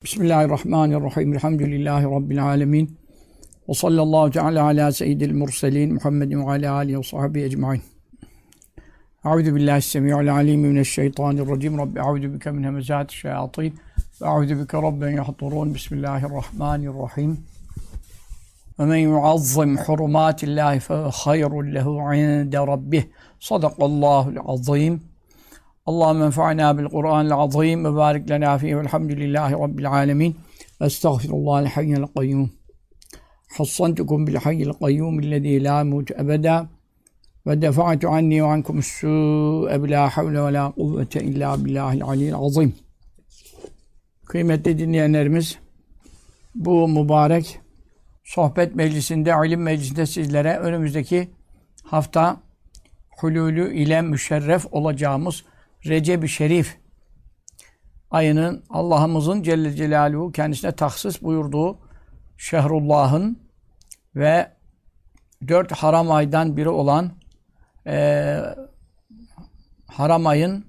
Bismillahirrahmanirrahim. Elhamdülillahi Rabbil alemin. Ve sallallahu teala ala seyyidil murselin Muhammedin ve ala alihi ve sahbihi ecmain. Euzu billahi semi'ul alim mineşşeytanirracim. Rabbi euzu bike min hemezatiş şeyatin ve euzu bike rabben yahdurun. Bismillahirrahmanirrahim. Ve men yuazzim hurumatillahi fe hayrun lehu inde rabbih. Sadakallahul azim. Allahümme enfa'na bil Kur'anil azim ve barik lena fihi velhamdülillahi rabbil alemin. Estağfirullahal hayyul kayyum. Hassantukum bil hayyul kayyum illezî lâ yemûtu ebedâ ve defa'tu anni ve ankumus sû'e bilâ havle ve lâ kuvvete illâ billâhil aliyyil azim. Kıymetli dinleyenlerimiz, bu mübarek sohbet meclisinde, ilim meclisinde sizlere önümüzdeki hafta hulûlü ile müşerref olacağımız Recep-i Şerif ayının Allah'ımızın Celle Celaluhu kendisine tahsis buyurduğu Şehrullah'ın ve 4 haram aydan biri olan haram ayın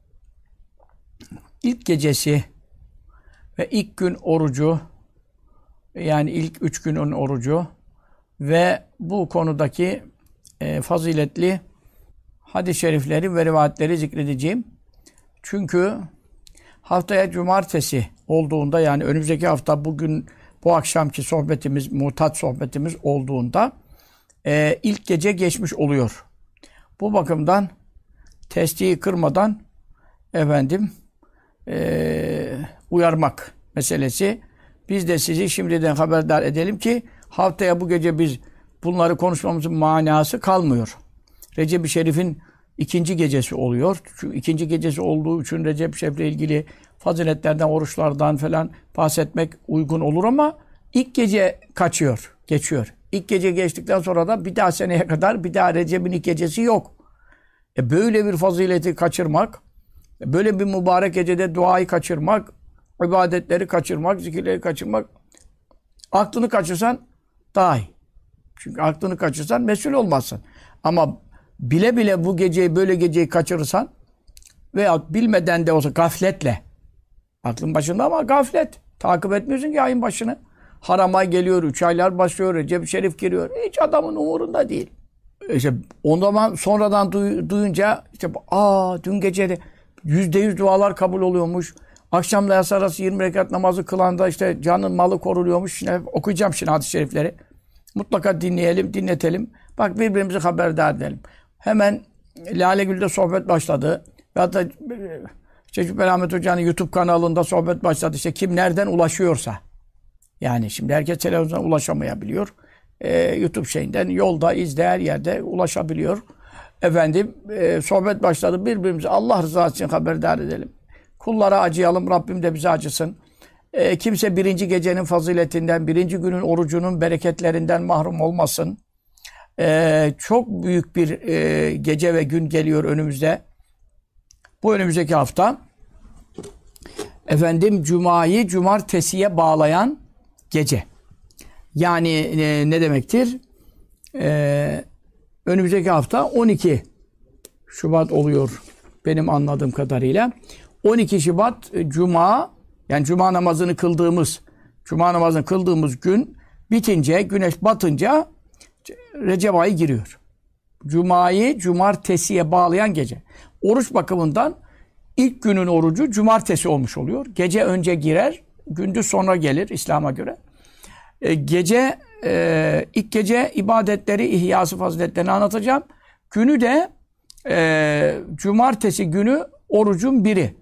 ilk gecesi ve ilk gün orucu, yani ilk 3 günün orucu ve bu konudaki faziletli hadis-i şerifleri ve rivayetleri zikredeceğim. Çünkü haftaya cumartesi olduğunda, yani önümüzdeki hafta bugün bu akşamki sohbetimiz, mutat sohbetimiz olduğunda ilk gece geçmiş oluyor. Bu bakımdan testiyi kırmadan uyarmak meselesi. Biz de sizi şimdiden haberdar edelim ki haftaya bu gece biz bunları konuşmamızın manası kalmıyor. Recep-i Şerif'in ikinci gecesi oluyor. Çünkü ikinci gecesi olduğu için Recep-i Şerif'le ilgili faziletlerden, oruçlardan falan bahsetmek uygun olur ama ilk gece kaçıyor, geçiyor. İlk gece geçtikten sonra da bir daha seneye kadar bir daha Recep'in ilk gecesi yok. Böyle bir fazileti kaçırmak, böyle bir mübarek gecede duayı kaçırmak, ibadetleri kaçırmak, zikirleri kaçırmak, aklını kaçırsan daha iyi. Çünkü aklını kaçırsan mesul olmazsın. Ama bile bile bu geceyi, böyle geceyi kaçırırsan veya bilmeden de olsa gafletle, aklın başında ama gaflet, takip etmiyorsun ki ayın başını. Haram ay geliyor, 3 aylar başlıyor, Recep-i Şerif giriyor. Hiç adamın umurunda değil. İşte ondan sonradan duyunca işte dün gece de %100 dualar kabul oluyormuş. Akşamla yatsı arası 20 rekat namazı kılanda işte canın malı koruluyormuş. Şimdi okuyacağım şimdi hadis-i şerifleri. Mutlaka dinleyelim, dinletelim. Bak birbirimizi haberdar edelim. Hemen Lale Gül'de sohbet başladı. Ve hatta Cübbeli Ahmet Hoca'nın YouTube kanalında sohbet başladı. İşte kim nereden ulaşıyorsa. Yani şimdi herkes televizyona ulaşamayabiliyor. YouTube şeyinden, yolda, izde, her yerde ulaşabiliyor. Sohbet başladı. Birbirimizi Allah rızası için haberdar edelim. Kullara acıyalım, Rabbim de bize acısın. Kimse birinci gecenin faziletinden, birinci günün orucunun bereketlerinden mahrum olmasın. Çok büyük bir gece ve gün geliyor önümüzde. Bu önümüzdeki hafta Cuma'yı cumartesiye bağlayan gece. Yani ne demektir? Önümüzdeki hafta 12 Şubat oluyor benim anladığım kadarıyla. 12 Şubat Cuma, yani Cuma namazını kıldığımız gün bitince, güneş batınca Recep ayı giriyor. Cuma'yı cumartesiye bağlayan gece. Oruç bakımından ilk günün orucu cumartesi olmuş oluyor. Gece önce girer, gündüz sonra gelir İslam'a göre. İlk gece ibadetleri, ihyası, faziletlerini anlatacağım. Günü de cumartesi günü orucun biri.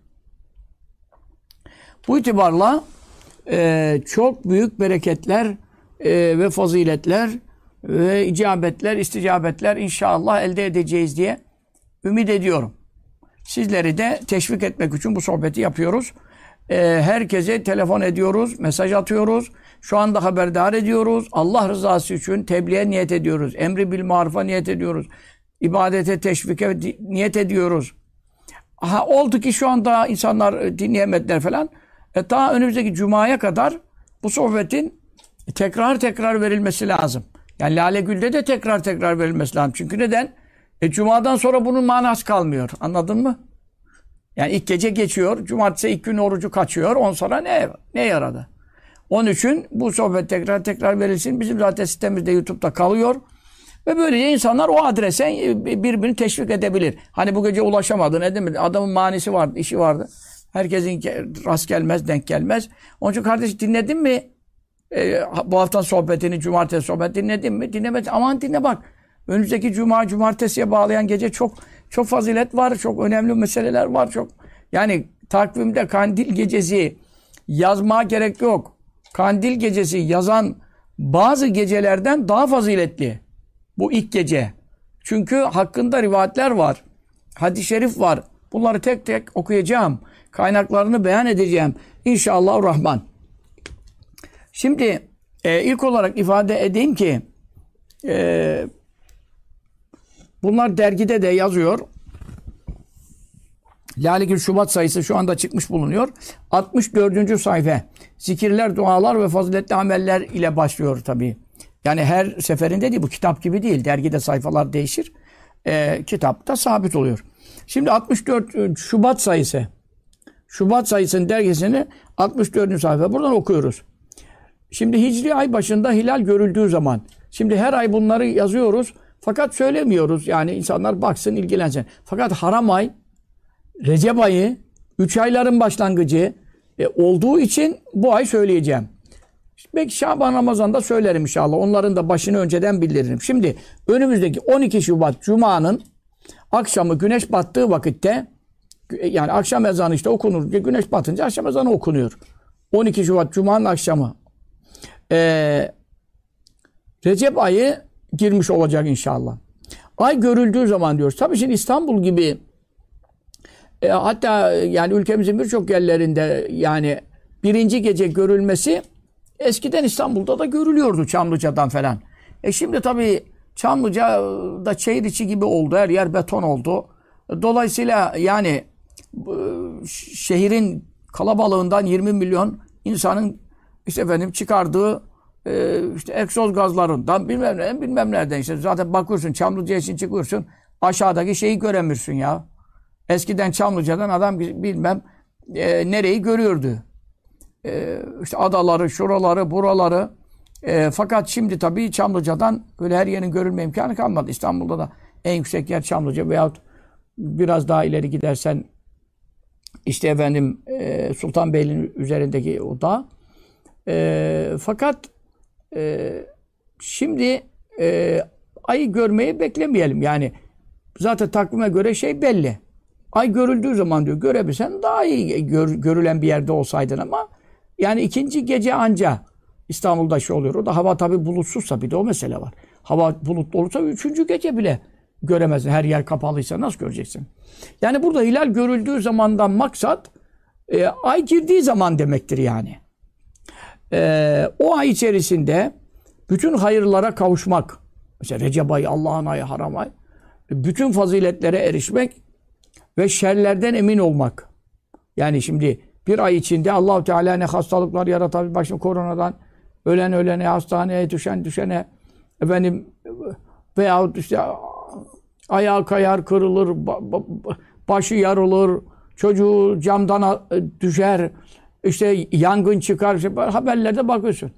Bu itibarla çok büyük bereketler ve faziletler ve icabetler, isticabetler inşallah elde edeceğiz diye ümit ediyorum. Sizleri de teşvik etmek için bu sohbeti yapıyoruz. Herkese telefon ediyoruz, mesaj atıyoruz. Şu anda haberdar ediyoruz. Allah rızası için tebliğe niyet ediyoruz. Emri bil marufa niyet ediyoruz. İbadete, teşvike niyet ediyoruz. Oldu ki şu anda insanlar dinleyemediler falan. Daha önümüzdeki Cuma'ya kadar bu sohbetin tekrar verilmesi lazım. Yani Lale Gül'de de tekrar verilmesi lazım. Çünkü neden? Cuma'dan sonra bunun manası kalmıyor. Anladın mı? Yani ilk gece geçiyor. Cumartesi ilk gün orucu kaçıyor. On sonra ne yaradı? Onun için bu sohbet tekrar verilsin. Bizim zaten sitemizde YouTube'da kalıyor. Ve böylece insanlar o adrese birbirini teşvik edebilir. Hani bu gece ulaşamadı, ne demek? Adamın manisi vardı, işi vardı. Herkesin rast gelmez, denk gelmez. Onun için kardeş, dinledin mi? Bu haftanın sohbetini, cumartesi sohbet dinledin mi? Dinlemedin. Aman dinle bak. Önümüzdeki cumartesiye bağlayan gece çok fazilet var. Çok önemli meseleler var. Yani takvimde kandil gecesi yazmaya gerek yok. Kandil gecesi yazan bazı gecelerden daha faziletli. Bu ilk gece. Çünkü hakkında rivayetler var. Hadis-i şerif var. Bunları tek tek okuyacağım. Kaynaklarını beyan edeceğim. İnşallahurrahman. Şimdi ilk olarak ifade edeyim ki bunlar dergide de yazıyor. Lale-i Şubat sayısı şu anda çıkmış bulunuyor. 64. sayfa. Zikirler, dualar ve faziletli ameller ile başlıyor tabii. Yani her seferinde değil. Bu kitap gibi değil. Dergide sayfalar değişir. Kitapta sabit oluyor. Şimdi 64 Şubat sayısı. Şubat sayısının dergisini 64. sayfa. Buradan okuyoruz. Şimdi Hicri ay başında hilal görüldüğü zaman. Şimdi her ay bunları yazıyoruz. Fakat söylemiyoruz. Yani insanlar baksın, ilgilensin. Fakat haram ay, Recep ayı, 3 ayların başlangıcı olduğu için bu ay söyleyeceğim. Belki Şaban, Ramazan'da söylerim inşallah. Onların da başını önceden bildiririm. Şimdi önümüzdeki 12 Şubat Cuma'nın akşamı güneş battığı vakitte, yani akşam ezanı işte okunur. Güneş batınca akşam ezanı okunuyor. 12 Şubat Cuma'nın akşamı. Recep ayı girmiş olacak inşallah. Ay görüldüğü zaman diyoruz. Tabii şimdi İstanbul gibi hatta yani ülkemizin birçok yerlerinde yani birinci gece görülmesi eskiden İstanbul'da da görülüyordu, Çamlıca'dan falan. Şimdi tabii Çamlıca'da çayır içi gibi oldu. Her yer beton oldu. Dolayısıyla yani şehrin kalabalığından 20 milyon insanın işte efendim çıkardığı işte egzoz gazlarından bilmem nereden işte zaten bakıyorsun Çamlıca için çıkıyorsun aşağıdaki şeyi göremiyorsun ya. Eskiden Çamlıca'dan adam bilmem nereyi görüyordu. İşte adaları, şuraları, buraları. Fakat şimdi tabii Çamlıca'dan öyle her yerin görülme imkanı kalmadı. İstanbul'da da en yüksek yer Çamlıca veyahut biraz daha ileri gidersen işte efendim Sultanbeyli'nin üzerindeki o dağ. Fakat şimdi ayı görmeyi beklemeyelim. Yani zaten takvime göre şey belli. Ay görüldüğü zaman diyor görebilsen daha iyi görülen bir yerde olsaydın ama yani ikinci gece anca İstanbul'da şey oluyor. O da hava tabii bulutsuzsa bir de o mesele var. Hava bulutlu olursa üçüncü gece bile göremezsin. Her yer kapalıysa nasıl göreceksin? Yani burada hilal görüldüğü zamandan maksat ay girdiği zaman demektir yani. O ay içerisinde bütün hayırlara kavuşmak. Mesela Recep ayı, Allah'ın ayı, haram ay. Bütün faziletlere erişmek ve şerlerden emin olmak. Yani şimdi bir ay içinde Allah-u Teala ne hastalıklar yaratabilir, başta koronadan ölen ölene, hastaneye düşene efendim veyahut işte ayağı kayar, kırılır, başı yarılır, çocuğu camdan düşer, işte yangın çıkar, işte haberlerde bakıyorsun.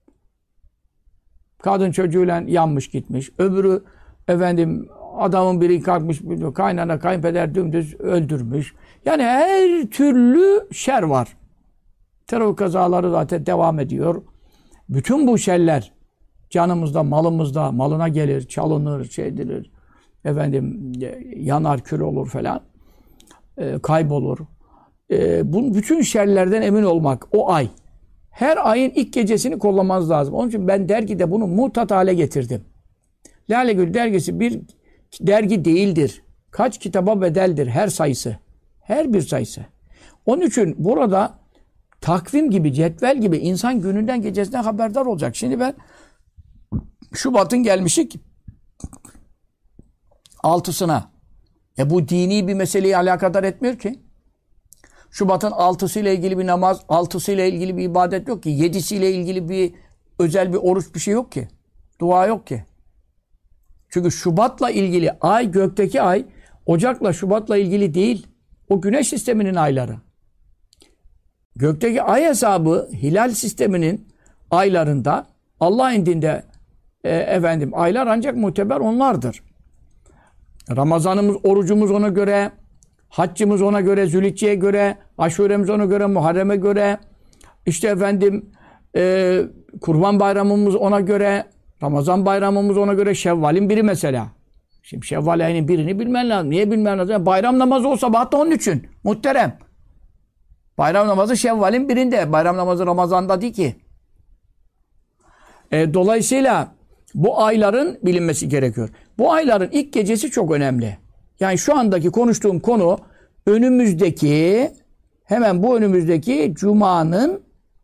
Kadın çocuğuyla yanmış gitmiş, öbürü efendim adamın biri kalkmış, kaynana, kayınpeder dümdüz öldürmüş. Yani her türlü şer var. Terör kazaları zaten devam ediyor. Bütün bu şerler canımızda, malımızda, malına gelir, çalınır, şey edilir. Efendim yanar, kül olur falan. Kaybolur. Bu bütün şerlerden emin olmak o ay. Her ayın ilk gecesini kollamanız lazım. Onun için ben dergide bunu muhtat hale getirdim. Lale Gül dergisi bir dergi değildir. Kaç kitaba bedeldir her sayısı. Her bir sayısı. Onun için burada takvim gibi, cetvel gibi insan gününden gecesinden haberdar olacak. Şimdi ben Şubat'ın gelmişik 6'sına. Bu dini bir meseleyi alakadar etmiyor ki. Şubat'ın 6'sı ile ilgili bir namaz, 6'sı ile ilgili bir ibadet yok ki. 7'si ile ilgili bir özel bir oruç bir şey yok ki. Dua yok ki. Çünkü Şubat'la ilgili ay, gökteki ay, Ocak'la Şubat'la ilgili değil. O güneş sisteminin ayları. Gökteki ay hesabı hilal sisteminin aylarında Allah indinde aylar ancak muteber onlardır. Ramazanımız, orucumuz ona göre, haccımız ona göre, Zülhicce'ye göre, aşuremiz ona göre, Muharrem'e göre, işte Kurban Bayramımız ona göre, Ramazan Bayramımız ona göre, Şevval'in biri mesela. Şimdi Şevval ayının birini bilmen lazım. Niye bilmen lazım? Bayram namazı o sabah da onun için. Muhterem. Bayram namazı Şevval'in birinde. Bayram namazı Ramazan'da değil ki. Dolayısıyla bu ayların bilinmesi gerekiyor. Bu ayların ilk gecesi çok önemli. Yani şu andaki konuştuğum konu hemen bu önümüzdeki Cuma'nın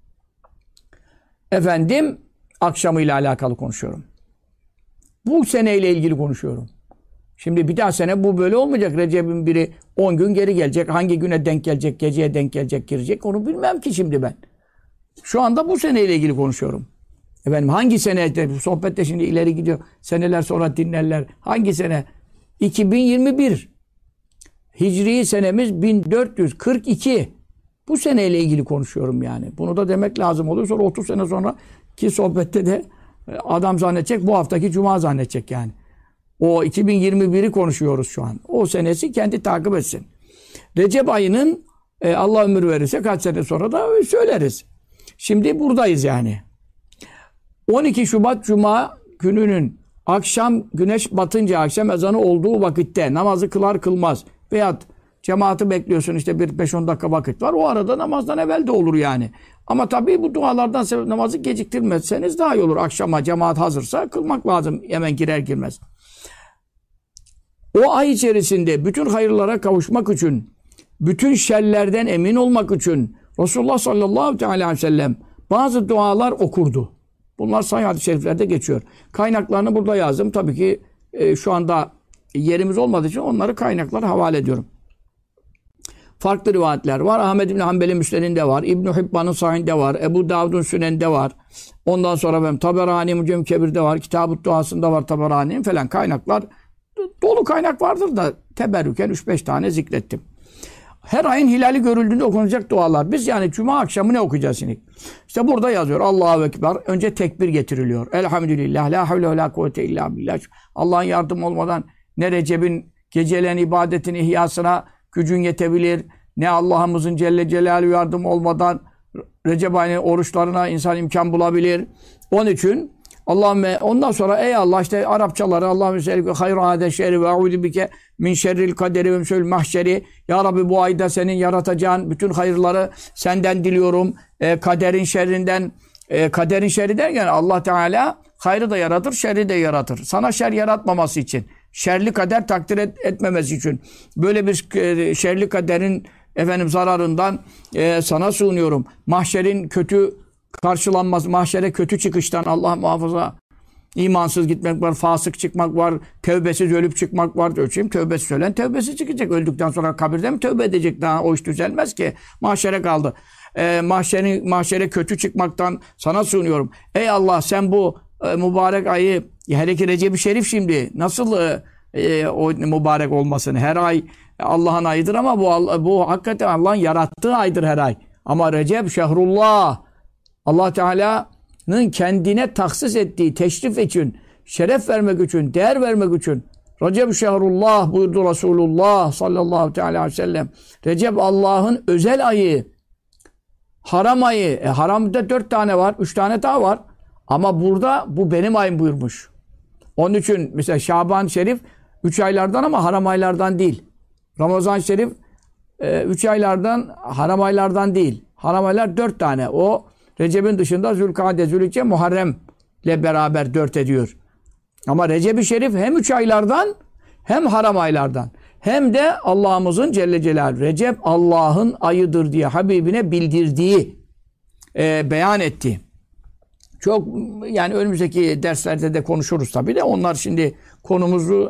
akşamıyla alakalı konuşuyorum. Bu seneyle ilgili konuşuyorum. Şimdi bir daha sene bu böyle olmayacak. Recep'in biri 10 gün geri gelecek. Hangi güne denk gelecek, geceye denk gelecek, girecek onu bilmem ki şimdi ben. Şu anda bu seneyle ilgili konuşuyorum. Hangi sene? Bu sohbette şimdi ileri gidiyor. Seneler sonra dinlerler. Hangi sene? 2021. Hicri senemiz 1442. Bu seneyle ilgili konuşuyorum yani. Bunu da demek lazım oluyor. Sonra 30 sene sonra ki sohbette de adam zannedecek, bu haftaki Cuma zannedecek yani. O 2021'i konuşuyoruz şu an. O senesi kendi takip etsin. Recep ayının Allah ömür verirse kaç sene sonra da söyleriz. Şimdi buradayız yani. 12 Şubat Cuma gününün akşam güneş batınca akşam ezanı olduğu vakitte namazı kılar kılmaz veyahut cemaati bekliyorsun işte bir 5-10 dakika vakit var. O arada namazdan evvel de olur yani. Ama tabii bu dualardan sebep namazı geciktirmezseniz daha iyi olur. Akşama cemaat hazırsa kılmak lazım hemen girer girmez. O ay içerisinde bütün hayırlara kavuşmak için, bütün şerlerden emin olmak için Resulullah sallallahu aleyhi ve sellem bazı dualar okurdu. Bunlar sahih hadis-i şeriflerde geçiyor. Kaynaklarını burada yazdım. Tabii ki şu anda yerimiz olmadığı için onları kaynaklara havale ediyorum. Farklı rivayetler var. Ahmed İbni Hanbel'in Müsned'inde var. İbn-i Hibban'ın Sahih'inde var. Ebu Davud'un Sünen'inde var. Ondan sonra Taberani Mucem Kebir'de var. Kitab-ı Duası'nda var Taberani'nin falan kaynaklar. Dolu kaynak vardır da teberrüken 3-5 tane zikrettim. Her ayın hilali görüldüğünde okunacak dualar. Biz yani Cuma akşamı ne okuyacağız şimdi? İşte burada yazıyor. Allahu Ekber. Önce tekbir getiriliyor. Elhamdülillah. La havle ve la kuvvete illa billah. Allah'ın yardımı olmadan ne Recep'in geceleyen ibadetin ihyasına gücün yetebilir. Ne Allah'ımızın Celle Celaluhu yardımı olmadan Recep ayının oruçlarına insan imkan bulabilir. Onun için Allahümme ondan sonra ey Allah işte Arapçaları Allahümme selike hayru hâde şerri ve eûzü bike min şerril kaderi ve msül mahşeri. Ya Rabbi bu ayda senin yaratacağın bütün hayırları senden diliyorum. Kaderin şerrinden kaderin şerri derken Allah Teala hayrı da yaratır, şerri de yaratır. Sana şer yaratmaması için, şerli kader takdir etmemesi için böyle bir şerli kaderin zararından sana sığınıyorum. Mahşerin kötü karşılanmaz, mahşere kötü çıkıştan Allah muhafaza. İmansız gitmek var, fasık çıkmak var, tövbesiz ölüp çıkmak var. Ölçeyim, tövbesiz ölen tövbesiz çıkacak. Öldükten sonra kabirde mi tövbe edecek? Daha o iş düzelmez ki. Mahşere kaldı. Mahşere kötü çıkmaktan sana sunuyorum. Ey Allah sen bu mübarek ayı, hele ki Recep-i Şerif şimdi nasıl o mübarek olmasın? Her ay Allah'ın ayıdır ama bu hakikaten Allah'ın yarattığı aydır her ay. Ama Recep şehrullah. Allah Teala'nın kendine taksis ettiği teşrif için, şeref vermek için, değer vermek için Recep şehrullah buyurdu Resulullah sallallahu aleyhi ve sellem. Recep Allah'ın özel ayı, haram ayı. Haramda 4 tane var, 3 tane daha var. Ama burada bu benim ayım buyurmuş. Onun için mesela Şaban Şerif 3 aylardan ama haram aylardan değil. Ramazan Şerif 3 aylardan, haram aylardan değil. Haram aylar 4 tane. O Recep'in dışında Zülkade, Zülhicce, Muharrem'le beraber 4 ediyor. Ama Recep-i Şerif hem 3 aylardan hem haram aylardan hem de Allah'ımızın Celle Celaluhu Recep Allah'ın ayıdır diye Habibine bildirdiği, beyan etti. Çok yani önümüzdeki derslerde de konuşuruz tabii de onlar şimdi konumuzu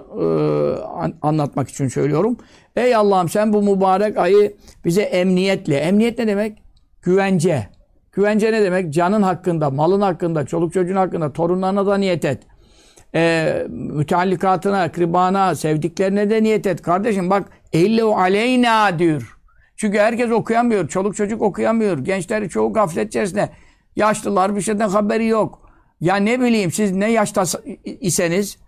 anlatmak için söylüyorum. Ey Allah'ım sen bu mübarek ayı bize emniyetle, emniyet ne demek? Güvence. Güvence ne demek? Canın hakkında, malın hakkında, çoluk çocuğun hakkında, torunlarına da niyet et. müteallikatına, akribana, sevdiklerine de niyet et. Kardeşim bak, eyleu aleyna diyor. Çünkü herkes okuyamıyor. Çoluk çocuk okuyamıyor. Gençler çoğu gaflet içerisinde. Yaşlılar bir şeyden haberi yok. Ya ne bileyim, siz ne yaşta iseniz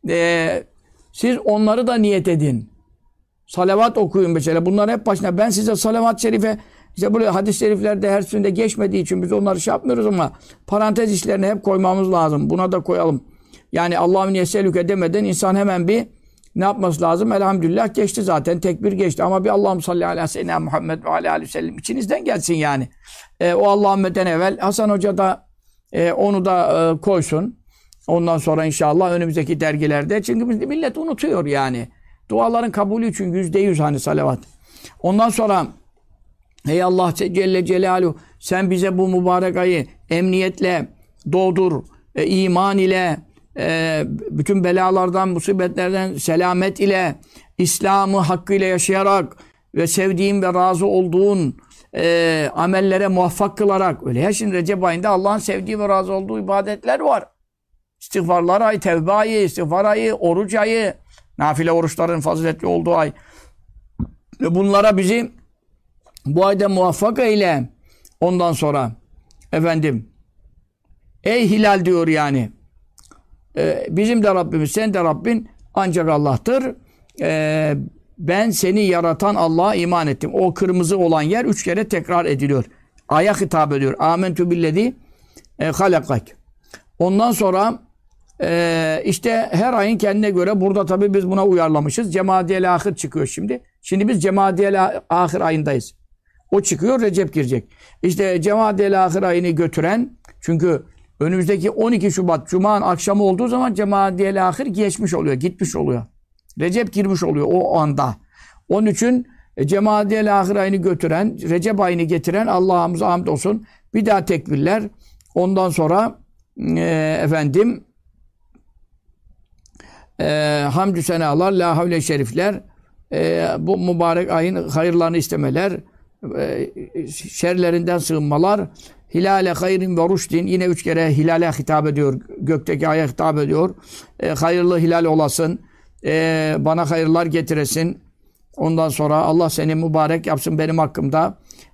siz onları da niyet edin. Salavat okuyun mesela. Bunlar hep başına. Ben size salavat-ı şerife, işte böyle hadis-i şeriflerde her sünde geçmediği için biz onları şey yapmıyoruz ama parantez işlerini hep koymamız lazım. Buna da koyalım. Yani Allah'ın yeselüke demeden insan hemen bir ne yapması lazım? Elhamdülillah geçti zaten. Tekbir geçti. Ama bir Allah'ım salli ala seyyidina Muhammed ve aleyhi ve sellem içinizden gelsin yani. O Allah'ımden evvel Hasan Hoca da onu da koysun. Ondan sonra inşallah önümüzdeki dergilerde. Çünkü millet unutuyor yani. Duaların kabulü için %100 hani salavat. Ondan sonra ey Allah Celle Celaluhu, sen bize bu mübarek ayı emniyetle doğdur, iman ile, bütün belalardan, musibetlerden selamet ile, İslam'ı hakkıyla yaşayarak ve sevdiğin ve razı olduğun amellere muvaffak kılarak. Öyle ya, şimdi Recep ayında Allah'ın sevdiği ve razı olduğu ibadetler var. İstiğfarlar ayı, tevbe ayı, istiğfar ayı, oruç ayı, nafile oruçların faziletli olduğu ay. Ve bunlara bizi bu ayda muvaffak eyle. Ondan sonra efendim, ey hilal diyor yani. Bizim de Rabbimiz, sen de Rabbin ancak Allah'tır. Ben seni yaratan Allah'a iman ettim. O kırmızı olan yer 3 kere tekrar ediliyor. Aya hitap ediyor. Âmentü billezî halakak. Ondan sonra işte her ayın kendine göre, burada tabii biz buna uyarlamışız. Cemadiyel ahir çıkıyor şimdi. Şimdi biz Cemadiyel ahir ayındayız. O çıkıyor, Recep girecek. İşte Cemadiyel ahir ayını götüren, çünkü önümüzdeki 12 Şubat Cuma'nın akşamı olduğu zaman Cemadiyel ahir geçmiş oluyor, gitmiş oluyor. Recep girmiş oluyor o anda. Onun için Cemadiyel ahir ayını götüren, Recep ayını getiren Allah'ımıza hamd olsun. Bir daha tekbirler. Ondan sonra efendim hamdü senalar, la havle şerifler, bu mübarek ayın hayırlarını istemeler, şerlerinden sığınmalar, hilale hayrin ve ruşdin, yine 3 kere hilale hitap ediyor, gökteki aya hitap ediyor. Hayırlı hilal olasın, bana hayırlar getiresin. Ondan sonra Allah seni mübarek yapsın benim hakkımda.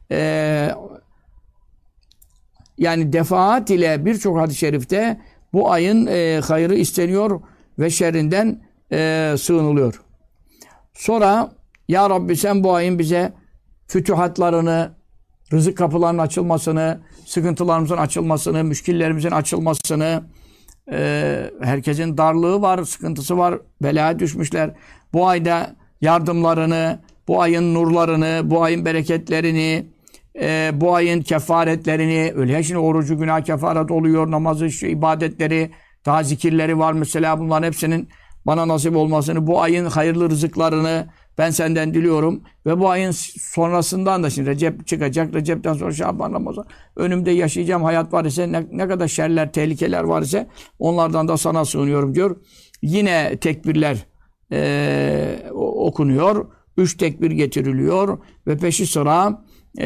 Yani defaat ile birçok hadis-i şerifte bu ayın hayrı isteniyor ve şerrinden sığınılıyor. Sonra ya Rabbi, sen bu ayın bize fütühatlarını, rızık kapılarının açılmasını, sıkıntılarımızın açılmasını, müşkillerimizin açılmasını, herkesin darlığı var, sıkıntısı var, belaya düşmüşler. Bu ayda yardımlarını, bu ayın nurlarını, bu ayın bereketlerini, bu ayın kefaretlerini, öyle ya, şimdi orucu günah kefaret oluyor, namazı, ibadetleri, daha zikirleri var mesela, bunların hepsinin bana nasip olmasını, bu ayın hayırlı rızıklarını ben senden diliyorum. Ve bu ayın sonrasından da, şimdi Recep çıkacak, Recep'ten sonra Şaban, Ramazan, önümde yaşayacağım hayat var ise, ne kadar şerler, tehlikeler var ise onlardan da sana sığınıyorum diyor. Yine tekbirler okunuyor. 3 tekbir getiriliyor ve peşi sıra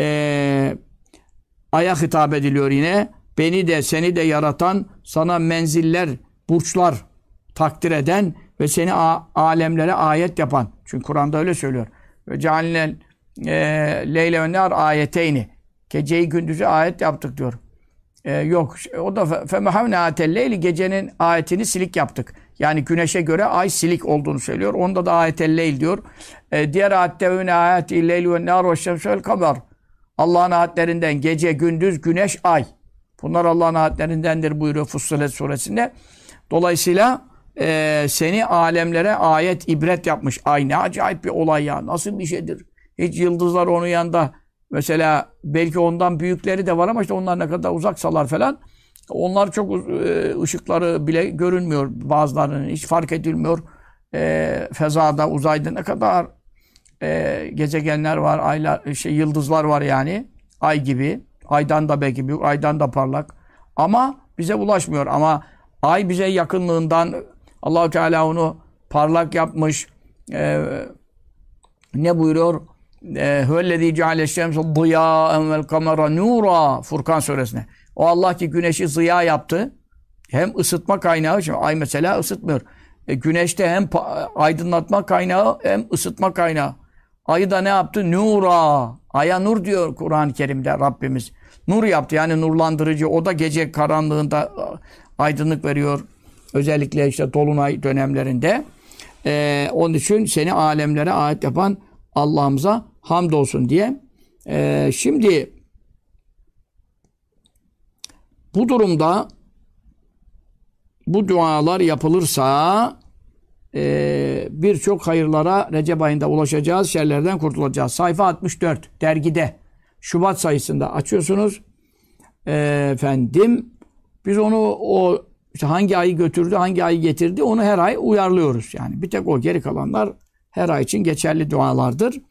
aya hitap ediliyor yine. Beni de seni de yaratan, sana menziller, burçlar takdir eden ve seni alemlere ayet yapan. Çünkü Kur'an'da öyle söylüyor. Ve cealnel leyle ve nehar ayeteyni. Geceyi gündüzü ayet yaptık diyor. Yok. O da femehevne ayetelleyli, gecenin ayetini silik yaptık. Yani güneşe göre ay silik olduğunu söylüyor. Onda da ayetelleyl diyor. Diğer ayette ve ayeti leyli ve nehar ve şemsü vel kamer. Allah'ın ayetlerinden gece, gündüz, güneş, ay. Bunlar Allah'ın ayetlerindendir buyuruyor Fussilet suresinde. Dolayısıyla seni alemlere ayet, ibret yapmış. Ay, ne acayip bir olay ya. Nasıl bir şeydir? Hiç yıldızlar onun yanında. Mesela belki ondan büyükleri de var ama işte onlar ne kadar uzaksalar falan. Onlar çok ışıkları bile görünmüyor. Bazılarının hiç fark edilmiyor. Fezada, uzayda ne kadar gezegenler var, aylar, yıldızlar var yani. Ay gibi. Aydan da belki büyük, aydan da parlak. Ama bize ulaşmıyor. Ama ay bize yakınlığından Allah-u Teala onu parlak yapmış. Ne buyuruyor? Hüvellezî ceale'ş-şemse ziyâen vel kamera nûrâ. Furkan suresine. O Allah ki güneşi ziya yaptı. Hem ısıtma kaynağı, şimdi ay mesela ısıtmıyor. Güneşte hem aydınlatma kaynağı hem ısıtma kaynağı. Ayı da ne yaptı? Nura. Aya nur diyor Kur'an-ı Kerim'de Rabbimiz. Nur yaptı, yani nurlandırıcı. O da gece karanlığında aydınlık veriyor. Özellikle işte dolunay dönemlerinde. Onun için seni alemlere ayet yapan Allah'ımıza hamdolsun diye. Şimdi bu durumda bu dualar yapılırsa birçok hayırlara Recep ayında ulaşacağız, şerlerden kurtulacağız. Sayfa 64 dergide Şubat sayısında açıyorsunuz. Efendim biz onu o işte hangi ayı götürdü, hangi ayı getirdi onu her ay uyarlıyoruz. Yani bir tek o, geri kalanlar her ay için geçerli dualardır.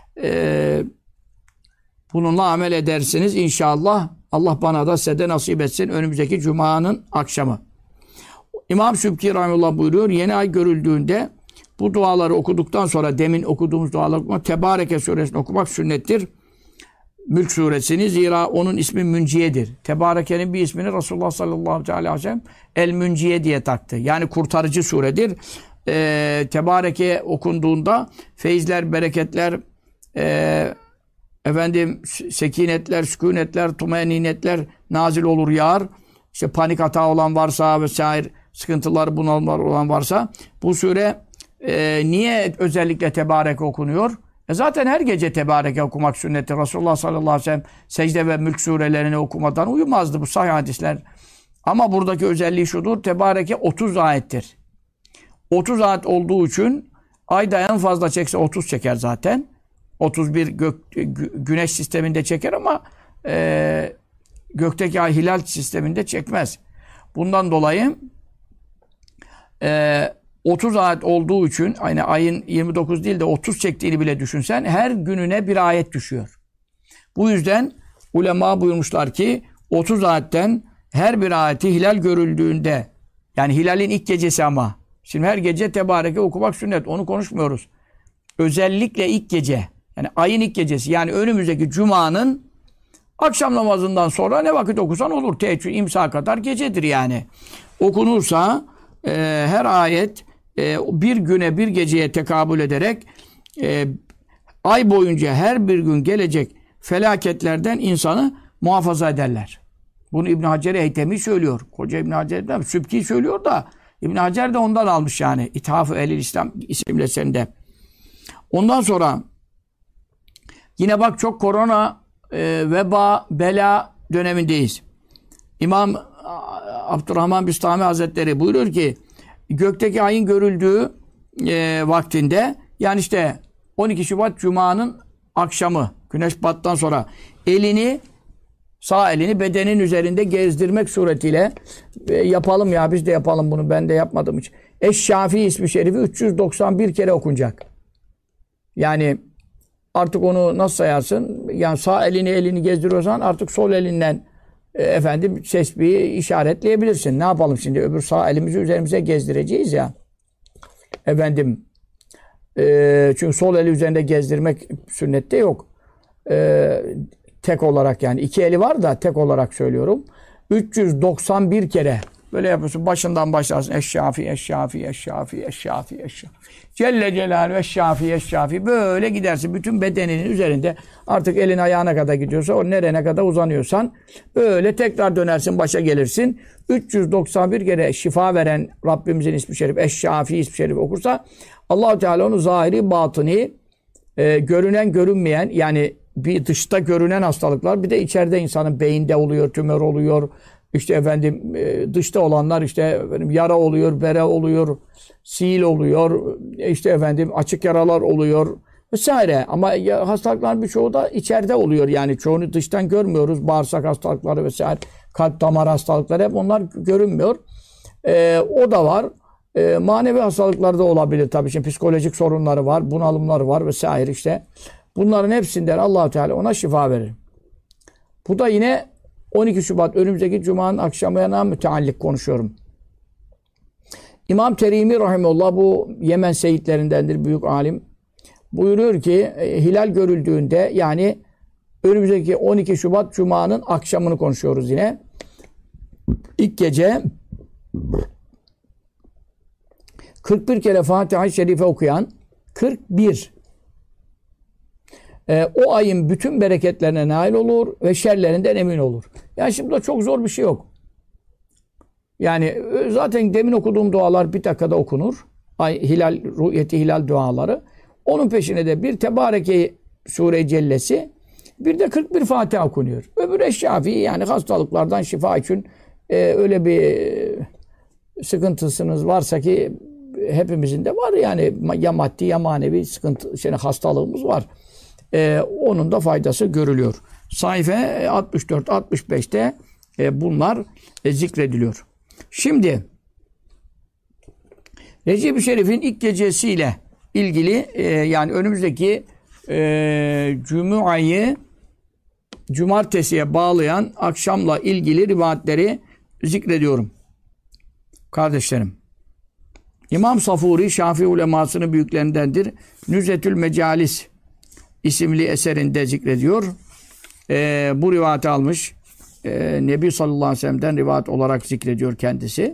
Bununla amel edersiniz inşallah. Allah bana da size de nasip etsin önümüzdeki Cuma'nın akşamı. İmam Sübki Rahimullah buyuruyor, yeni ay görüldüğünde bu duaları okuduktan sonra, demin okuduğumuz duaları okumak, Tebareke suresini okumak sünnettir. Mülk suresini, zira onun ismi Münciye'dir. Tebareke'nin bir ismini Resulullah sallallahu aleyhi ve sellem El Münciye diye taktı. Yani kurtarıcı suredir. Tebareke okunduğunda feyizler, bereketler, sekinetler, sükunetler, tumeninetler nazil olur, yağar. İşte panik hata olan varsa vesaire, sıkıntılar, bunalımlar olan varsa, bu sure niye özellikle Tebareke okunuyor? Zaten her gece Tebareke okumak sünnettir. Resulullah sallallahu aleyhi ve sellem secde ve mülk surelerini okumadan uyumazdı, bu sahih hadisler. Ama buradaki özelliği şudur: Tebareke 30 ayettir. 30 ayet olduğu için ayda en fazla çekse 30 çeker zaten. 31 güneş sisteminde çeker ama gökteki ay hilal sisteminde çekmez. Bundan dolayı 30 ayet olduğu için, aynı ayın 29 değil de 30 çektiğini bile düşünsen, her gününe bir ayet düşüyor. Bu yüzden ulema buyurmuşlar ki 30 ayetten her bir ayeti hilal görüldüğünde, yani hilalin ilk gecesi, ama şimdi her gece Tebareke okumak sünnet, onu konuşmuyoruz. Özellikle ilk gece, yani ayın ilk gecesi, yani önümüzdeki Cuma'nın akşam namazından sonra ne vakit okusan olur. Teheccüd, imsa kadar gecedir yani. Okunursa her ayet bir güne, bir geceye tekabül ederek ay boyunca her bir gün gelecek felaketlerden insanı muhafaza ederler. Bunu İbn Hacer Eytemi söylüyor. Koca İbn Hacer, Sübki söylüyor da İbn Hacer de ondan almış yani. İthaf-ı Ehl-i İslam isimli eserinde. Ondan sonra yine bak, çok korona, veba, bela dönemindeyiz. İmam Abdurrahman Bistami Hazretleri buyuruyor ki, gökteki ayın görüldüğü vaktinde, yani işte 12 Şubat Cuma'nın akşamı, güneş battıktan sonra sağ elini bedenin üzerinde gezdirmek suretiyle yapalım ya, biz de yapalım bunu, ben de yapmadım hiç. Eş-Şafii ismi şerifi 391 kere okunacak. Yani artık onu nasıl sayarsın? Yani sağ elini gezdiriyorsan artık sol elinden tesbihi işaretleyebilirsin. Ne yapalım şimdi? Öbür sağ elimizi üzerimize gezdireceğiz ya. Çünkü sol eli üzerinde gezdirmek sünnette yok. Tek olarak, yani iki eli var da tek olarak söylüyorum. 391 kere böyle yapıyorsun. Başından başlarsın. Eş-Şafii, Eş-Şafii, Eş-Şafii, Eş-Şafii, Eş-Şafii. Celle Celaluhu, Eş-Şafii, Eş-Şafii. Böyle gidersin. Bütün bedeninin üzerinde, artık elin ayağına kadar gidiyorsa, o nerene kadar uzanıyorsan, böyle tekrar dönersin, başa gelirsin. 391 kere şifa veren Rabbimizin ismi şerif, Eş-Şafii ismi şerif okursa, Allah-u Teala onu zahiri, batını, görünen, görünmeyen, yani bir dışta görünen hastalıklar, bir de içeride insanın beyinde oluyor, tümör oluyor. İşte dışta olanlar, işte yara oluyor, bere oluyor, sil oluyor, işte açık yaralar oluyor vesaire. Ama hastalıkların birçoğu da içeride oluyor. Yani çoğunu dıştan görmüyoruz. Bağırsak hastalıkları vesaire, kalp damar hastalıkları, hep onlar görünmüyor. O da var. Manevi hastalıklar da olabilir tabii. Şimdi psikolojik sorunları var, bunalımları var vesaire işte. Bunların hepsinden Allah-u Teala ona şifa verir. Bu da yine 12 Şubat önümüzdeki Cuma'nın akşamına müteallik konuşuyorum. İmam Terimi Rahimullah, bu Yemen seyitlerindendir, büyük alim. Buyuruyor ki hilal görüldüğünde, yani önümüzdeki 12 Şubat Cuma'nın akşamını konuşuyoruz yine. İlk gece 41 kere Fatiha-i Şerife okuyan 41. O ayın bütün bereketlerine nail olur ve şerlerinden emin olur. Yani şimdi burada çok zor bir şey yok. Yani zaten demin okuduğum dualar bir dakikada okunur. Ay, hilal, ruhiyeti hilal duaları. Onun peşine de bir Tebareke Sure-i Cellesi, bir de 41 Fatiha okunuyor. Öbür Eşşafi, yani hastalıklardan şifa için öyle bir sıkıntısınız varsa ki hepimizin de var yani, ya maddi ya manevi sıkıntı, hastalığımız var. Onun da faydası görülüyor. Sayfa 64-65'te bunlar zikrediliyor. Şimdi Recep-i Şerif'in ilk gecesiyle ilgili yani önümüzdeki Cuma'yı cumartesiye bağlayan akşamla ilgili rivayetleri zikrediyorum. Kardeşlerim. İmam Safuri Şafii ulemasının büyüklerindendir. Nüzetül Mecalis isimli eserinde zikrediyor. Bu rivayeti almış. Nebi sallallahu aleyhi ve sellem'den rivayet olarak zikrediyor kendisi.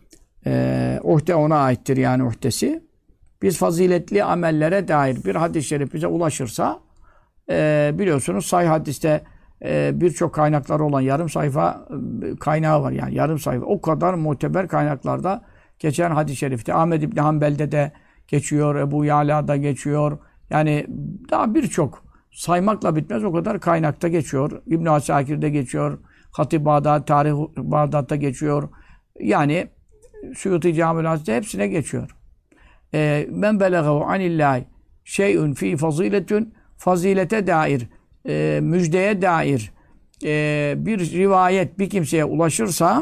Uhde ona aittir, yani uhdesi. Biz faziletli amellere dair bir hadis-i şerif bize ulaşırsa biliyorsunuz sahih hadiste birçok kaynakları olan yarım sayfa kaynağı var. Yani yarım sayfa. O kadar muteber kaynaklarda geçen hadis-i şerifte. Ahmed İbni Hanbel'de de geçiyor. Ebu Yala'da geçiyor. Yani daha birçok saymakla bitmez o kadar kaynakta geçiyor. İbn-i Asakir'de geçiyor. Hatib Bağdat, Tarih Bağdat'ta geçiyor. Yani Suyuti Camil Hazretleri hepsine geçiyor. Men belegahu anillahi şey'ün fi faziletün, fazilete dair, müjdeye dair bir rivayet bir kimseye ulaşırsa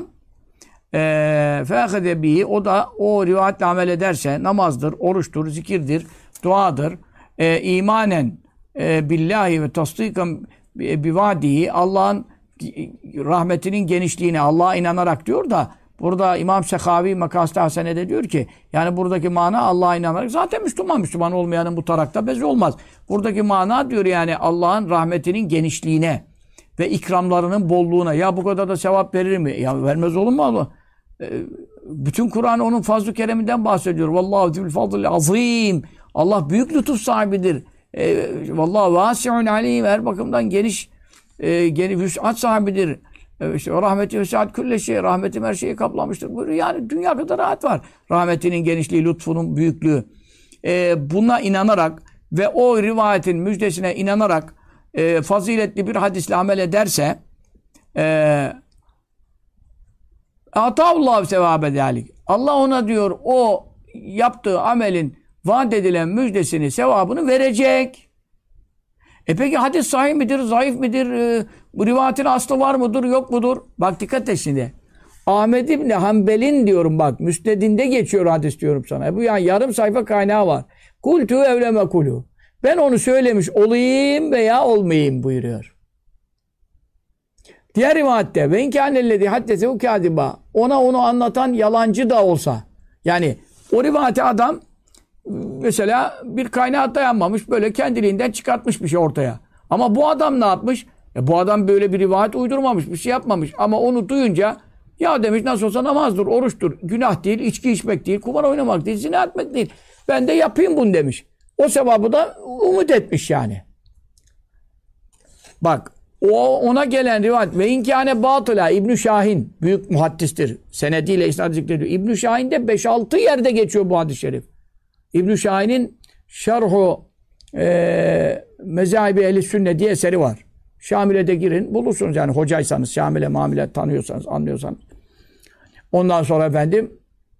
fe'ahede bihi, o da o rivayetle amel ederse, namazdır, oruçtur, zikirdir, duadır, imanen billahi ve tasdikan bivadihi, Allah'ın rahmetinin genişliğine, Allah'a inanarak diyor da burada İmam Sekavi Makasîd-i Hasene'de diyor ki, yani buradaki mana Allah'a inanarak, zaten Müslüman olmayanın bu tarakta bezi olmaz. Buradaki mana diyor yani Allah'ın rahmetinin genişliğine ve ikramlarının bolluğuna. Ya bu kadar da sevap verir mi? Ya vermez olur mu Allah? Bütün Kur'an onun fazl-ı kereminden bahsediyor. Vallahu zül fadl azim. Allah büyük lütuf sahibidir. Vallahu vasi'un alim. Her bakımdan geniş vüs'at sahibidir. İşte rahmeti vüs'at külle şey. Rahmetim her şeyi kaplamıştır. Yani dünya kadar rahat var. Rahmetinin genişliği, lütfunun büyüklüğü. Buna inanarak ve o rivayetin müjdesine inanarak faziletli bir hadisle amel ederse atâhullâhu sevâbe dâlik. Allah ona diyor o yaptığı amelin vaat edilen müjdesini, sevabını verecek. Peki hadis sahih midir, zayıf midir? Bu rivayetin aslı var mıdır, yok mudur? Bak dikkat et şimdi. Ahmed İbni Hanbel'in diyorum bak, müsnedinde geçiyor hadis diyorum sana. Bu yani yarım sayfa kaynağı var. Kultu evleme kulu. Ben onu söylemiş olayım veya olmayayım buyuruyor. Diğer rivayette ve inkânellezî haddesehu kâdiba. Ona onu anlatan yalancı da olsa. Yani o rivayete adam mesela bir kaynağa dayanmamış, böyle kendiliğinden çıkartmış bir şey ortaya. Ama bu adam ne yapmış? Bu adam böyle bir rivayet uydurmamış, bir şey yapmamış. Ama onu duyunca ya demiş nasıl olsa namazdır, oruçtur, günah değil, içki içmek değil, kumar oynamak değil, zina etmek değil. Ben de yapayım bunu demiş. O sevabı da umut etmiş yani. Bak ona gelen rivayet ve inkâne batıla, İbn-i Şahin büyük muhaddistir. Senediyle isnad zikrediyor. İbn-i Şahin'de 5-6 yerde geçiyor bu hadis-i şerif. İbn-i Şahin'in Şerhu Mezâhibi Ehl-i Sünne diye eseri var. Şamile'de girin bulursunuz yani, hocaysanız, Şamile mamile tanıyorsanız, anlıyorsanız. Ondan sonra efendim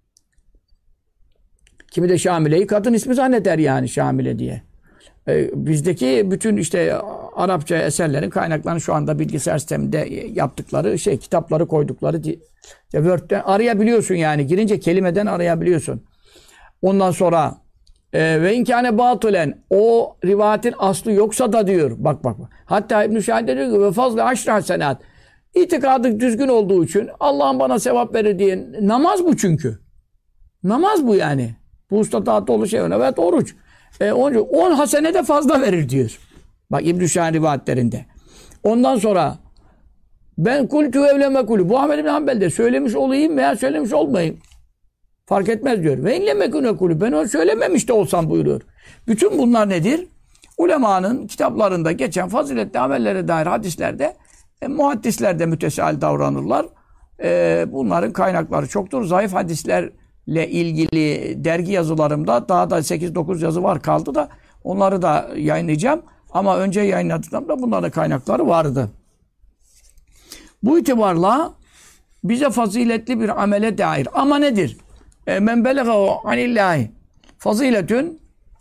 kimi de Şamile'yi kadın ismi zanneder yani, Şamile diye. Bizdeki bütün işte Arapça eserlerin kaynaklarını şu anda bilgisayar sisteminde yaptıkları kitapları koydukları Word'den arayabiliyorsun yani. Girince kelimeden arayabiliyorsun. Ondan sonra ve inkâne batılen, o rivayetin aslı yoksa da diyor. Bak. Hatta İbn-i Şahin diyor ki ve fazla aşrı hasenat. İtikadı düzgün olduğu için Allah'ın bana sevap verir diye. Namaz bu çünkü. Namaz bu yani. Bu ustata dolu şey. Evet oruç. 10 hasene de fazla verir diyor. Bak İbn-i Şahin rivayetlerinde. Ondan sonra ben kultu evleme kulü. Bu Ahmed İbn Hanbel'de söylemiş olayım veya söylemiş olmayayım. Fark etmez diyor. Ve inle mekune kulü. Ben onu söylememiş de olsam buyuruyor. Bütün bunlar nedir? Ulemanın kitaplarında geçen faziletli amellere dair hadislerde muhaddisler de mütesail davranırlar. Bunların kaynakları çoktur. Zayıf hadislerle ilgili dergi yazılarımda daha da 8-9 yazı var kaldı da onları da yayınlayacağım. Ama önce yayınladığımda bunların kaynakları vardı. Bu itibarla bize faziletli bir amele dair. Ama nedir? Men belegahu anillahi faziletün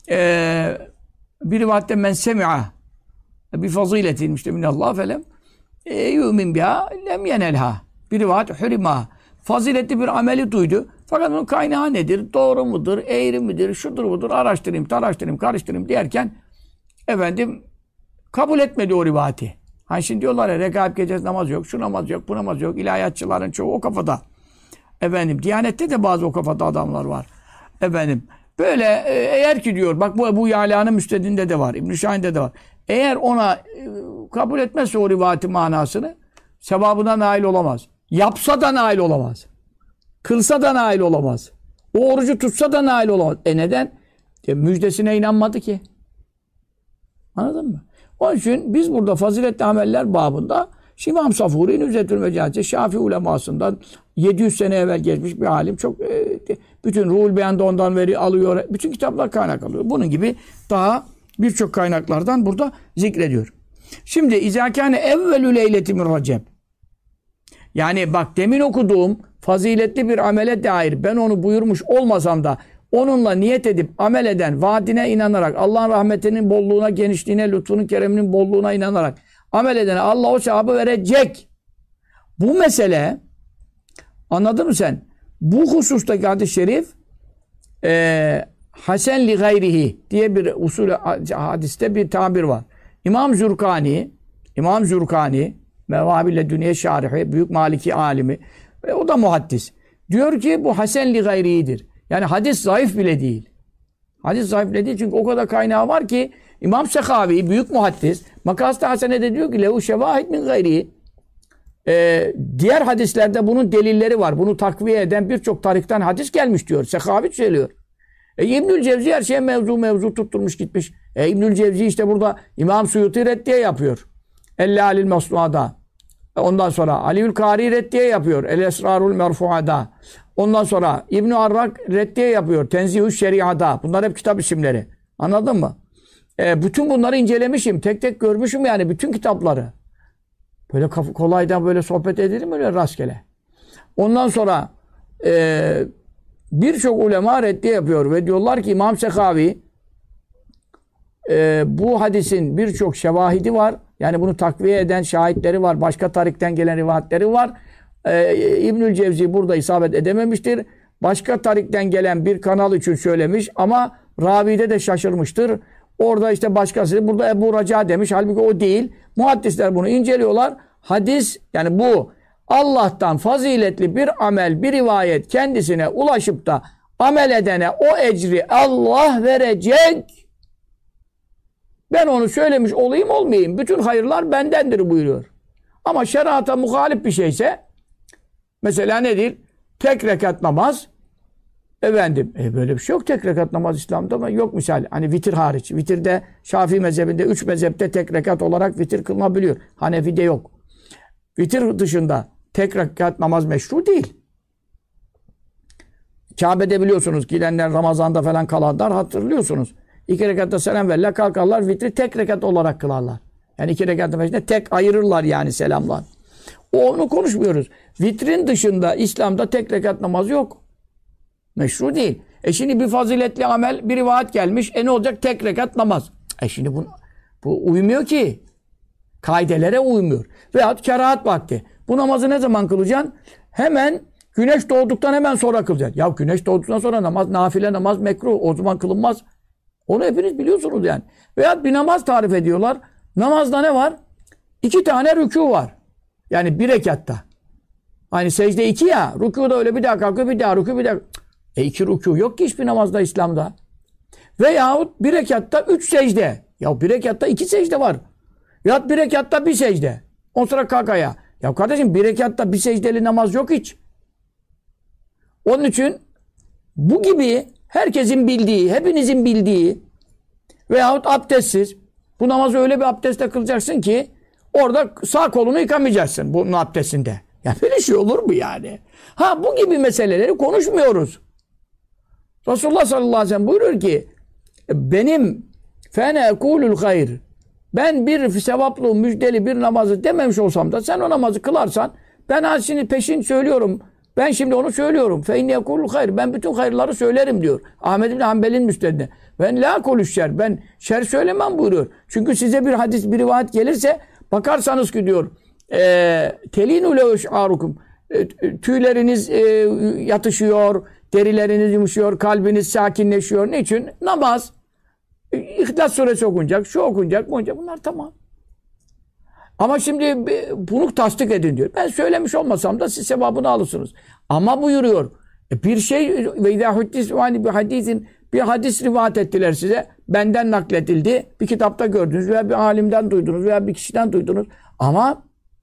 bir rivayette men semi'a bir faziletin işte minallah felem yu'min biha lem yenelha bir rivayet hurima faziletli bir ameli duydu. Fakat onun kaynağı nedir? Doğru mudur? Eğri midir? Şudur budur? Araştırayım, taraştırayım, karıştırayım derken efendim kabul etmedi o rivayeti. Hani şimdi diyorlar ya Regaib gecesi namaz yok, şu namaz yok, bu namaz yok. İlahiyatçıların çoğu o kafada. Efendim Diyanet'te de bazı o kafada adamlar var. Efendim böyle eğer ki diyor bak bu Ebu Yala'nın müstedinde de var. İbn-i Şahin'de de var. Eğer ona kabul etmezse o rivayeti manasını sevabına nail olamaz. Yapsa da nail olamaz. Kılsa da nail olamaz. O orucu tutsa da nail olamaz. Neden? Müjdesine inanmadı ki. Anladın mı? Onun için biz burada faziletli ameller babında İmam Safuri Nüzzetül Mecalisi Şafii ulemasından 700 sene evvel geçmiş bir alim. Çok bütün Ruhul Beyan'da ondan veri alıyor. Bütün kitaplar kaynak alıyor. Bunun gibi daha birçok kaynaklardan burada zikrediyor. Şimdi İzâkâne evvelü leyleti min Recep. Yani bak demin okuduğum faziletli bir amele dair ben onu buyurmuş olmasam da onunla niyet edip amel eden, vaadine inanarak, Allah'ın rahmetinin bolluğuna, genişliğine, lütfunun, kereminin bolluğuna inanarak amel edene Allah o sevabı verecek. Bu mesele, anladın mı sen? Bu husustaki hadis-i şerif hasen li gayrihi diye bir usul hadiste bir tabir var. İmam Zurkani Mevâbil Dünya Şarihi, büyük Maliki alimi, o da muhaddis. Diyor ki bu hasen li gayrihidir. Yani hadis zayıf bile değil. Hadis zayıf bile değil çünkü o kadar kaynağı var ki İmam Sekavi, büyük muhaddis, Makas'ta Hasene'de diyor ki lehu şevahid min gayrihi. Diğer hadislerde bunun delilleri var. Bunu takviye eden birçok tarikten hadis gelmiş diyor. Sekavi söylüyor. İbnül Cevzi her şeye mevzu tutturmuş gitmiş. İbnül Cevzi işte burada İmam Suyuti reddiye yapıyor. El-Lâlil Masnuada. Ondan sonra Aliül Kari reddiye yapıyor. El-Esrarul Merfuada. Ondan sonra İbn-i Arrak reddiye yapıyor. Tenzihü Şeriada. Bunlar hep kitap isimleri. Anladın mı? Bütün bunları incelemişim. Tek tek görmüşüm yani bütün kitapları. Böyle kolaydan böyle sohbet edelim öyle rastgele. Ondan sonra birçok ulema reddiye yapıyor ve diyorlar ki İmam Sekavi bu hadisin birçok şevahidi var. Yani bunu takviye eden şahitleri var. Başka tarikten gelen rivayetleri var. İbnül Cevzi burada isabet edememiştir. Başka tarikten gelen bir kanal için söylemiş ama ravide de şaşırmıştır. Orada işte başkası, burada Ebu Raca demiş. Halbuki o değil. Muhaddisler bunu inceliyorlar. Hadis, yani bu Allah'tan faziletli bir amel, bir rivayet kendisine ulaşıp da amel edene o ecri Allah verecek. Ben onu söylemiş olayım olmayayım. Bütün hayırlar bendendir buyuruyor. Ama şerata muhalif bir şeyse mesela nedir? Tek rekat namaz. Efendim, böyle bir şey yok. Tek rekat namaz İslam'da ama yok misal. Hani vitir hariç. Vitirde Şafii mezhebinde 3 mezhepte tek rekat olarak vitir kılınabiliyor. Hanefi'de yok. Vitir dışında tek rekat namaz meşru değil. Kabe'de biliyorsunuz gidenler Ramazan'da falan kalanlar hatırlıyorsunuz. 2 rekatta selam verirler, kalkarlar, vitri tek rekat olarak kılarlar. Yani 2 rekatın peşinde tek ayırırlar yani selamlar. Onu konuşmuyoruz. Vitrin dışında İslam'da tek rekat namaz yok. Meşru değil. Şimdi bir faziletli amel, bir rivayet gelmiş. Ne olacak? Tek rekat namaz. Şimdi bu uymuyor ki. Kaidelere uymuyor. Veyahut kerahat vakti. Bu namazı ne zaman kılacaksın? Hemen güneş doğduktan hemen sonra kılacaksın. Ya güneş doğduktan sonra namaz, nafile namaz mekruh. O zaman kılınmaz. Onu hepiniz biliyorsunuz yani. Veyahut bir namaz tarif ediyorlar. Namazda ne var? 2 tane rükû var. Yani 1 rekatta. Hani secde 2 ya. Rükûda öyle bir daha kalkıyor, bir daha rükû, bir daha. 2 rükû yok ki hiçbir namazda İslam'da. Veyahut 1 rekatta 3 secde. Ya 1 rekatta 2 secde var. Veyahut 1 rekatta 1 secde. On sonra kalk ayağa. Ya kardeşim 1 rekatta 1 secdeli namaz yok hiç. Onun için Bu gibi herkesin bildiği, hepinizin bildiği veyahut abdestsiz, bu namazı öyle bir abdestle kılacaksın ki orada sağ kolunu yıkamayacaksın bunun abdestinde. Ya böyle şey olur mu yani? Ha, bu gibi meseleleri konuşmuyoruz. Resulullah sallallahu aleyhi ve sellem buyuruyor ki benim fene ekulul hayr, ben bir sevaplı, müjdeli bir namazı dememiş olsam da sen o namazı kılarsan ben şimdi peşin söylüyorum. Ben şimdi onu söylüyorum. Fe inne yekulul hayr. Ben bütün hayırları söylerim diyor. Ahmed bin Hanbel'in müstedine. Ben la koluş şer. Ben şer söylemem buyuruyor. Çünkü size bir hadis, bir rivayet gelirse bakarsanız ki diyor telinu le eş'arukum. Tüyleriniz yatışıyor, derileriniz yumuşuyor, kalbiniz sakinleşiyor. Niçin? Namaz. İhlas suresi okunacak, şu okunacak, bu okunacak. Bunlar tamam. Ama şimdi bunu tasdik edin diyor. Ben söylemiş olmasam da siz sevabını alırsınız. Ama buyuruyor. Bir şey ve izâ huddis bir hadisin, bir hadis rivayet ettiler size. Benden nakledildi. Bir kitapta gördünüz veya bir alimden duydunuz veya bir kişiden duydunuz. Ama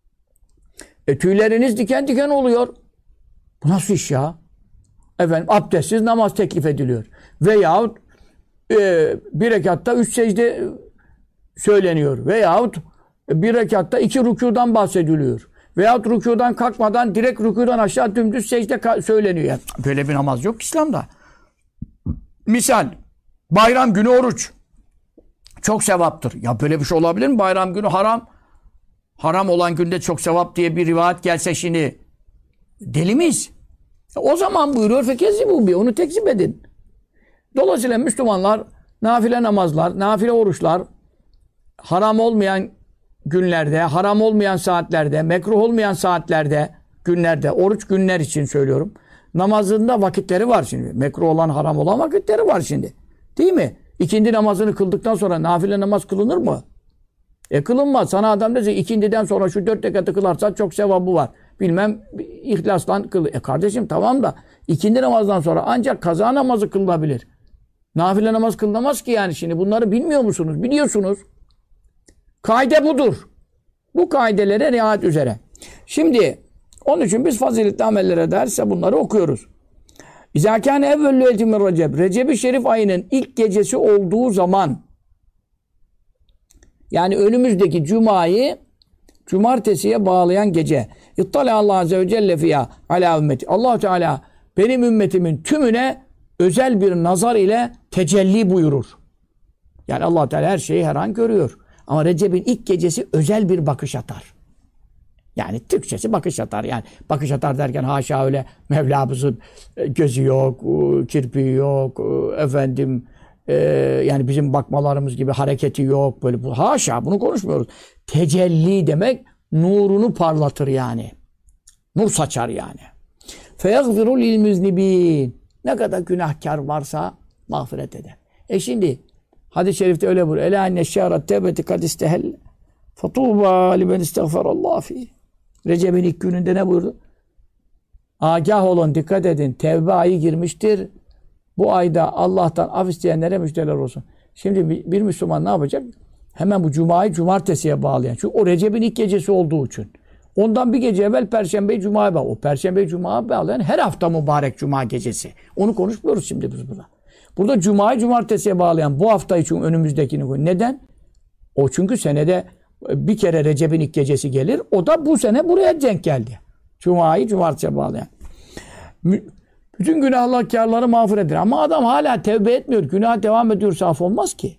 tüyleriniz diken diken oluyor. Bu nasıl iş ya? Efendim abdestsiz namaz teklif ediliyor. Veyahut bir rekatta 3 secde söyleniyor. Veyahut bir rekatta 2 rükûdan bahsediliyor. Veyahut rükûdan kalkmadan direkt rükûdan aşağı dümdüz secde söyleniyor. Yani böyle bir namaz yok İslam'da. Misal bayram günü oruç. Çok sevaptır. Ya böyle bir şey olabilir mi? Bayram günü haram. Haram olan günde çok sevap diye bir rivayet gelse şimdi deli miyiz? O zaman buyuruyor fekezzibu bi, onu tekzip edin. Dolayısıyla Müslümanlar nafile namazlar, nafile oruçlar haram olmayan günlerde, haram olmayan saatlerde, mekruh olmayan saatlerde, günlerde, oruç günler için söylüyorum. Namazında vakitleri var şimdi. Mekruh olan, haram olan vakitleri var şimdi. Değil mi? İkindi namazını kıldıktan sonra nafile namaz kılınır mı? Kılınmaz. Sana adam dese ikindiden sonra şu 4 rekatı kılarsan çok sevabı var. Bilmem ihlasla kıl. Kardeşim tamam da ikindi namazdan sonra ancak kaza namazı kılınabilir. Nafile namaz kılınamaz ki yani şimdi. Bunları bilmiyor musunuz? Biliyorsunuz. Kaide budur. Bu kaidelere riayet üzere. Şimdi onun için biz faziletli amellere derse bunları okuyoruz. İzâ kâne evvellü eltimir Recep. Recep-i Şerif ayının ilk gecesi olduğu zaman, yani önümüzdeki cumayı cumartesiye bağlayan gece. İttala Allah azze ve celle fiyâ alâ ümmeti. Allah Teala benim ümmetimin tümüne özel bir nazar ile tecelli buyurur. Yani Allah Teala her şeyi her an görüyor. Ama Recep'in ilk gecesi özel bir bakış atar. Yani Türkçesi bakış atar. Yani bakış atar derken haşa öyle Mevlamızın gözü yok, kirpiği yok, efendim yani bizim bakmalarımız gibi hareketi yok. Böyle haşa bunu konuşmuyoruz. Tecelli demek nurunu parlatır yani. Nur saçar yani. Feyagfiru lil müznibin. Ne kadar günahkar varsa mağfiret eder. Şimdi hadis-i şerifte öyle buyuruyor. Ela enne şehret tevbeti kad istehel fetuba limen istagfarallahu fî. Recep'in ilk gününde ne buyurdu? Agah olun, dikkat edin. Tevbe ayı girmiştir. Bu ayda Allah'tan af isteyenlere müjdeler olsun. Şimdi bir Müslüman ne yapacak? Hemen bu cumayı cumartesiye bağlayan. Çünkü o Recep'in ilk gecesi olduğu için. Ondan bir gece evvel Perşembe'yi Cuma'ya bağlayan. O Perşembe'yi Cuma'ya bağlayan her hafta mübarek Cuma gecesi. Onu konuşmuyoruz şimdi biz burada. Burada Cuma'yı cumartesiye bağlayan bu hafta için önümüzdekini koy. Neden? O çünkü senede bir kere Recep'in ilk gecesi gelir. O da bu sene buraya denk geldi. Cuma'yı cumartesiye bağlayan. Bütün günahkarları mağfiret eder. Ama adam hala tevbe etmiyor. Günah devam ediyorsa af olmaz ki.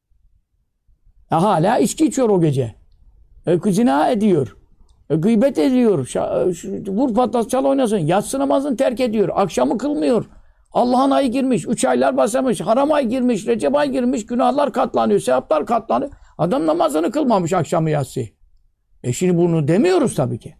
Hala içki içiyor o gece. Zina ediyor. Gıybet ediyor. Vur patlat çal oynasın. Yatsı namazını terk ediyor. Akşamı kılmıyor. Allah'ın ayı girmiş. 3 aylar basamış. Haram ay girmiş. Recep ay girmiş. Günahlar katlanıyor. Sevaplar katlanıyor. Adam namazını kılmamış akşamı yatsı. Şimdi bunu demiyoruz tabii ki.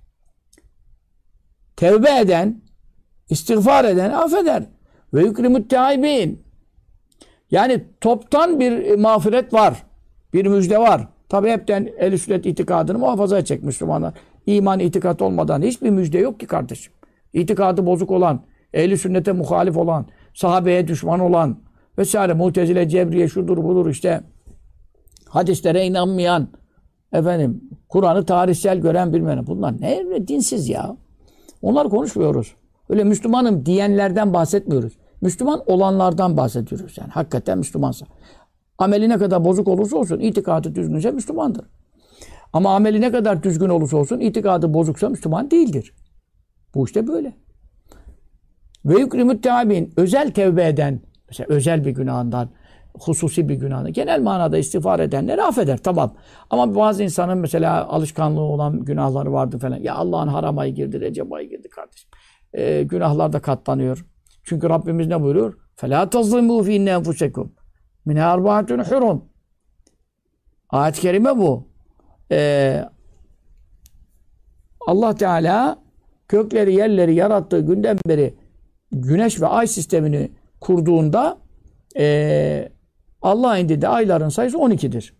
Tevbe eden, istiğfar eden affeder. Ve yükrimut teaibin. Yani toptan bir mağfiret var. Bir müjde var. Tabi hepten ehl-i sünnet itikadını muhafaza edecek Müslümanlar. İman, itikat olmadan hiçbir müjde yok ki kardeşim. İtikadı bozuk olan, ehl-i sünnete muhalif olan, sahabeye düşman olan vesaire, Mu'tezile, Cebriye, şudur budur işte, hadislere inanmayan, efendim, Kur'an'ı tarihsel gören bilmem. Bunlar ne dinsiz ya. Onları konuşmuyoruz. Öyle Müslümanım diyenlerden bahsetmiyoruz. Müslüman olanlardan bahsediyoruz yani. Hakikaten Müslümansa. Ameli ne kadar bozuk olursa olsun, itikadı düzgünse Müslümandır. Ama ameli ne kadar düzgün olursa olsun, itikadı bozuksa Müslüman değildir. Bu işte böyle. Ve yükrimü't tâbîn, özel tevbe eden, mesela özel bir günahından, hususi bir günahından, genel manada istiğfar edenleri affeder, tamam. Ama bazı insanın mesela alışkanlığı olan günahları vardı falan. Ya Allah'ın haram ayı girdi, Recep ayı girdi kardeşim. Günahlar da katlanıyor. Çünkü Rabbimiz ne buyuruyor? فَلَا تَظْلِمُوا فِي اِنَّ مِنَا اَرْبَعَةٌ حُرُمٌ. Ayet-i kerime bu. Allah Teala gökleri, yerleri yarattığı günden beri güneş ve ay sistemini kurduğunda Allah indinde ayların sayısı 12'dir.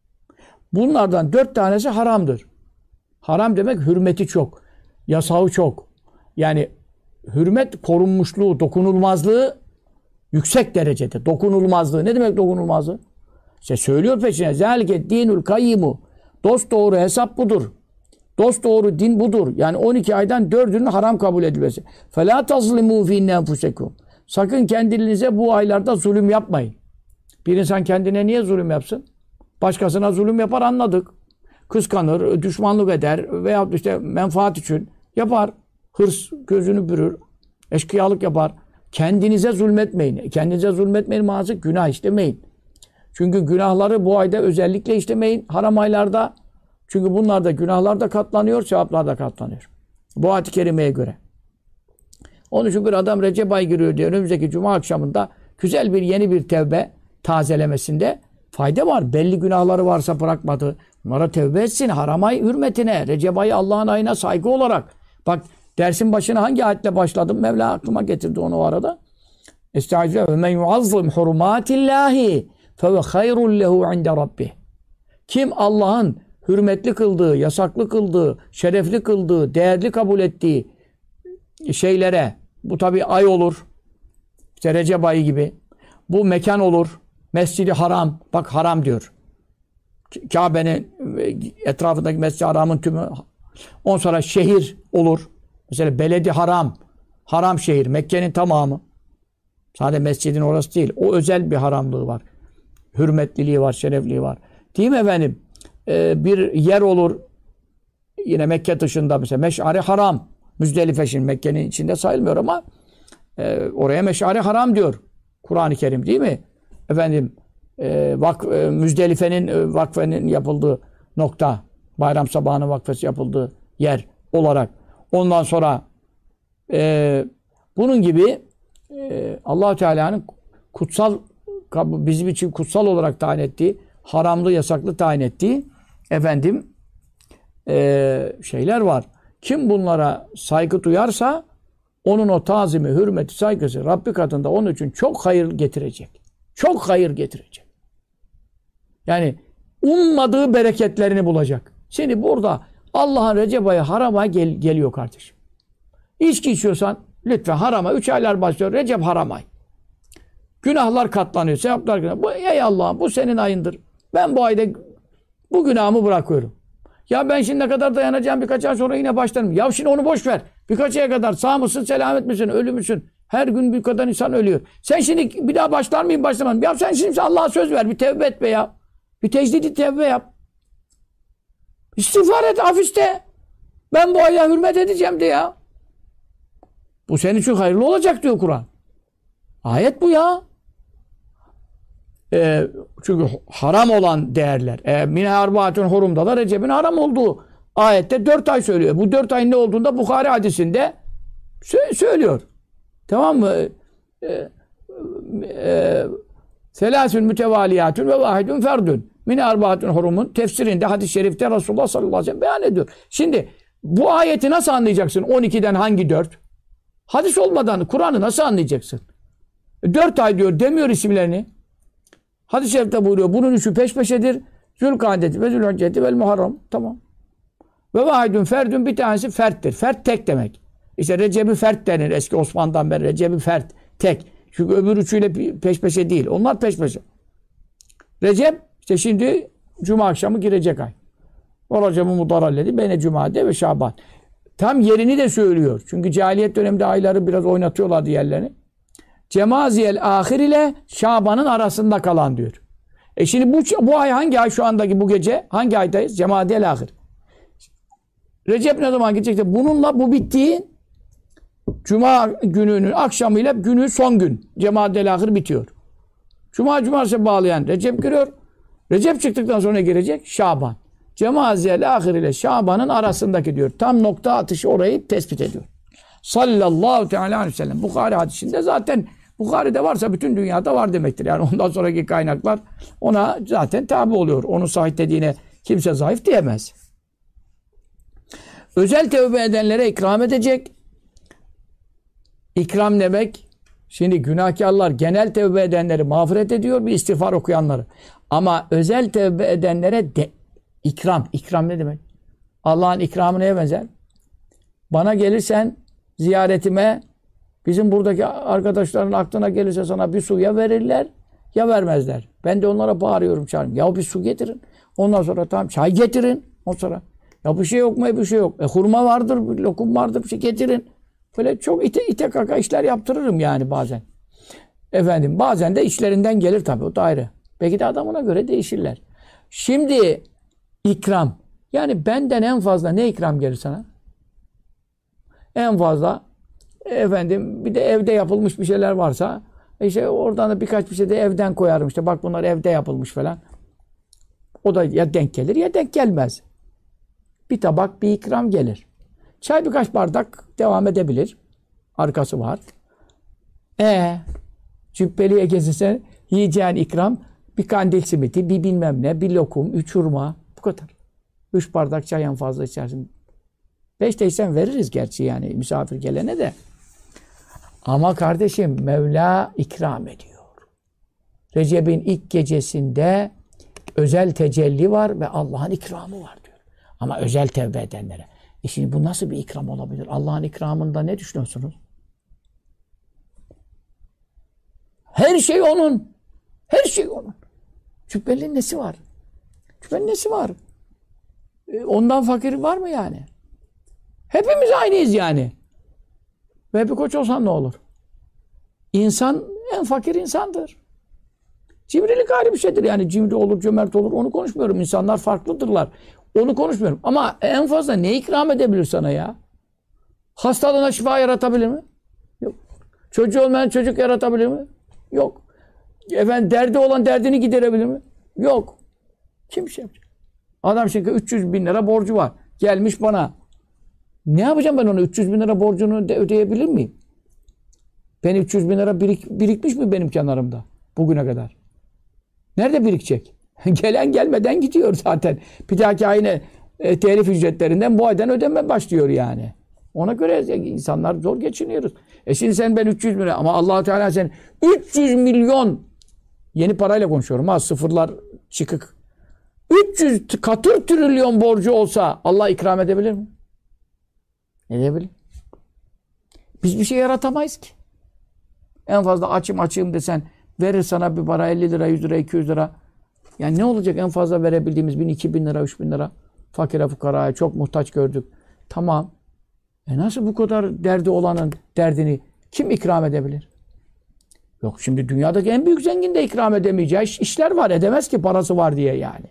Bunlardan 4 tanesi haramdır. Haram demek hürmeti çok, yasağı çok. Yani hürmet korunmuşluğu, dokunulmazlığı yüksek derecede. Dokunulmazlığı. Ne demek dokunulmazlığı? İşte söylüyor peşine. Zâlike dinul kayyimu. Dosdoğru hesap budur. Dosdoğru din budur. Yani 12 aydan 4'ünün haram kabul edilmesi. فَلَا تَظْلِمُوا فِي اَنْفُسَكُمْ. Sakın kendinize bu aylarda zulüm yapmayın. Bir insan kendine niye zulüm yapsın? Başkasına zulüm yapar, anladık. Kıskanır, düşmanlık eder veya işte menfaat için yapar. Hırs gözünü bürür. Eşkıyalık yapar. Kendinize zulmetmeyin. Kendinize zulmetmeyin manası günah işlemeyin. Çünkü günahları bu ayda özellikle işlemeyin. Haram aylarda. Çünkü bunlarda günahlar da katlanıyor, sevaplar da katlanıyor. Bu ayet-i kerimeye göre. Onun için bir adam Recep ayı giriyor diye önümüzdeki cuma akşamında güzel bir yeni bir tevbe tazelemesinde fayda var. Belli günahları varsa bırakmadı. Bunlara tevbe etsin. Haram ay hürmetine, Recep ayı Allah'ın ayına saygı olarak. Bak dersin başına hangi ayetle başladım? Mevla aklıma getirdi onu o arada. Estaizu ve men yuazzim hurumatillahi fe hayrun lehu inde rabbih. Kim Allah'ın hürmetli kıldığı, yasaklı kıldığı, şerefli kıldığı, değerli kabul ettiği şeylere, bu tabi ay olur, işte Recep ayı gibi, bu mekan olur, Mescid-i Haram, bak haram diyor. Kabe'nin etrafındaki Mescid-i Haram'ın tümü, ondan sonra şehir olur. Mesela Beledi Haram, haram şehir, Mekke'nin tamamı. Sadece mescidin orası değil, o özel bir haramlığı var. Hürmetliliği var, şerefliği var. Değil mi efendim? Bir yer olur, yine Mekke dışında mesela Meş'ari Haram, Müzdelife, şimdi Mekke'nin içinde sayılmıyor ama oraya Meş'ari Haram diyor Kur'an-ı Kerim, değil mi? Efendim Müzdelife'nin vakfenin yapıldığı nokta, bayram sabahının vakfesi yapıldığı yer olarak. Ondan sonra bunun gibi Allah-u Teala'nın kutsal, bizim için kutsal olarak tayin ettiği, haramlı, yasaklı tayin ettiği efendim şeyler var. Kim bunlara saygı duyarsa onun o tazimi, hürmeti, saygısı Rabbi katında onun için çok hayır getirecek. Çok hayır getirecek. Yani ummadığı bereketlerini bulacak. Şimdi burada Allah'ın Recep ayı harama geliyor kardeşim. İçki içiyorsan lütfen harama. 3 aylar başlıyor. Recep haram ay. Günahlar katlanıyor. Sevaplar katlanıyor. Ey Allah'ım bu senin ayındır. Ben bu ayda bu günahımı bırakıyorum. Ya ben şimdi ne kadar dayanacağım, birkaç ay sonra yine başlarım. Ya şimdi onu boş ver. Birkaç aya kadar sağ mısın, selamet misin, ölü müsün? Her gün bir kadar insan ölüyor. Sen şimdi bir daha başlar mıyım, başlamam? Ya sen şimdi Allah'a söz ver. Bir tevbe et be ya. Bir tecdidi tevbe yap. İstiğfar et, af iste. Ben bu aya hürmet edeceğim de ya. Bu senin için hayırlı olacak diyor Kur'an. Ayet bu ya. Çünkü haram olan değerler. Mine arbaatun hurumda da Recep'in haram olduğu ayette 4 ay söylüyor. Bu 4 ayın ne olduğunda Bukhari hadisinde söylüyor. Tamam mı? Selâsün mütevaliyatun ve vahidun ferdun. Mine arbaatun hurumun tefsirinde hadis-i şerifte Resulullah sallallahu aleyhi ve sellem beyan ediyor. Şimdi bu ayeti nasıl anlayacaksın? 12'den hangi 4? Hadis olmadan Kur'an'ı nasıl anlayacaksın? 4 ay diyor, demiyor isimlerini. Hadis-i şerifte buyuruyor. Bunun üçü peş peşedir. Zülkadeti ve Zülhücceti vel Muharram. Tamam. Ve vahidun ferdun, bir tanesi ferttir. Fert tek demek. İşte Recep-i Fert denir. Eski Osman'dan beri Recep-i Fert tek. Çünkü öbür üçüyle peş peşe değil. Onlar peş peşe. Recep işte şimdi Cuma akşamı girecek ay. O Recep-i Mudaralledi beyne Cuma'de ve Şaban. Tam yerini de söylüyor. Çünkü cahiliyet döneminde ayları biraz oynatıyorlardı yerlerini. Cemaziyel ahir ile Şaban'ın arasında kalan diyor. Şimdi bu ay hangi ay şu andaki bu gece? Hangi aydayız? Cemaziyel ahir. Recep ne zaman gidecek? Bununla bu bittiği Cuma gününün akşamıyla günü son gün. Cemaziyel ahir bitiyor. Cuma cumartesi bağlayan Recep giriyor. Recep çıktıktan sonra girecek Şaban. Cemaziyel ahir ile Şaban'ın arasındaki diyor. Tam nokta atışı orayı tespit ediyor. Sallallahu teala aleyhi ve sellem. Bukhari hadisinde zaten Bukhari'de varsa bütün dünyada var demektir. Yani ondan sonraki kaynaklar ona zaten tabi oluyor. Onun sahih dediğine kimse zayıf diyemez. Özel tevbe edenlere ikram edecek. İkram demek, şimdi günahkarlar genel tevbe edenleri mağfiret ediyor, bir istiğfar okuyanları. Ama özel tevbe edenlere de ikram. İkram ne demek? Allah'ın ikramı neye benzer? Bana gelirsen ziyaretime, bizim buradaki arkadaşların aklına gelirse sana bir su ya verirler ya vermezler. Ben de onlara bağırıyorum, çağırıyorum. Ya bir su getirin. Ondan sonra tamam çay getirin. Ondan sonra ya bir şey yok mu? Bir şey yok. Hurma vardır, lokum vardır, bir şey getirin. Böyle çok ite kaka işler yaptırırım yani bazen. Efendim bazen de işlerinden gelir tabii, o da ayrı. Belki de adamına göre değişirler. Şimdi ikram. Yani benden en fazla ne ikram gelir sana? En fazla efendim bir de evde yapılmış bir şeyler varsa işte oradan da birkaç bir şey de evden koyarım. İşte bak bunlar evde yapılmış falan. O da ya denk gelir ya denk gelmez. Bir tabak bir ikram gelir. Çay birkaç bardak devam edebilir. Arkası var. Cübbeliye gezirsen yiyeceğin ikram bir kandil simiti, bir bilmem ne, bir lokum, 3 hurma. Bu kadar. 3 bardak çay en fazla içersin. 5 de içsen veririz gerçi yani misafir gelene de. Ama kardeşim Mevla ikram ediyor. Recep'in ilk gecesinde özel tecelli var ve Allah'ın ikramı var diyor. Ama özel tevbe edenlere. Şimdi bu nasıl bir ikram olabilir? Allah'ın ikramında ne düşünüyorsunuz? Her şey onun. Her şey onun. Cübbeli'nin nesi var? Cübbeli'nin nesi var? Ondan fakir var mı yani? Hepimiz aynıyız yani. Vehbi Koç olsan ne olur? İnsan en fakir insandır. Cimrilik ayrı bir şeydir yani. Cimri olur, cömert olur. Onu konuşmuyorum. İnsanlar farklıdırlar. Onu konuşmuyorum. Ama en fazla ne ikram edebilir sana ya? Hastalığına şifa yaratabilir mi? Yok. Çocuğu olmayan çocuk yaratabilir mi? Yok. Efendim derdi olan derdini giderebilir mi? Yok. Kim şey yapacak? Adam şimdi 300 bin lira borcu var. Gelmiş bana. Ne yapacağım ben ona? 300 bin lira borcunu de ödeyebilir miyim? Ben 300 bin lira birikmiş mi benim kenarımda bugüne kadar? Nerede birikecek? Gelen gelmeden gidiyor zaten. Bir dahaki ayine telif ücretlerinden bu aydan ödeme başlıyor yani. Ona göre insanlar zor geçiniyoruz. Şimdi sen ben 300 bin lira ama Allah Teala sen 300 milyon yeni parayla konuşuyorum ha sıfırlar çıkık. 300 katır trilyon borcu olsa Allah ikram edebilir mi? Edebilir. Biz bir şey yaratamayız ki. En fazla açım desen verir sana bir para 50 lira, 100 lira, 200 lira. Yani ne olacak en fazla verebildiğimiz 1000, 2000 lira, 3000 lira fakire fukaraya çok muhtaç gördük. Tamam. Nasıl bu kadar derdi olanın derdini kim ikram edebilir? Yok şimdi dünyadaki en büyük zengin de ikram edemeyeceği işler var. Edemez ki parası var diye yani.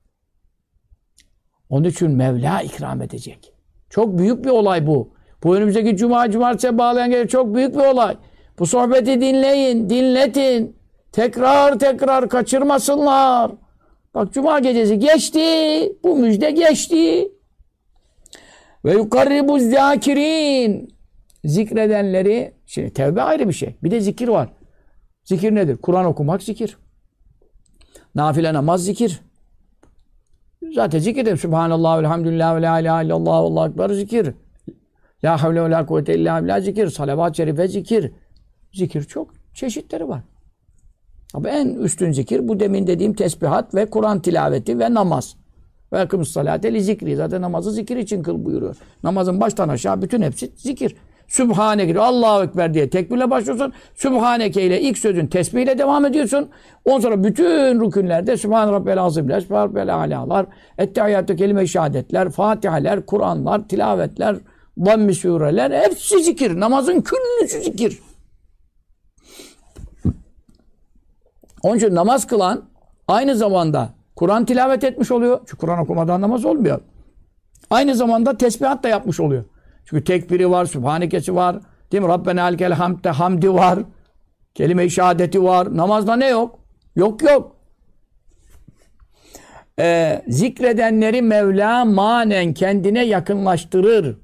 Onun için Mevla ikram edecek. Çok büyük bir olay bu. Bu önümüzdeki cumartesiye bağlayan gelir çok büyük bir olay. Bu sohbeti dinleyin, dinletin. Tekrar kaçırmasınlar. Bak cuma gecesi geçti. Bu müjde geçti. Ve yukarribu zâkirin. Zikredenleri, şimdi tevbe ayrı bir şey. Bir de zikir var. Zikir nedir? Kur'an okumak zikir. Nafile namaz zikir. Zaten zikir de Subhanallah, elhamdülillah ve la ilahe illallah, Allahu ekber zikir. La havle ve la kuvvete illa billah zikir. Salavat-ı şerife zikir. Zikir çok çeşitleri var. Ama en üstün zikir bu demin dediğim tesbihat ve Kur'an tilaveti ve namaz. Ve akımus salate li zikri. Zaten namazı zikir için kıl buyuruyor. Namazın baştan aşağı bütün hepsi zikir. Sübhaneke, Allahu Ekber diye tekbirle başlıyorsun. Sübhaneke ile ilk sözün tesbihle devam ediyorsun. Ondan sonra bütün rükünlerde Sübhan Rabbel Azimler, Sübhan Rabbel Alalar, Ettehiyyatü kelime-i şehadetler, Fatihaler, Kur'anlar, tilavetler, Zamm-ı sureler hepsi zikir. Namazın küllüsü zikir. Onun için namaz kılan aynı zamanda Kur'an tilavet etmiş oluyor. Çünkü Kur'an okumadan namaz olmuyor. Aynı zamanda tesbihat da yapmış oluyor. Çünkü tekbiri var, sübhanekesi var. Değil mi? Rabbena alkel hamd, hamdi var. Kelime-i şehadeti var. Namazda ne yok? Yok. Zikredenleri Mevla manen kendine yakınlaştırır.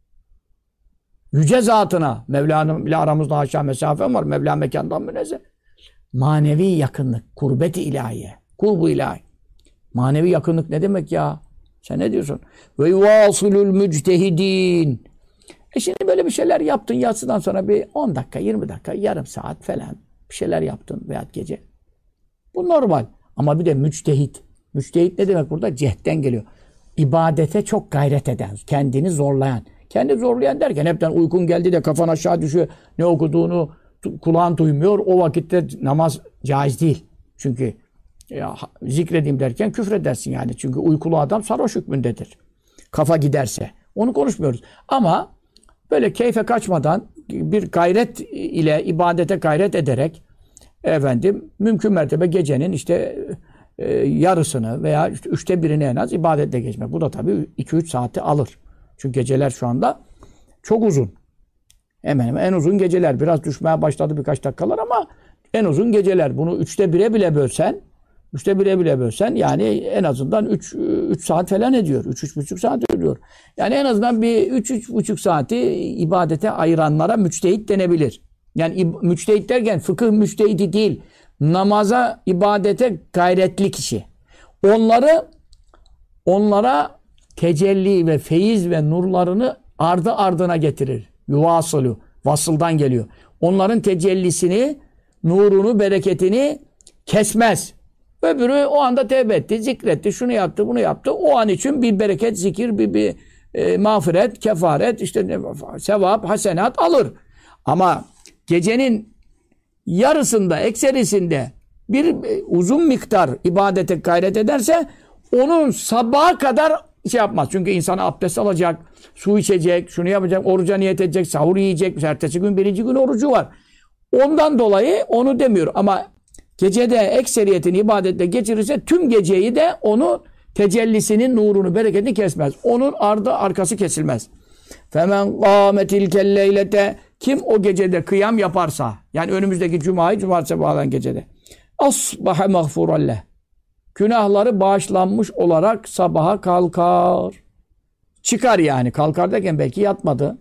Yüce zatına. Mevla'nın ile aramızda haşa mesafe var. Mevla mekandan münezzeh. Manevi yakınlık. Kurbet-i ilahiye. Kurbu ilahi. Manevi yakınlık ne demek ya? Sen ne diyorsun? Ve yuvasulul müctehidin. Şimdi böyle bir şeyler yaptın. Yatsıdan sonra bir 10 dakika, 20 dakika, yarım saat falan bir şeyler yaptın veya gece. Bu normal. Ama bir de müctehid. Müctehid ne demek burada? Cehdden geliyor. İbadete çok gayret eden, kendini zorlayan. Kendini zorlayan derken hepten uykun geldi de kafan aşağı düşüyor. Ne okuduğunu kulağın duymuyor. O vakitte namaz caiz değil. Çünkü zikredeyim derken küfredersin yani. Çünkü uykulu adam sarhoş hükmündedir. Kafa giderse. Onu konuşmuyoruz. Ama böyle keyfe kaçmadan bir gayret ile ibadete gayret ederek mümkün mertebe gecenin yarısını veya 1/3'ünü en az ibadetle geçmek. Bu da tabii 2-3 saati alır. Çünkü geceler şu anda çok uzun. Hemen en uzun geceler. Biraz düşmeye başladı birkaç dakikalar ama en uzun geceler. Bunu 1/3'e bile bölsen yani en azından 3 saat falan ediyor. 3-3,5 saat ediyor. Yani en azından bir 3-3,5 saati ibadete ayıranlara müçtehit denebilir. Yani müçtehit derken fıkıh müçtehidi değil. Namaza, ibadete gayretli kişi. Onlara tecelli ve feyiz ve nurlarını ardı ardına getirir. Yuvasılu. Vasıldan geliyor. Onların tecellisini, nurunu, bereketini kesmez. Öbürü o anda tevbe etti, zikretti, şunu yaptı, bunu yaptı. O an için bir bereket, zikir, bir mağfiret, kefaret, sevap, hasenat alır. Ama gecenin yarısında, ekserisinde bir uzun miktar ibadete gayret ederse onun sabaha kadar yapmaz. Çünkü insan abdest alacak, su içecek, şunu yapacak, oruca niyet edecek, sahur yiyecek. Ertesi gün, birinci gün orucu var. Ondan dolayı onu demiyor. Ama gecede ekseriyetini ibadetle geçirirse tüm geceyi de onu tecellisinin nurunu, bereketini kesmez. Onun ardı arkası kesilmez. Femen kâmetil kelleylete, kim o gecede kıyam yaparsa, yani önümüzdeki cumartesi bağlanan gecede, asbahe mağfuralleh, günahları bağışlanmış olarak sabaha kalkar. Çıkar yani. Kalkar derken belki yatmadı.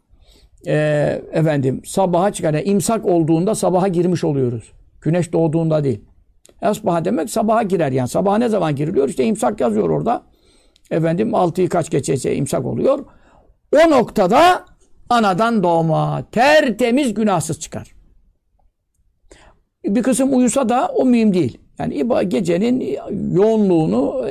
Sabaha çıkar. Yani imsak olduğunda sabaha girmiş oluyoruz. Güneş doğduğunda değil. Asbaha demek sabaha girer yani. Sabaha ne zaman giriliyor? İşte imsak yazıyor orada. 6'yı kaç geçeyse imsak oluyor. O noktada anadan doğma. Tertemiz günahsız çıkar. Bir kısım uyusa da o mühim değil. Yani gecenin yoğunluğunu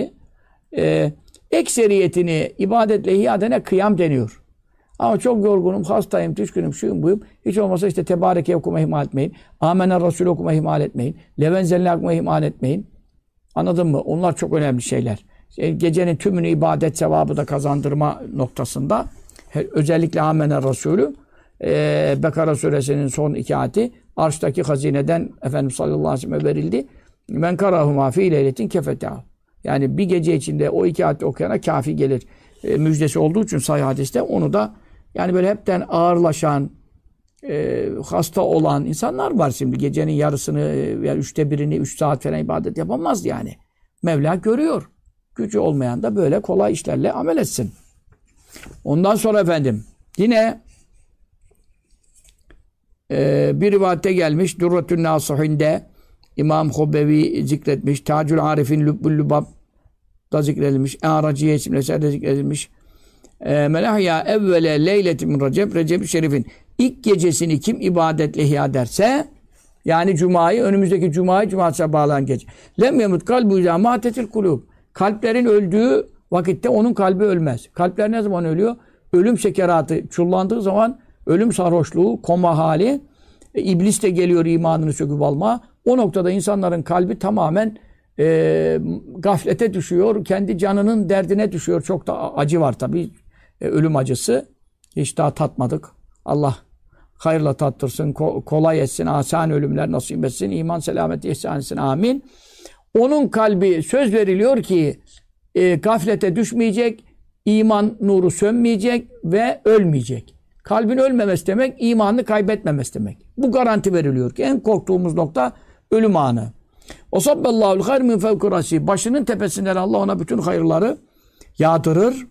ekseriyetini ibadetle ihya edene kıyam deniyor. Ama çok yorgunum, hastayım, düşkünüm, şuyum buyum. Hiç olmasa Tebareke okumayı ihmal etmeyin. Amener Resul okumayı ihmal etmeyin. Levenzelli okumayı ihmal etmeyin. Anladın mı? Onlar çok önemli şeyler. Gecenin tümünü ibadet sevabı da kazandırma noktasında özellikle Amener Resulü Bekara suresinin son 2 ayeti arştaki hazineden Efendimiz sallallahu aleyhi ve sellem verildi. Men karahuma fi leyletin kefetâ. Yani bir gece içinde o 2 ayeti okuyana kafi gelir. Müjdesi olduğu için sahih hadiste onu da yani böyle hepten ağırlaşan hasta olan insanlar var şimdi. Gecenin yarısını veya 1/3'ünü 3 saat falan ibadet yapamaz yani. Mevla görüyor. Gücü olmayan da böyle kolay işlerle amel etsin. Ondan sonra yine bir rivayette gelmiş. Durretün Nasuhinde İmam Hubbevi zikretmiş. Tacül Arif'in Lübbül Lübab da zikredilmiş. Araciye isimli eserde zikredilmiş. Melahya evvele leyleti min Recep-i Şerif'in ilk gecesini kim ibadetle ihya ederse yani önümüzdeki cumartesiye bağlanan gece. Lem yemut kalbu izâ mâtetil kulûb. Kalplerin öldüğü vakitte onun kalbi ölmez. Kalpler ne zaman ölüyor? Ölüm sekeratı çullandığı zaman ölüm sarhoşluğu, koma hali, iblis de geliyor imanını söküp alma. O noktada insanların kalbi tamamen gaflete düşüyor. Kendi canının derdine düşüyor. Çok da acı var tabii. Ölüm acısı. Hiç daha tatmadık. Allah hayırla tattırsın, kolay etsin, asan ölümler nasip etsin, iman, selamet, ihsan etsin. Amin. Onun kalbi söz veriliyor ki gaflete düşmeyecek, iman nuru sönmeyecek ve ölmeyecek. Kalbin ölmemesi demek, imanını kaybetmemesi demek. Bu garanti veriliyor ki en korktuğumuz nokta ölüm anı. O sabballahul hayr min fevki rasi. Başının tepesinden Allah ona bütün hayırları yağdırır.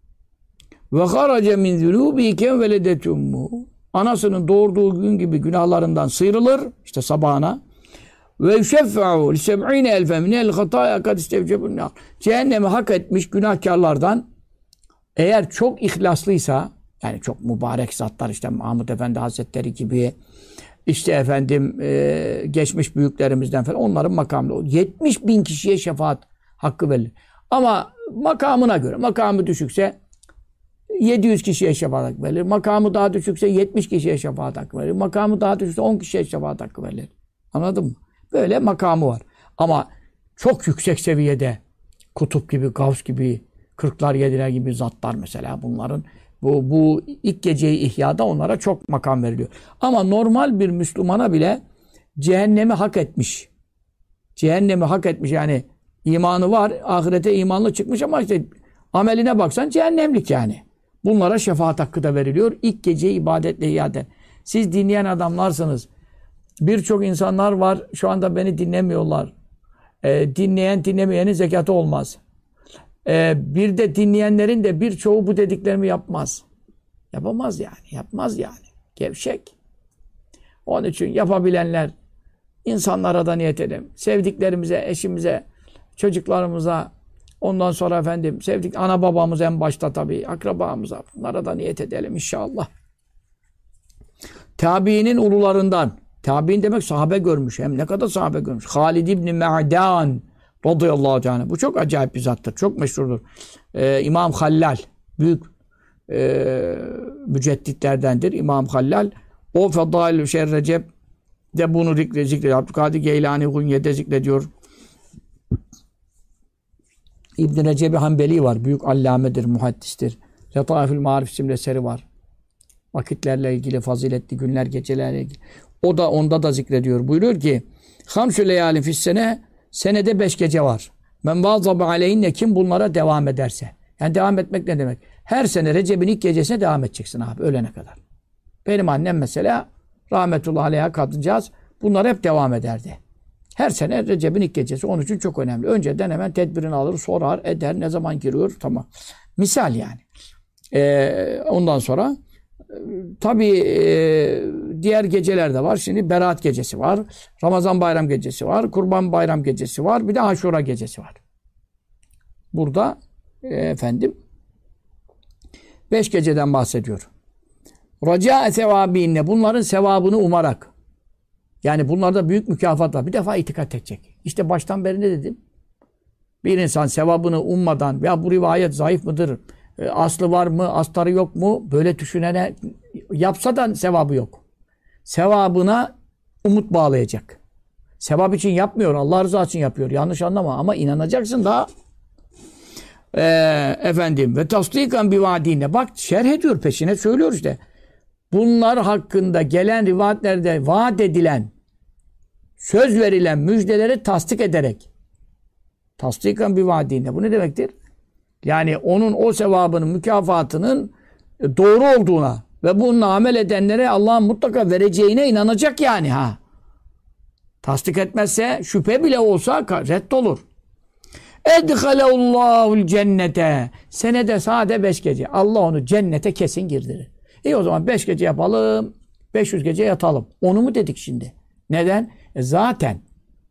Ve harace min zunubi ken veledetummu. Anasının doğurduğu gün gibi günahlarından sıyrılır. İşte sabahına. Ve yüşeffe'u li seb'ine elfe minel hataya kad istevcebun nar. Cehennemi hak etmiş günahkarlardan eğer çok ihlaslıysa, yani çok mübarek zatlar, işte Mahmud Efendi Hazretleri gibi, işte efendim geçmiş büyüklerimizden falan, onların makamı 70 bin kişiye şefaat hakkı verilir. Ama makamına göre, makamı düşükse 700 kişiye şefaat hakkı verilir. Makamı daha düşükse 70 kişiye şefaat hakkı verilir. Makamı daha düşükse 10 kişiye şefaat hakkı verilir. Anladın mı? Böyle makamı var. Ama çok yüksek seviyede kutup gibi, Gavs gibi, kırklar yediler gibi zatlar mesela, bunların bu ilk geceyi ihyada onlara çok makam veriliyor. Ama normal bir Müslümana bile cehennemi hak etmiş. Cehennemi hak etmiş, yani imanı var, ahirete imanlı çıkmış ama işte ameline baksan cehennemlik yani. Bunlara şefaat hakkı da veriliyor. İlk geceyi ibadetle iade. Siz dinleyen adamlarsınız. Birçok insanlar var şu anda beni dinlemiyorlar. Dinleyen dinlemeyenin zekatı olmaz. Bir de dinleyenlerin de birçoğu bu dediklerimi yapmaz. Yapamaz yani. Yapmaz yani. Gevşek. Onun için yapabilenler insanlara da niyet edelim. Sevdiklerimize, eşimize, çocuklarımıza, ondan sonra efendim sevdik ana babamız en başta tabii, akrabamıza, bunlara da niyet edelim inşallah. Tabiinin ulularından. Tabiin demek sahabe görmüş. Hem ne kadar sahabe görmüş. Halid İbni Me'dan radıyallahu anh. Bu çok acayip bir zattır. Çok meşhurdur. İmam Hallal. Büyük mücedditlerdendir. İmam Hallal. O Fedail-i Şer Recep de bunu zikrediyor. Abdülkadir Geylani Gunye'de zikrediyor. İbn-i Recep-i Hanbeli var. Büyük allamedir, muhaddistir. Letaifül Marif isimli eseri var. Vakitlerle ilgili, faziletli günler, gecelerle ilgili. O da onda da zikrediyor. Buyuruyor ki: "Hamsü leyalin fis-sene, senede 5 gece var. Men vazabe aleyhinne, kim bunlara devam ederse." Yani devam etmek ne demek? Her sene Recep'in ilk gecesine devam edeceksin abi, ölene kadar. Benim annem mesela rahmetullahi aleyha, kadıncağız, bunlar hep devam ederdi. Her sene Recep'in ilk gecesi onun için çok önemli. Önceden hemen tedbirini alır, sorar, eder, ne zaman giriyor, tamam. Misal yani. Ondan sonra tabii diğer geceler de var. Şimdi Berat gecesi var. Ramazan bayram gecesi var. Kurban bayram gecesi var. Bir de Aşura gecesi var. Burada efendim 5 geceden bahsediyor. Raca sevabinle, bunların sevabını umarak. Yani bunlarda büyük mükafat var. Bir defa itikat edecek. İşte baştan beri ne dedim? Bir insan sevabını ummadan, ya bu rivayet zayıf mıdır? Aslı var mı? Astarı yok mu? Böyle düşünene yapsa da sevabı yok. Sevabına umut bağlayacak. Sevap için yapmıyor. Allah rızası için yapıyor. Yanlış anlama. Ama inanacaksın da efendim ve tasdikan bi vaadine. Bak şerh ediyor, peşine söylüyor işte. Bunlar hakkında gelen rivayetlerde vaat edilen, söz verilen müjdeleri tasdik ederek. Tasdikan bi vaadine. Bu ne demektir? Yani onun o sevabının, mükafatının doğru olduğuna ve bununla amel edenlere Allah'ın mutlaka vereceğine inanacak yani ha. Tasdik etmezse şüphe bile olsa reddolur. Edhalehullahul cennete. Senede sade 5 gece. Allah onu cennete kesin girdirir. İyi o zaman 5 gece yapalım. 500 gece yatalım. Onu mu dedik şimdi? Neden? Zaten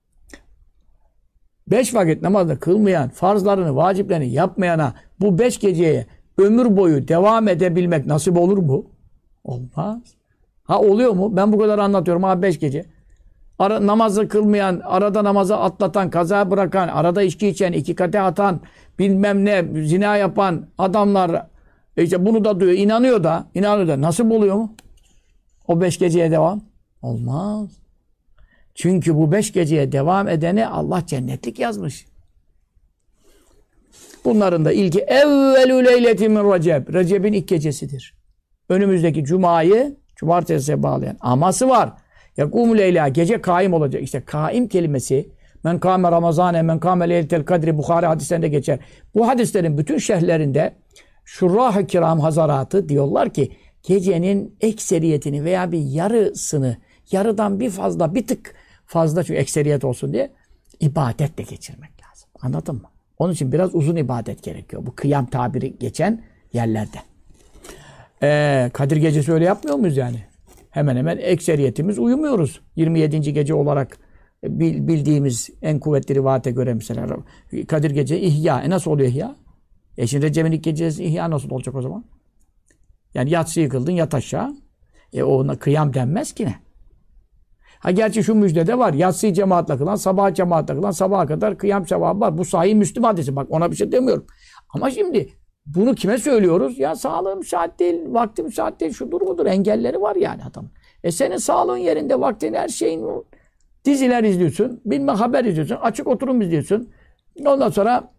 5 vakit namazını kılmayan, farzlarını, vaciplerini yapmayana bu 5 geceye ömür boyu devam edebilmek nasip olur mu? Olmaz. Ha oluyor mu? Ben bu kadar anlatıyorum. Ha 5 gece. Namazı kılmayan, arada namazı atlatan, kaza bırakan, arada içki içen, 2 kadeh atan, bilmem ne, zina yapan adamlar işte bunu da duyuyor, inanıyor da nasip oluyor mu? O 5 geceye devam? Olmaz. Çünkü bu 5 geceye devam edene Allah cennetlik yazmış. Bunların da ilki evvelü leyleti min Recep. Recep'in ilk gecesidir. Önümüzdeki cumayı Cumartesiye bağlayan. Aması var. Yakumu leyla. Gece kaim olacak. İşte kaim kelimesi men kâme ramazâne men kâme leyletel kadri Bukhari hadislerinde geçer. Bu hadislerin bütün şerhlerinde şurrah-ı kiram hazaratı diyorlar ki gecenin ekseriyetini veya bir yarısını, yarıdan bir tık fazla çünkü ekseriyet olsun diye ibadetle geçirmek lazım. Anladın mı? Onun için biraz uzun ibadet gerekiyor. Bu kıyam tabiri geçen yerlerde. Kadir gecesi öyle yapmıyor muyuz yani? Hemen hemen ekseriyetimiz uyumuyoruz. 27. gece olarak bildiğimiz en kuvvetli rivayete göre mesela Kadir gece ihya. Nasıl oluyor ihya? Şimdi Recep'in ilk gecesi ihya nasıl olacak o zaman? Yani yatsıyı kıldın yat aşağı. Ona kıyam denmez ki ne? Ha gerçi şu müjdede var. Yatsıyı cemaatle kılan, sabah cemaatle kılan, sabaha kadar kıyam sevabı var. Bu sahih Müslim hadisi. Bak ona bir şey demiyorum. Ama şimdi bunu kime söylüyoruz? Ya sağlığım müsait değil, vaktim müsait değil, şudur budur. Engelleri var yani adam. Senin sağlığın yerinde, vaktin, her şeyin diziler izliyorsun, bilmem haber izliyorsun, açık oturum izliyorsun. Ondan sonra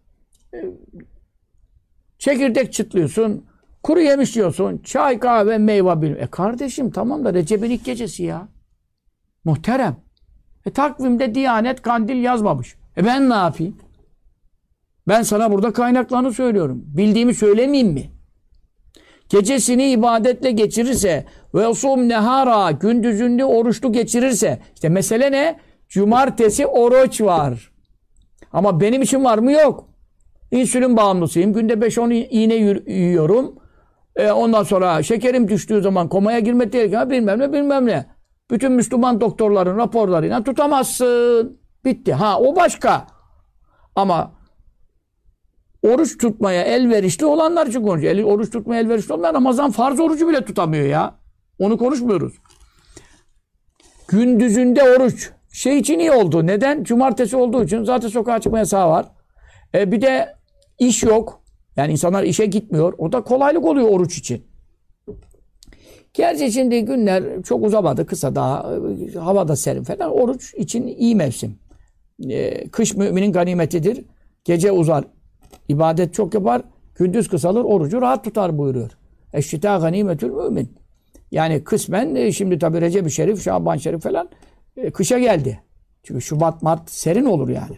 çekirdek çıtlıyorsun, kuru yemiş yiyorsun, çay, kahve, meyve bilmem. Kardeşim tamam da Recep'in ilk gecesi ya. Muhterem. Takvimde Diyanet kandil yazmamış. Ben ne yapayım? Ben sana burada kaynaklarını söylüyorum. Bildiğimi söylemeyeyim mi? Gecesini ibadetle geçirirse ve usum nehara gündüzünde oruçlu geçirirse işte mesele ne? Cumartesi oruç var. Ama benim için var mı? Yok. İnsülin bağımlısıyım. Günde 5-10 iğne yiyorum. Ondan sonra şekerim düştüğü zaman komaya girmek tehlikeli bilmem ne. Bütün Müslüman doktorların raporlarıyla tutamazsın. Bitti. Ha o başka. Ama oruç tutmaya elverişli olanlar için konuşuyor. Oruç tutmaya elverişli olmayan Ramazan farz orucu bile tutamıyor ya. Onu konuşmuyoruz. Gündüzünde oruç. Şey için iyi oldu. Neden? Cumartesi olduğu için zaten sokağa çıkma yasağı var. Bir de iş yok. Yani insanlar işe gitmiyor. O da kolaylık oluyor oruç için. Gerçi şimdi günler çok uzamadı. Kısa daha. Hava da serin falan. Oruç için iyi mevsim. Kış müminin ganimetidir. Gece uzar. İbadet çok yapar. Gündüz kısalır. Orucu rahat tutar buyuruyor. Eşşita ganimetül mümin. Yani kısmen şimdi tabi Recep-i Şerif, Şaban Şerif falan kışa geldi. Çünkü Şubat, Mart serin olur yani.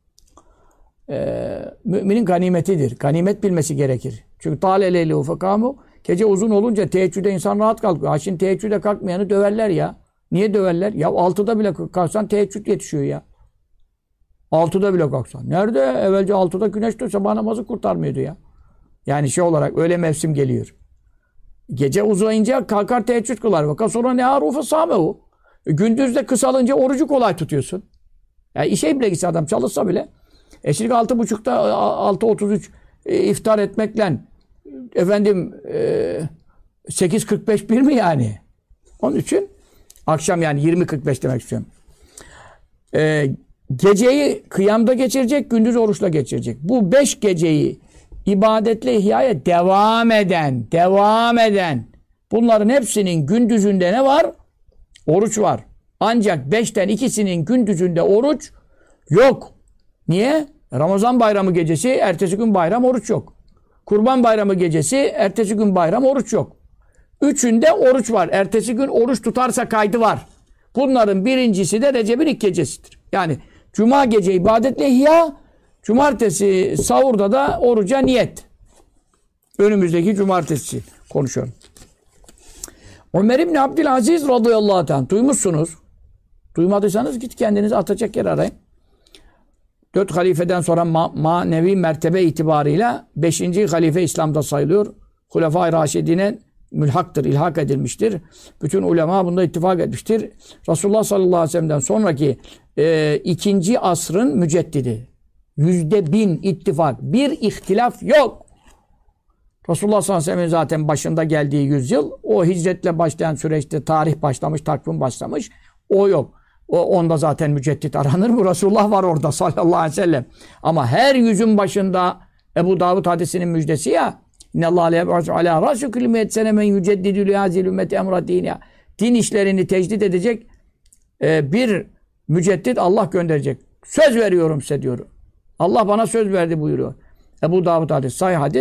Müminin ganimetidir. Ganimet bilmesi gerekir. Çünkü tâle leylehu fekâmu gece uzun olunca teheccüde insan rahat kalkıyor. Ha şimdi teheccüde kalkmayanı döverler ya. Niye döverler? Ya 6'da bile kalksan teheccüd yetişiyor ya. 6'da bile kalksan. Nerede? Evvelce 6'da güneş doğsa sabah namazı kurtarmıyordu ya. Yani şey olarak öyle mevsim geliyor. Gece uzayınca kalkar teheccüd kılar. Fakat sonra ne harufu sâmehu. Gündüz de kısalınca orucu kolay tutuyorsun. Yani işe bile gitse adam çalışsa bile. Şimdi 6.30'da 6.33 iftar etmekle efendim 8.45 bir mi yani? Onun için akşam yani 20.45 demek istiyorum. Geceyi kıyamda geçirecek, gündüz oruçla geçirecek. Bu 5 geceyi ibadetle ihyaya devam eden bunların hepsinin gündüzünde ne var? Oruç var. Ancak 5'ten ikisinin gündüzünde oruç yok. Niye? Ramazan bayramı gecesi, ertesi gün bayram oruç yok. Kurban bayramı gecesi, ertesi gün bayram oruç yok. Üçünde oruç var. Ertesi gün oruç tutarsa kaydı var. Bunların birincisi de Recep'in ilk gecesidir. Yani Cuma gece ibadetle ihya, cumartesi sahurda da oruca niyet. Önümüzdeki cumartesi konuşuyorum. Ömer İbni Abdülaziz radıyallahu anh duymuşsunuz. Duymadıysanız git kendinizi atacak yer arayın. 4 halifeden sonra manevi mertebe itibarıyla 5. halife İslam'da sayılıyor. Hulefai Raşidine mülhaktır, ilhak edilmiştir. Bütün ulema bunda ittifak etmiştir. Resulullah sallallahu aleyhi ve sellem'den sonraki 2. asrın müceddidi. %1000 ittifak. Bir ihtilaf yok. Resulullah sallallahu aleyhi ve sellem'in zaten başında geldiği yüzyıl, o hicretle başlayan süreçte tarih başlamış, takvim başlamış. O yok. Onda zaten müceddit aranır. Bu Resulullah var orada sallallahu aleyhi ve sellem. Ama her yüzün başında Ebu Davud hadisinin müjdesi ya. İnnallâhe leyeb'asu alâ râsü kulli mi'et sene men yüceddidü lihâzil ümmeti emra dînâ. Din işlerini tecdid edecek bir müceddit Allah gönderecek. Söz veriyorum size diyor. Allah bana söz verdi buyuruyor. Ebu Davud hadis, sahih hadis.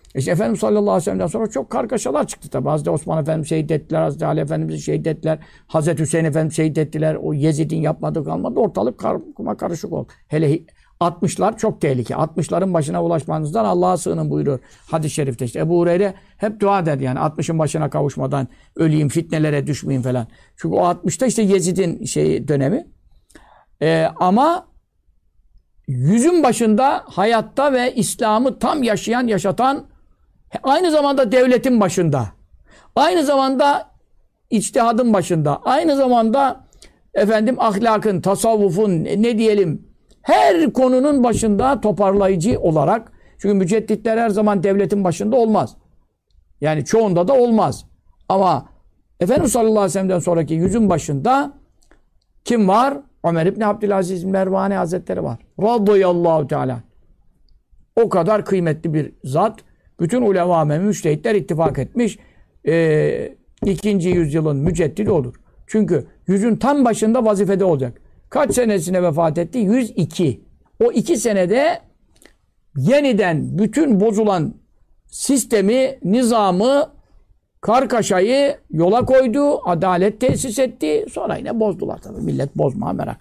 İşte Efendimiz sallallahu aleyhi ve sellem'den sonra çok kargaşalar çıktı tabi. Hazreti Osman Efendimiz şehit ettiler, Hazreti Ali Efendimiz'i şehit ettiler, Hazreti Hüseyin Efendimiz şehit ettiler. O Yezid'in yapmadığı kalmadı. Ortalık karışık oldu. Hele 60'lar çok tehlike. 60'ların başına ulaşmanızdan Allah'a sığının buyuruyor hadis-i şerifte. İşte Ebu Hureyre hep dua eder yani 60'ın başına kavuşmadan öleyim, fitnelere düşmeyeyim falan. Çünkü o 60'ta işte Yezid'in dönemi. Ama 100'ün başında hayatta ve İslam'ı tam yaşayan, yaşatan, aynı zamanda devletin başında, aynı zamanda içtihadın başında, aynı zamanda ahlakın, tasavvufun, ne diyelim, her konunun başında toparlayıcı olarak, çünkü mücedditler her zaman devletin başında olmaz. Yani çoğunda da olmaz. Ama Efendimiz sallallahu aleyhi ve sellem'den sonraki 100'ün başında kim var? Ömer İbni Abdülaziz Mervani Hazretleri var. Radıyallahu teala. O kadar kıymetli bir zat. Bütün ulema ve müştehitler ittifak etmiş. 2. yüzyılın müceddidi olur. Çünkü 100'ün tam başında vazifede olacak. Kaç senesine vefat etti? 102. O 2 senede yeniden bütün bozulan sistemi, nizamı, kargaşayı yola koydu, adalet tesis etti. Sonra yine bozdular tabii. Millet bozmaya merak.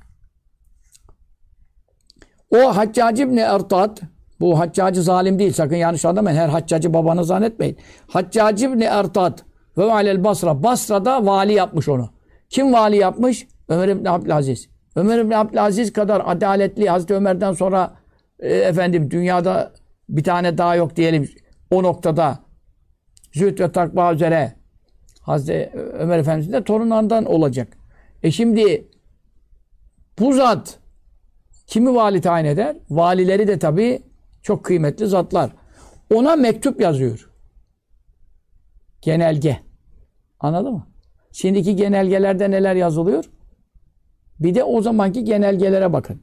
O Haccac İbni Ertat, bu Haccacı zalim değil, sakın yanlış anlamayın. Her Haccacı babanı zannetmeyin. Haccac İbni Ertat ve alel Basra. Basra'da vali yapmış onu. Kim vali yapmış? Ömer İbni Abdülaziz. Ömer İbni Abdülaziz kadar adaletli, Hazreti Ömer'den sonra dünyada bir tane daha yok diyelim o noktada. Zühd ve takva üzere Hazreti Ömer Efendimiz'in de torunlarından olacak. Şimdi bu zat kimi vali tayin eder? Valileri de tabii çok kıymetli zatlar. Ona mektup yazıyor. Genelge. Anladın mı? Şimdiki genelgelerde neler yazılıyor? Bir de o zamanki genelgelere bakın.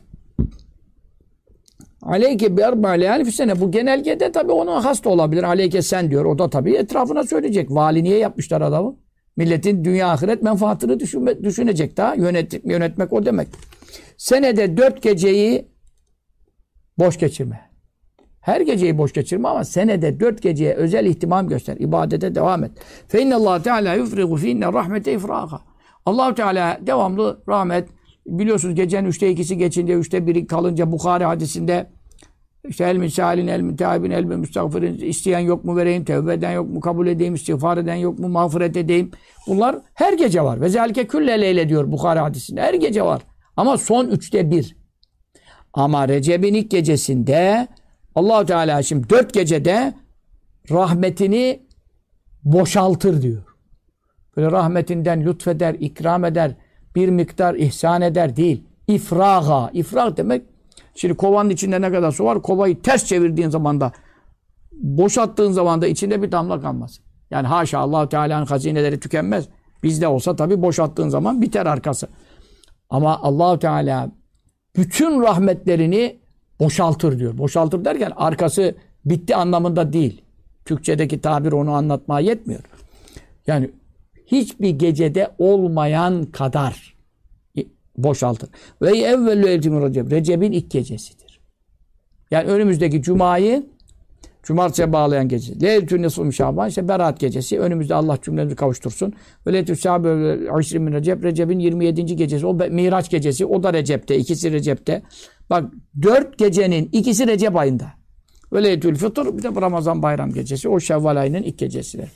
Aleyke bi erba leyali fi sene. Bu genelgede tabii ona hasta olabilir. Aleyke sen diyor. O da tabii etrafına söyleyecek. Vali niye yapmışlar adamı? Milletin dünya ahiret menfaatını düşünecek daha. Yönetmek o demek. Senede 4 geceyi boş geçirme. Her geceyi boş geçirme ama senede 4 geceye özel ihtimam göster. İbadete devam et. Fe innallâhe teâlâ yufrigu fînne rahmete ifrâga. Allah-u Teala devamlı rahmet. Biliyorsunuz gecenin 3'te 2'si geçince 3'te 1'i kalınca Bukhari hadisinde işte el misalin, el müteabin, el müstağfirin, isteyen yok mu vereyim, tevbe eden yok mu kabul edeyim, istiğfar eden yok mu mağfiret edeyim. Bunlar her gece var. Ve zelike külle leyle diyor Bukhari hadisinde. Her gece var. Ama son 3'te 1. Ama Recep'in ilk gecesinde Allah-u Teala şimdi 4 gecede rahmetini boşaltır diyor. Böyle rahmetinden lütfeder, ikram eder, bir miktar ihsan eder değil. İfraga. İfrag demek, şimdi kovanın içinde ne kadar su var, kovayı ters çevirdiğin zaman da, boşalttığın zaman da içinde bir damla kalmaz. Yani haşa, Allah-u Teala'nın hazineleri tükenmez. Bizde olsa tabii boşalttığın zaman biter arkası. Ama Allah-u Teala bütün rahmetlerini boşaltır diyor. Boşaltır derken arkası bitti anlamında değil. Türkçedeki tabir onu anlatmaya yetmiyor. Yani hiçbir gecede olmayan kadar boşaltır. Ve evvelü evtimin Recep. Recep'in ilk gecesidir. Yani önümüzdeki Cuma'yı Cumartesi'ye bağlayan gece. Leyletün Nisfü Şaban, işte Berat gecesi. Önümüzde Allah cümlemizi kavuştursun. Ve Leyletün Şaban Aşri min Recep. Recep'in 27. gecesi. O Miraç gecesi. O da Recep'te. İkisi Recep'te. Bak 4 gecenin ikisi Recep ayında. Ve Leyletül Fıtır, bir de Ramazan bayram gecesi. O Şevval ayının ilk gecesidir.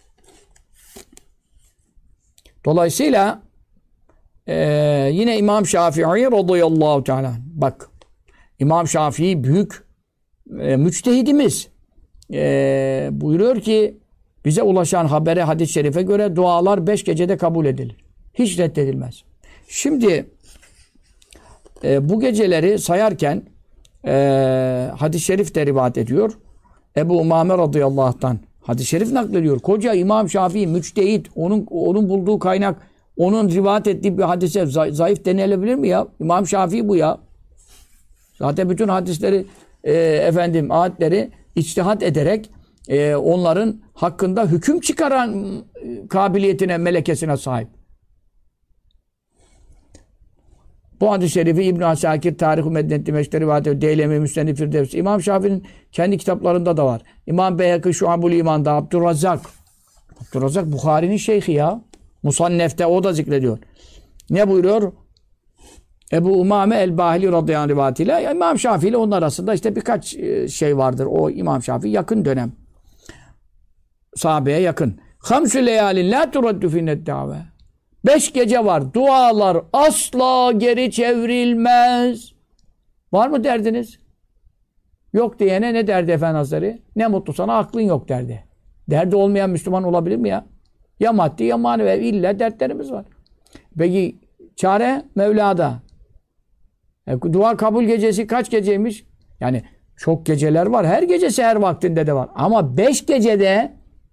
Dolayısıyla yine İmam Şafii radıyallahu teala, bak İmam Şafii büyük müçtehidimiz buyuruyor ki bize ulaşan habere, hadis-i şerife göre dualar 5 gecede kabul edilir. Hiç reddedilmez. Şimdi bu geceleri sayarken hadis-i şerif de rivayet ediyor. Ebu Umame radıyallahu anh'tan hadis-i şerif naklediyor. Koca İmam Şafii müçtehid, onun bulduğu kaynak, onun rivayet ettiği bir hadise zayıf denilebilir mi ya? İmam Şafii bu ya. Zaten bütün hadisleri ayetleri içtihat ederek onların hakkında hüküm çıkaran kabiliyetine, melekesine sahip. Bu hadis-i şerifi İbn-i Asakir, Tarih-i Medine Dimeşk'te rivayet ediyor. Deylemi, Müsned-i Firdevs. İmam Şafii'nin kendi kitaplarında da var. İmam Beyhekî Şuab-ül İman'da, Abdurrazzak. Abdurrazzak Bukhari'nin şeyhi ya. Musannef'te o da zikrediyor. Ne buyuruyor? Ebu Umame el-Bahili radıyallahu anh rivayetiyle İmam Şafii ile onun arasında işte birkaç şey vardır. O İmam Şafii yakın dönem. Sahabeye yakın. Hamsü leyalin la turaddu finnet dave. 5 gece var. Dualar asla geri çevrilmez. Var mı derdiniz? Yok diyene ne derdi Efendi Hazretleri? Ne mutlu sana, aklın yok derdi. Derdi olmayan Müslüman olabilir mi ya? Ya maddi ya manevi, illa dertlerimiz var. Peki çare Mevla'da. Dua kabul gecesi kaç geceymiş? Yani çok geceler var. Her gece seher vaktinde de var. Ama 5 gecede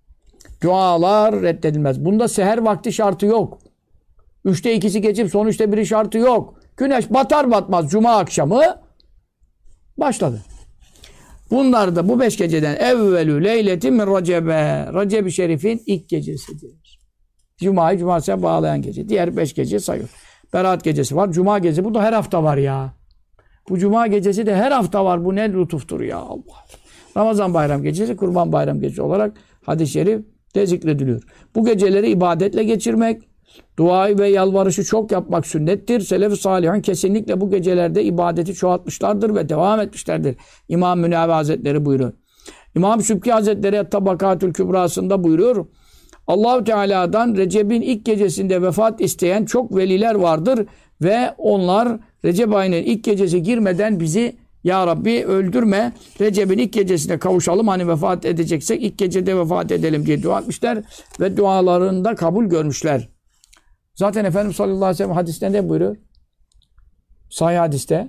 dualar reddedilmez. Bunda seher vakti şartı yok. 3'te 2'si geçip son 3'te 1'i şartı yok. Güneş batar batmaz Cuma akşamı başladı. Bunlar da bu 5 geceden evvelü leyletin min Recebe. Recep-i Şerif'in ilk gecesidir. Cuma'yı cumartesiye bağlayan gece. Diğer 5 gece sayıyor. Berat gecesi var. Cuma gecesi. Bu da her hafta var ya. Bu Cuma gecesi de her hafta var. Bu ne lütuftur ya Allah. Ramazan bayram gecesi, Kurban bayram gecesi olarak hadis-i şerif de zikrediliyor. Bu geceleri ibadetle geçirmek, duayı ve yalvarışı çok yapmak sünnettir. Selef-i Salih'in kesinlikle bu gecelerde ibadeti çoğaltmışlardır ve devam etmişlerdir. İmam Münavi Hazretleri buyuruyor. İmam Sübki Hazretleri Tabakatül Kübrası'nda buyuruyor. Allah-u Teala'dan Recep'in ilk gecesinde vefat isteyen çok veliler vardır ve onlar Recep ayının ilk gecesi girmeden bizi ya Rabbi öldürme, Recep'in ilk gecesine kavuşalım, hani vefat edeceksek ilk gecede vefat edelim diye dua etmişler ve dualarında kabul görmüşler. Zaten Efendimiz sallallahu aleyhi ve sellem hadiste ne buyuruyor? Sahih hadiste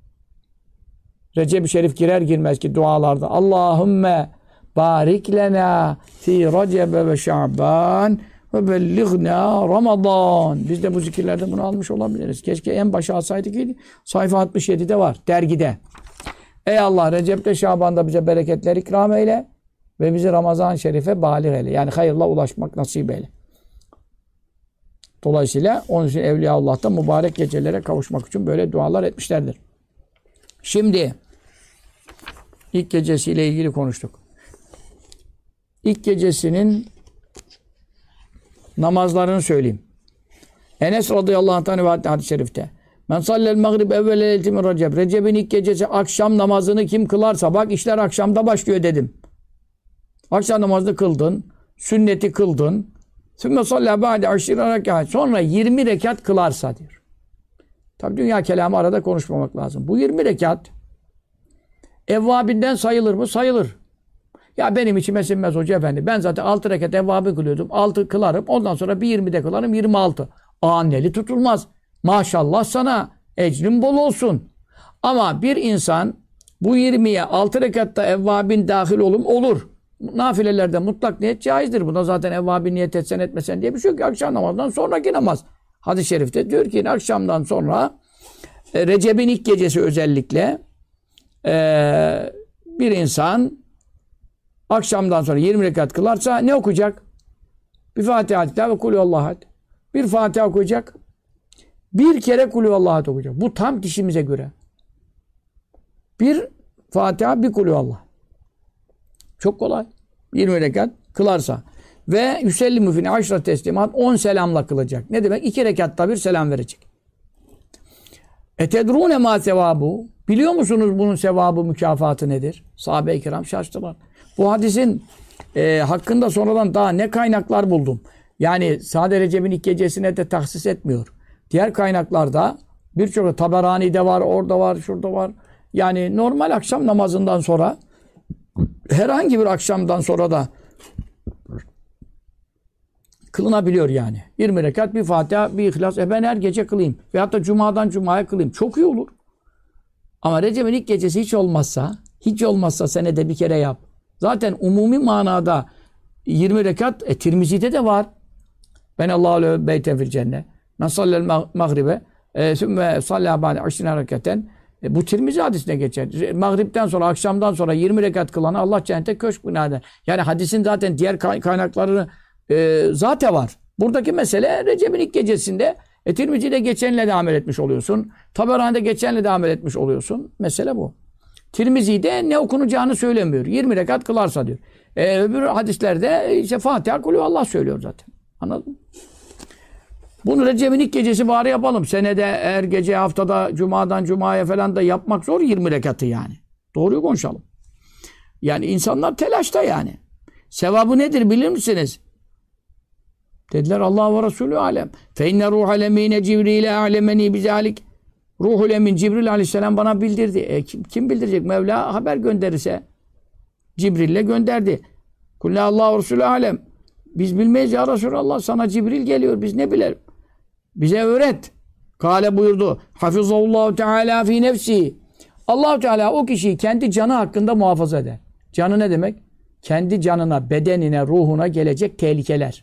Recep-i Şerif girer girmez ki dualarda Allahümme barik lena fi Recebe ve Şaban ve bellighna Ramazan. Biz de bu zikirlerde bunu almış olabiliriz. Keşke en başa alsaydık ki sayfa 67'de var dergide. Ey Allah Recep'te Şaban'da bize bereketler ikram eyle ve bizi Ramazan-ı Şerif'e bâlig eyle. Yani hayırla ulaşmak nasip eyle. Dolayısıyla onun için Evliyaullah'ta mübarek gecelere kavuşmak için böyle dualar etmişlerdir. Şimdi ilk gecesiyle ilgili konuştuk. İlk gecesinin namazlarını söyleyeyim. Enes radıyallahu anh hadis-i şerifte. Men sallel mağrib evvel leyleti min Recep. Recep'in ilk gecesi akşam namazını kim kılarsa, bak işler akşamda başlıyor dedim. Akşam namazını kıldın, sünneti kıldın. Sümme sallâ ba'de aşîre rekât. Sonra 20 rekat kılarsa diyor. Tabi dünya kelamı arada konuşmamak lazım. Bu 20 rekat evvabinden sayılır mı? Sayılır. Ya benim içime sinmez hoca efendi. Ben zaten 6 rekat evvabı kılıyordum. 6 kılarım. Ondan sonra bir 20 de kılarım. 26. Anneli tutulmaz. Maşallah sana. Ecrin bol olsun. Ama bir insan bu 20'ye 6 rekatta evvabin dahil olur. Nafilelerde mutlak niyet caizdir. Buna zaten evvabin niyet etsen etmesen diye bir şey yok. Akşam namazından sonraki namaz. Hadis-i şerifte diyor ki akşamdan sonra Recep'in ilk gecesi özellikle bir insan akşamdan sonra 20 rekat kılarsa ne okuyacak? Bir Fatiha ve Kulüvallahu. Bir Fatiha okuyacak. Bir kere Kulüvallahu okuyacak. Bu tam kişimize göre. Bir Fatiha, bir Kulüvallahu. Çok kolay. 20 rekat kılarsa. Ve yüsellimu fine aşra teslimat 10 selamla kılacak. Ne demek? 2 rekatta bir selam verecek. Etedrûne mâ sevâbu. Biliyor musunuz bunun sevabı, mükafatı nedir? Sahabe-i kiram şaştılar. Bu hadisin hakkında sonradan daha ne kaynaklar buldum. Yani sadece Recep'in ilk gecesine de tahsis etmiyor. Diğer kaynaklarda birçok Taberani'de var, orada var, şurada var. Yani normal akşam namazından sonra herhangi bir akşamdan sonra da kılınabiliyor yani. 20 rekat bir Fatiha, bir İhlas. Ben her gece kılayım. Veyahut da Cuma'dan Cuma'ya kılayım. Çok iyi olur. Ama Recep'in ilk gecesi hiç olmazsa senede bir kere yap. Zaten umumi manada 20 rekat Tirmizi'de de var. Ben Allahu beyten fil cennet. Men sallel mağribe sümme sallâ ba'de aşrine rekaten. Bu Tirmizi hadisine geçer. Mağripten sonra, akşamdan sonra 20 rekat kılana Allah cennete köşk bina eder. Yani hadisin zaten diğer kaynakları zaten var. Buradaki mesele Recep'in ilk gecesinde Tirmizi'de geçenle de amel etmiş oluyorsun. Taberani'de geçenle de amel etmiş oluyorsun. Mesele bu. Tirmizi'de ne okunacağını söylemiyor. 20 rekat kılarsa diyor. Öbür hadislerde işte Fatiha Kulü Allah söylüyor zaten. Anladın mı? Bunu Recep'in ilk gecesi bari yapalım. Senede her gece haftada Cuma'dan Cuma'ya falan da yapmak zor 20 rekatı yani. Doğruyu konuşalım. Yani insanlar telaşta yani. Sevabı nedir bilir misiniz? Dediler Allah ve Resulü alem. Fe inne ruhal emine Cibril'e alemeni bizalik. Ruhul emin Cibril aleyhisselam bana bildirdi. Kim bildirecek? Mevla haber gönderirse. Cibril'le gönderdi. Kulle Allah ve Resulü alem. Biz bilmeyiz ya Resulallah. Sana Cibril geliyor. Biz ne bilelim? Bize öğret. Kale buyurdu. Hafizallahu Teala fi nefsi. Allah Teala o kişiyi kendi canı hakkında muhafaza eder. Canı ne demek? Kendi canına, bedenine, ruhuna gelecek tehlikeler.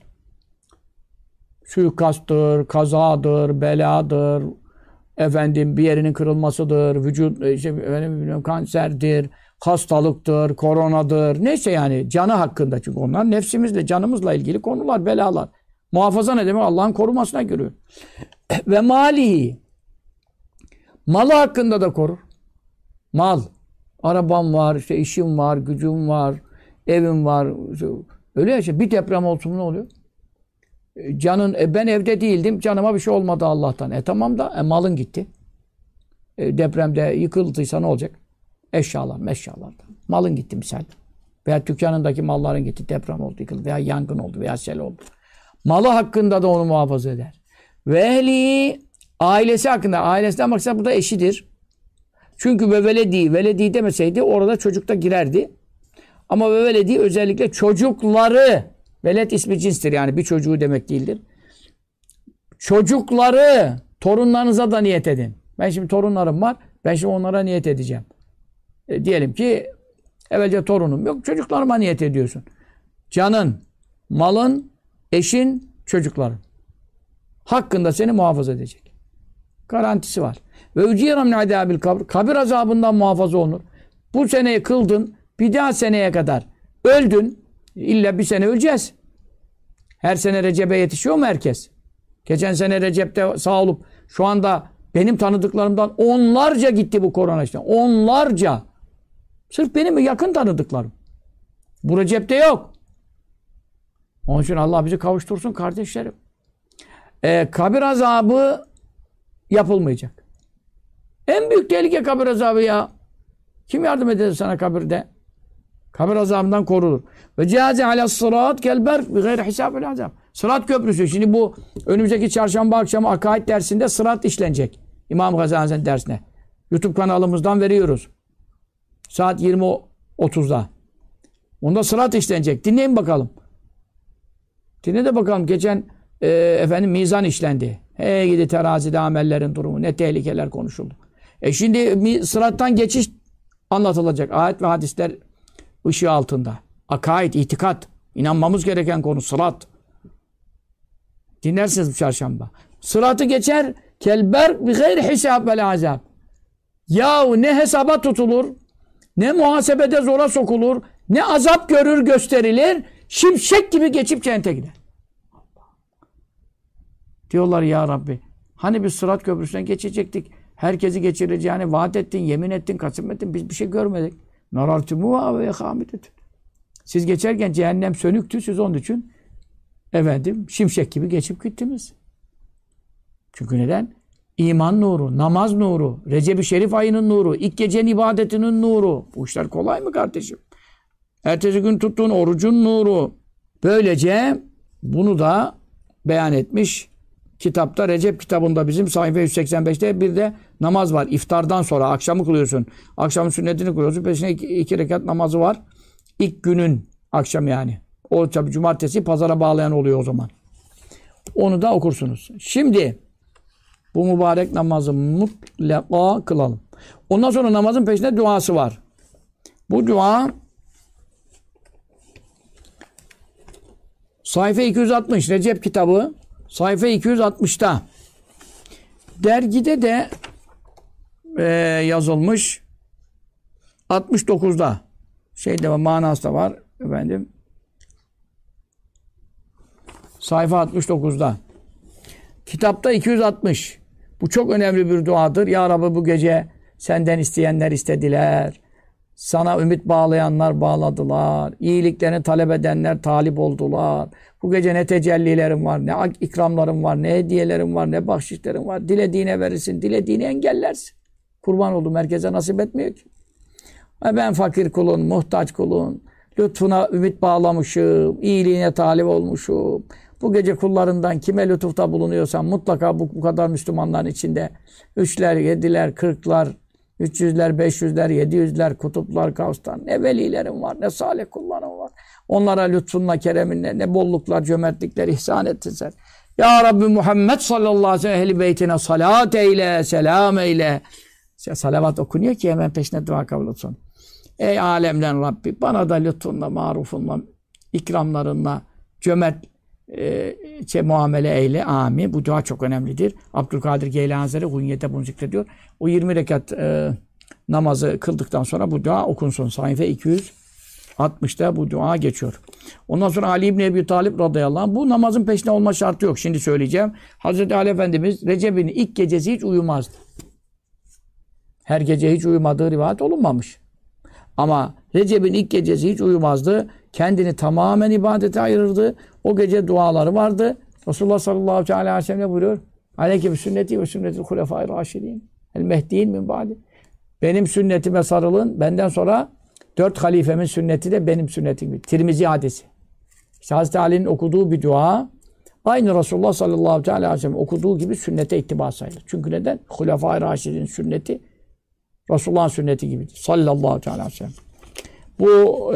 Suikasttır, kazadır, beladır, bir yerinin kırılmasıdır, vücut kanserdir, hastalıktır, koronadır. Neyse yani canı hakkında. Çünkü onlar nefsimizle, canımızla ilgili konular, belalar. Muhafaza ne demek? Allah'ın korumasına giriyor. Ve malihi. Malı hakkında da korur. Mal. Arabam var, işte işim var, gücüm var, evim var. Öyle ya işte bir deprem olsun ne oluyor? Canın, ben evde değildim, canıma bir şey olmadı Allah'tan. Tamam da malın gitti. Depremde yıkıldıysa ne olacak? Eşyalar. Malın gitti misal. Veya dükkanındaki malların gitti, deprem oldu, yıkıldı veya yangın oldu veya sel oldu. Malı hakkında da onu muhafaza eder. Ve ehli, ailesi hakkında, ailesinden maksat bu da eşidir. Çünkü ve veledi demeseydi orada çocuk da girerdi. Ama ve veledi özellikle çocukları, velet ismi cinstir yani bir çocuğu demek değildir. Çocukları, torunlarınıza da niyet edin. Ben şimdi torunlarım var, ben şimdi onlara niyet edeceğim. Diyelim ki evvelce torunum yok, çocuklarıma niyet ediyorsun. Canın, malın, eşin, çocukların hakkında seni muhafaza edecek. Garantisi var. Ve uciyeram min adabil kabr. Kabir azabından muhafaza olunur. Bu seneyi kıldın, bir daha seneye kadar öldün. İlla bir sene öleceğiz. Her sene Recep'e yetişiyor mu herkes? Geçen sene Recep'te sağ olup şu anda benim tanıdıklarımdan onlarca gitti bu korona işte. Onlarca. Sırf benim yakın tanıdıklarım. Bu Recep'te yok. Onun için Allah bizi kavuştursun kardeşlerim. Kabir azabı yapılmayacak. En büyük tehlike kabir azabı ya. Kim yardım eder sana kabirde? Kabir azabından korunur. Ve cihaze alas sırat kelberk bi gayri hisab vel azab. Sırat köprüsü. Şimdi bu önümüzdeki çarşamba akşamı akaid dersinde sırat işlenecek. İmam Gazali Hazretleri dersine. YouTube kanalımızdan veriyoruz. Saat 20.30'da. Onda sırat işlenecek. Dinleyin bakalım. Dinle de bakalım. Geçen mizan işlendi. Hey gidi terazide amellerin durumu. Ne tehlikeler konuşuldu. Şimdi sırattan geçiş anlatılacak. Ayet ve hadisler ışığı altında. Akaid, itikat. İnanmamız gereken konu sırat. Dinlersiniz bu çarşamba. Sıratı geçer. Kelberk bi gayri hisab vel azab. Yahu ne hesaba tutulur, ne muhasebede zora sokulur, ne azap görür gösterilir, şimşek gibi geçip cennete gider. Diyorlar ya Rabbi, hani biz sırat köprüsünden geçecektik, herkesi geçireceğini vaat ettin, yemin ettin, kasım ettin, biz bir şey görmedik. Narartumuha ve yekhamidetun. Siz geçerken cehennem sönüktü, siz onun için şimşek gibi geçip gittiniz. Çünkü neden? İman nuru, namaz nuru, Recep-i Şerif ayının nuru, ilk gecenin ibadetinin nuru. Bu işler kolay mı kardeşim? Ertesi gün tuttuğun orucun nuru. Böylece bunu da beyan etmiş. Kitapta, Recep kitabında bizim sayfa 185'te bir de namaz var. İftardan sonra akşamı kılıyorsun. Akşamın sünnetini kılıyorsun. Peşine iki rekat namazı var. İlk günün akşam yani. O tabi cumartesi pazara bağlayan oluyor o zaman. Onu da okursunuz. Şimdi bu mübarek namazı mutlaka kılalım. Ondan sonra namazın peşinde duası var. Bu dua sayfa 260 Recep kitabı sayfa 260'ta dergide de yazılmış 69'da manası da var sayfa 69'da Kitapta 260. Bu çok önemli bir duadır. Ya Rabbi bu gece senden isteyenler istediler. Sana ümit bağlayanlar bağladılar. İyiliklerini talep edenler talip oldular. Bu gece ne tecellilerim var, ne ikramlarım var, ne hediyelerim var, ne bahşişlerim var. Dilediğine verirsin, dilediğini engellersin. Kurban oldum, herkese nasip etmiyor ki. Ben fakir kulun, muhtaç kulun. Lütfuna ümit bağlamışım, iyiliğine talip olmuşum. Bu gece kullarından kime lütufta bulunuyorsan mutlaka bu kadar Müslümanların içinde 3'ler, 7'ler, 40'lar, 300'ler, 500'ler, 700'ler, kutuplar, kavslar. Ne velilerim var, ne salih kullarım var. Onlara lütfunla, kereminle ne bolluklar, cömertlikler ihsan ettin sen. Ya Rabbi Muhammed sallallahu aleyhi ve sellem ehl-i beytine salat eyle, selam eyle. Salavat okunuyor ki hemen peşine dua kabul olsun. Ey alemden Rabbi bana da lütfunla, marufunla, ikramlarınla cömert muamele eyle. Amin. Bu dua çok önemlidir. Abdülkadir Geylani Hazretleri Hunyet'te bunu zikrediyor. O 20 rekat namazı kıldıktan sonra bu dua okunsun. Sayfa 260'da bu dua geçiyor. Ondan sonra Ali İbni Ebi Talib radıyallahu anh bu namazın peşinde olma şartı yok. Şimdi söyleyeceğim. Hazreti Ali Efendimiz Recep'in ilk gecesi hiç uyumazdı. Her gece hiç uyumadığı rivayet olunmamış. Ama Recep'in ilk gecesi hiç uyumazdı. Kendini tamamen ibadete ayırırdı. O gece duaları vardı. Resulullah sallallahu aleyhi ve sellem buyuruyor. Aleyküm sünneti ve sünnetil hulefâi râşidîn. El mehdiyin min ba'di. Benim sünnetime sarılın. Benden sonra 4 halifemin sünneti de benim sünnetim gibi. Tirmizi hadisi. İşte Hazreti Ali'nin okuduğu bir dua aynı Resulullah sallallahu aleyhi ve sellem okuduğu gibi sünnete ittiba sayılır. Çünkü neden? Hulefâi râşidîn sünneti Resulullah'ın sünneti gibidir. Sallallahu aleyhi ve sellem. Bu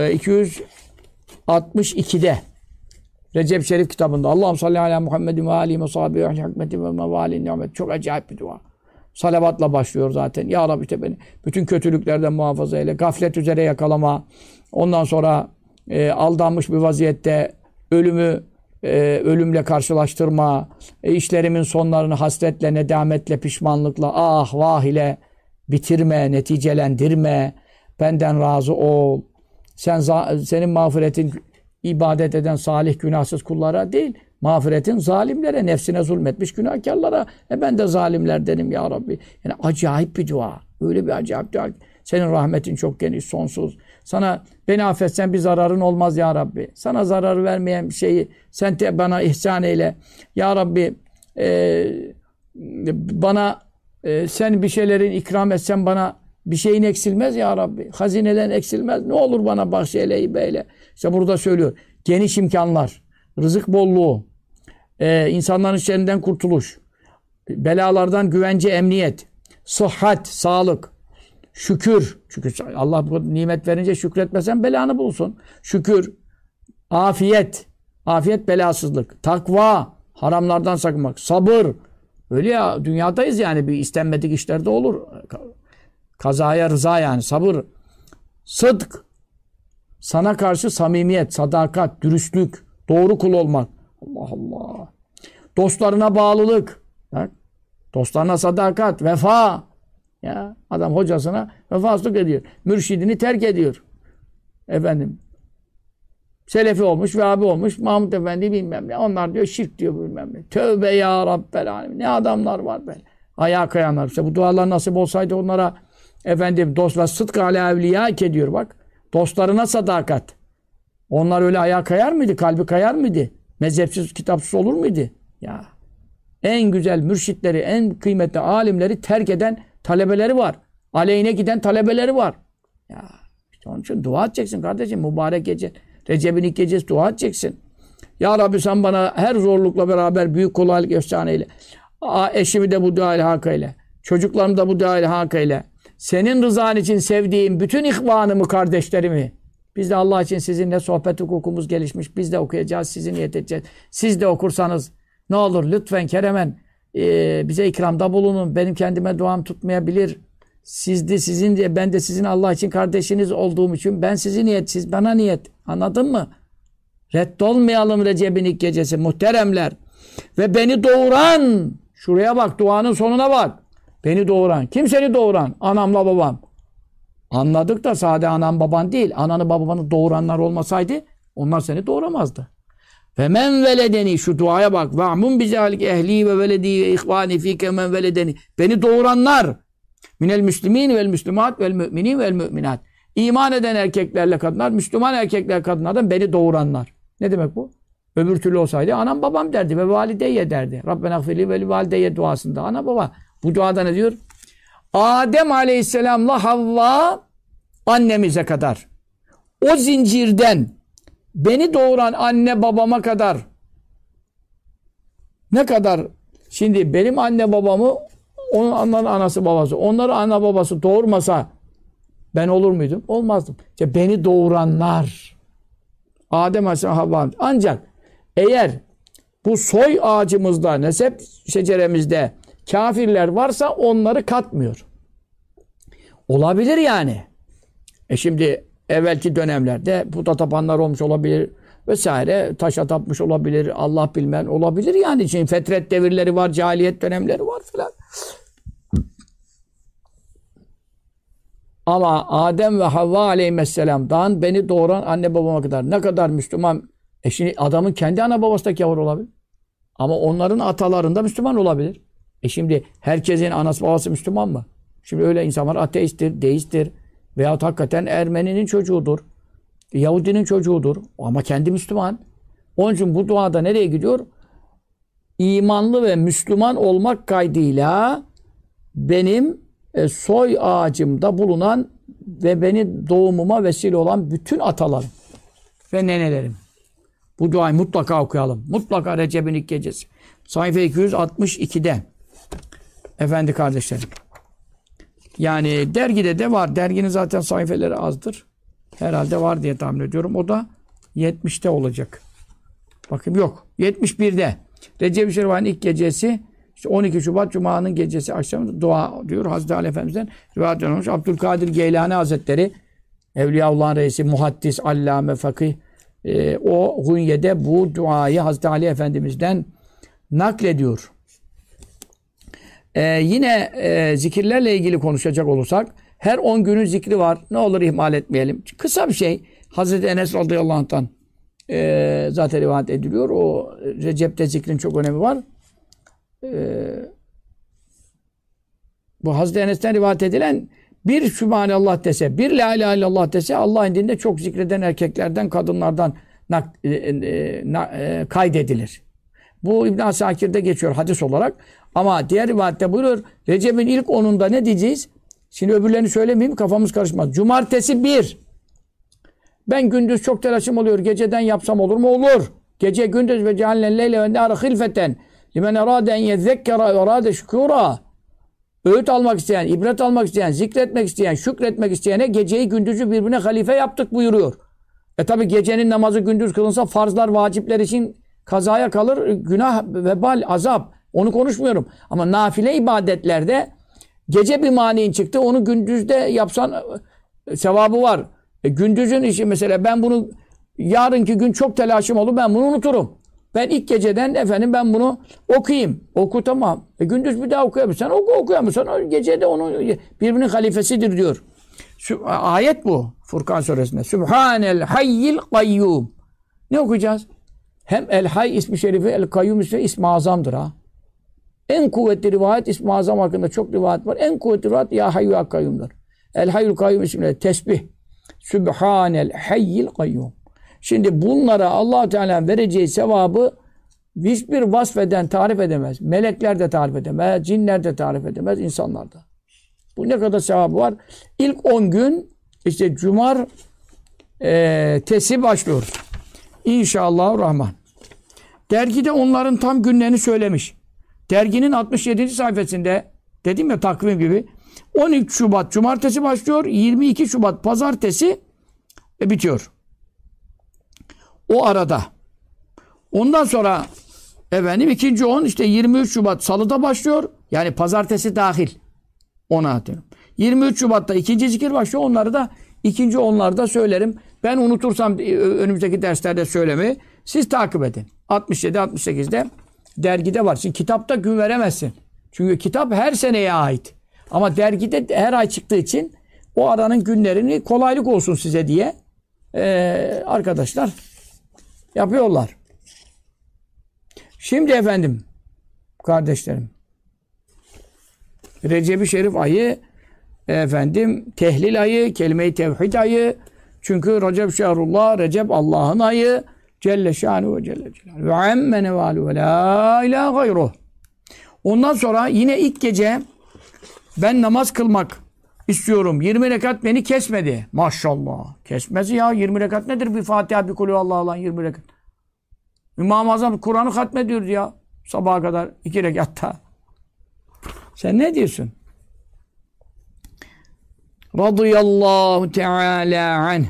262'de Recep Şerif kitabında Allah'ım salli ala Muhammedin ve alihi ve sahibi ve hikmetin ve mevali nimet. Çok acayip bir dua. Salavatla başlıyor zaten. Ya Rabbi işte beni bütün kötülüklerden muhafaza eyle. Gaflet üzere yakalama. Ondan sonra aldanmış bir vaziyette ölümle karşılaştırma. İşlerimin sonlarını hasretle, nedametle, pişmanlıkla, ah vah ile bitirme, neticelendirme. Benden razı ol. Senin mağfiretin ibadet eden salih günahsız kullara değil, mağfiretin zalimlere, nefsine zulmetmiş günahkarlara. Ben de zalimlerdenim ya Rabbi. Yani acayip bir dua. Öyle bir acayip dua. Senin rahmetin çok geniş, sonsuz. Sana beni affetsen bir zararın olmaz ya Rabbi. Sana zarar vermeyen bir şeyi sen de bana ihsan eyle. Ya Rabbi bana sen bir şeylerin ikram etsen bana bir şeyin eksilmez ya Rabbi. Hazineden eksilmez. Ne olur bana bahşeyle, hibeyle. İşte burada söylüyor. Geniş imkanlar, rızık bolluğu, insanların şerrinden kurtuluş, belalardan güvence, emniyet, sıhhat, sağlık, şükür. Çünkü Allah bu nimet verince şükretmesen belanı bulsun. Şükür, afiyet, afiyet belasızlık, takva, haramlardan sakınmak, sabır. Öyle ya dünyadayız yani bir istenmedik işlerde olur. Kazaya rıza yani sabır, sıdk, sana karşı samimiyet, sadakat, dürüstlük, doğru kul olmak. Allah Allah. Dostlarına bağlılık. Bak. Dostlarına sadakat, vefa. Ya adam hocasına vefasızlık ediyor. Mürşidini terk ediyor. Efendim. Selefi olmuş, Vehhabi olmuş, Mahmud Efendi bilmem ne. Onlar diyor şirk diyor bilmem ne. Tövbe ya Rabbel alemin. Ne adamlar var böyle. Ayağa kayanlar. İşte bu dualar nasip olsaydı onlara efendim dostlar sıdk ala evliya ediyor bak. Dostlarına sadakat. Onlar öyle ayağa kayar mıydı? Kalbi kayar mıydı? Mezhepsiz, kitapsız olur muydu? Ya. En güzel mürşitleri, en kıymetli alimleri terk eden talebeleri var. Aleyhine giden talebeleri var. Ya. İşte onun için dua edeceksin kardeşim. Mübarek gece. Recep'in ilk gecesi dua edeceksin. Ya Rabbi sen bana her zorlukla beraber büyük kolaylık ihsan eyle. Eşimi de bu dua ile hak eyle. Çocuklarımı da bu dua ile hak eyle. Senin rızan için sevdiğim bütün ihvanımı, kardeşlerimi, biz de Allah için sizinle sohbet hukukumuz gelişmiş. Biz de okuyacağız, sizi niyet edeceğiz. Siz de okursanız ne olur lütfen keremen bize ikramda bulunun. Benim kendime duam tutmayabilir. Sizin diye ben de sizin Allah için kardeşiniz olduğum için ben sizi niyet, siz bana niyet. Anladın mı? Reddolmayalım Recep'in ilk gecesi muhteremler. Ve beni doğuran, şuraya bak duanın sonuna bak. Beni doğuran. Kim seni doğuran? Anamla babam. Anladık da sade anam baban değil. Ananı babanı doğuranlar olmasaydı onlar seni doğuramazdı. Ve men veledeni, şu duaya bak. Va'mun bizalik ehli ve veledi ve ihvani fike men veledeni. Beni doğuranlar. Minel müslimin vel müslümat vel müminin vel müminat. İman eden erkeklerle kadınlar, Müslüman erkekler kadınlardan beni doğuranlar. Ne demek bu? Öbür türlü olsaydı anam babam derdi ve valideyye derdi. Rabbena gfirli ve valideyye duasında. Ana baba. Bu duada ne diyor? Adem Aleyhisselam'la Havva annemize kadar. O zincirden beni doğuran anne babama kadar. Ne kadar? Şimdi benim anne babamı onun anası babası. Onları ana babası doğurmasa ben olur muydum? Olmazdım. İşte beni doğuranlar. Adem Aleyhisselam Havva. Ancak eğer bu soy ağacımızda, nesep şeceremizde kafirler varsa onları katmıyor. Olabilir yani. Şimdi evvelki dönemlerde puta tapanlar olmuş olabilir vesaire, taşa tapmış olabilir, Allah bilmeyen olabilir yani. Şimdi fetret devirleri var, cahiliyet dönemleri var filan. Ama Adem ve Havva aleyhisselam'dan beni doğuran anne babama kadar ne kadar Müslüman. Şimdi adamın kendi ana babası da kâfir olabilir. Ama onların atalarında Müslüman olabilir. Şimdi herkesin anası babası Müslüman mı? Şimdi öyle insanlar ateisttir, deisttir veyahut hakikaten Ermeninin çocuğudur, Yahudinin çocuğudur ama kendi Müslüman. Onun için bu duada nereye gidiyor? İmanlı ve Müslüman olmak kaydıyla benim soy ağacımda bulunan ve benim doğumuma vesile olan bütün atalarım ve nenelerim. Bu duayı mutlaka okuyalım. Mutlaka Recep'in ilk gecesi. Sayfa 262'de. Efendi kardeşlerim. Yani dergide de var. Derginin zaten sayfeleri azdır. Herhalde var diye tahmin ediyorum. O da 70'te olacak. Bakayım yok. 71'de. Recep-i Şerif'in ilk gecesi işte 12 Şubat Cuma'nın gecesi akşamı dua diyor. Hazreti Ali Efendimiz'den rivayet olmuş. Abdülkadir Geylani Hazretleri Evliyaullah'ın reisi, muhaddis, allame, fakih o Hunye'de bu duayı Hazreti Ali Efendimiz'den naklediyor. Yine zikirlerle ilgili konuşacak olursak her 10 günün zikri var. Ne olur ihmal etmeyelim. Kısa bir şey. Hazreti Enes radıyallahu anh'tan zaten rivayet ediliyor. O Recep'te zikrin çok önemi var. Bu Hazreti Enes'ten rivayet edilen bir Sübhanallah dese, bir La ilahe illallah dese Allah indinde çok zikreden erkeklerden, kadınlardan kaydedilir. Bu İbn Asakir'de geçiyor hadis olarak. Ama diğer rivayette buyuruyor. Recep'in ilk 10'unda ne diyeceğiz? Şimdi öbürlerini söylemeyeyim, kafamız karışmaz. Cumartesi 1. Ben gündüz çok telaşım oluyor. Geceden yapsam olur mu? Olur. Gece gündüz ve ceallen leyle ve nâre hilfeten limen erâde en yezzekkera ve erâde şükûrâ. Öğüt almak isteyen, ibret almak isteyen, zikretmek isteyen, şükretmek isteyene geceyi gündüzü birbirine halife yaptık buyuruyor. Tabi gecenin namazı gündüz kılınsa farzlar, vacipler için kazaya kalır, günah, vebal, azap. Onu konuşmuyorum. Ama nafile ibadetlerde gece bir maniin çıktı, onu gündüzde yapsan sevabı var. Gündüzün işi mesela ben bunu yarınki gün çok telaşım olur, ben bunu unuturum. Ben ilk geceden efendim ben bunu okuyayım. Oku tamam. Gündüz bir daha okuyamıyorsan okuyamıyorsan o gecede onu birbirinin halifesidir diyor. Ayet bu. Furkan suresinde. Sübhanel hayyil kayyum. Ne okuyacağız? Hem el hay ismi şerifi, el kayyum ismi azamdır ha. En kuvvetli rivayet ismi azam hakkında çok rivayet var. En kuvvetli rivayet ya hayyu ya kayyumdur. El hayyul kayyum isimleri tesbih. Sübhanel hayyil kayyum. Şimdi bunlara Allah Teala vereceği sevabı hiçbir vasfeden tarif edemez. Melekler de tarif edemez, cinler de tarif edemez, insanlar da. Bu ne kadar sevabı var? İlk 10 gün işte cumartesi başlıyoruz. İnşallahurrahman. Dergide onların tam günlerini söylemiş. Derginin 67. sayfasında dedim ya takvim gibi 13 Şubat cumartesi başlıyor, 22 Şubat pazartesi bitiyor. O arada. Ondan sonra efendim ikinci 10 işte 23 Şubat salıda başlıyor. Yani pazartesi dahil. Ona diyorum. 23 Şubat'ta ikinci zikir başlıyor. Onları da ikinci onlarda söylerim. Ben unutursam önümüzdeki derslerde söylemeyi siz takip edin. 67-68'de dergide var. Şimdi kitapta gün veremezsin. Çünkü kitap her seneye ait. Ama dergide her ay çıktığı için o aranın günlerini kolaylık olsun size diye arkadaşlar yapıyorlar. Şimdi efendim, kardeşlerim, Recep-i Şerif ayı, efendim, tehlil ayı, kelime-i tevhid ayı. Çünkü Recep şehrullah, Recep Allah'ın ayı. Celle şanu ve celle celaluhu. Ve amme nevalu ve la ilahe gayruh. Ondan sonra yine ilk gece ben namaz kılmak istiyorum. 20 rekat beni kesmedi. Maşallah. Kesmez ya. 20 rekat nedir? Bir Fatiha, bir kulü Allah'dan 20 rekat. İmam-ı Azam Kur'an'ı hatmediyordu ya. Sabaha kadar 2 rekatta. Sen ne diyorsun? Radıyallahu Teala anh.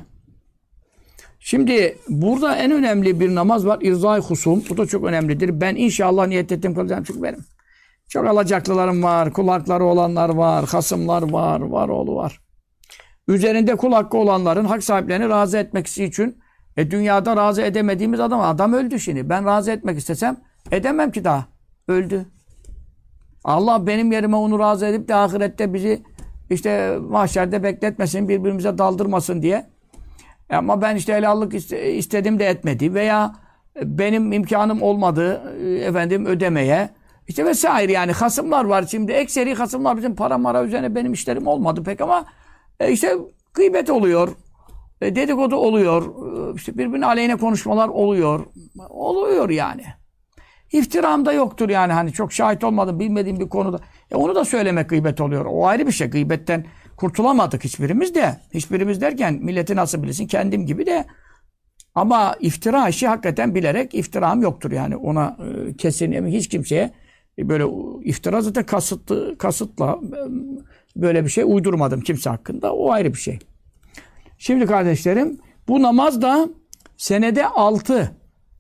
Şimdi burada en önemli bir namaz var. İrzai husum. Bu da çok önemlidir. Ben inşallah niyet ettim kılacağım. Çünkü benim çok alacaklılarım var. Kul hakları olanlar var. Hasımlar var. Var oğlu var. Üzerinde kul hakkı olanların hak sahiplerini razı etmek için dünyada razı edemediğimiz adam öldü şimdi. Ben razı etmek istesem edemem ki daha. Öldü. Allah benim yerime onu razı edip de ahirette bizi işte mahşerde bekletmesin, birbirimize daldırmasın diye. Ama ben işte helallık istedim de etmedi veya benim imkanım olmadı efendim ödemeye. İşte vesaire yani hasımlar var şimdi. Ekseri hasımlar bizim para mara üzerine benim işlerim olmadı pek ama işte gıybet oluyor. Dedikodu oluyor. İşte birbirine aleyhine konuşmalar oluyor. Oluyor yani. İftiram da yoktur yani hani çok şahit olmadım bilmediğim bir konuda. Onu da söylemek gıybet oluyor. O ayrı bir şey. Gıybetten kurtulamadık hiçbirimiz de. Hiçbirimiz derken milleti nasıl bilirsin kendim gibi de. Ama iftira işi hakikaten bilerek iftiram yoktur yani. Ona kesin hiç kimseye böyle iftira zaten kasıtla böyle bir şey uydurmadım kimse hakkında. O ayrı bir şey. Şimdi kardeşlerim bu namaz da senede 6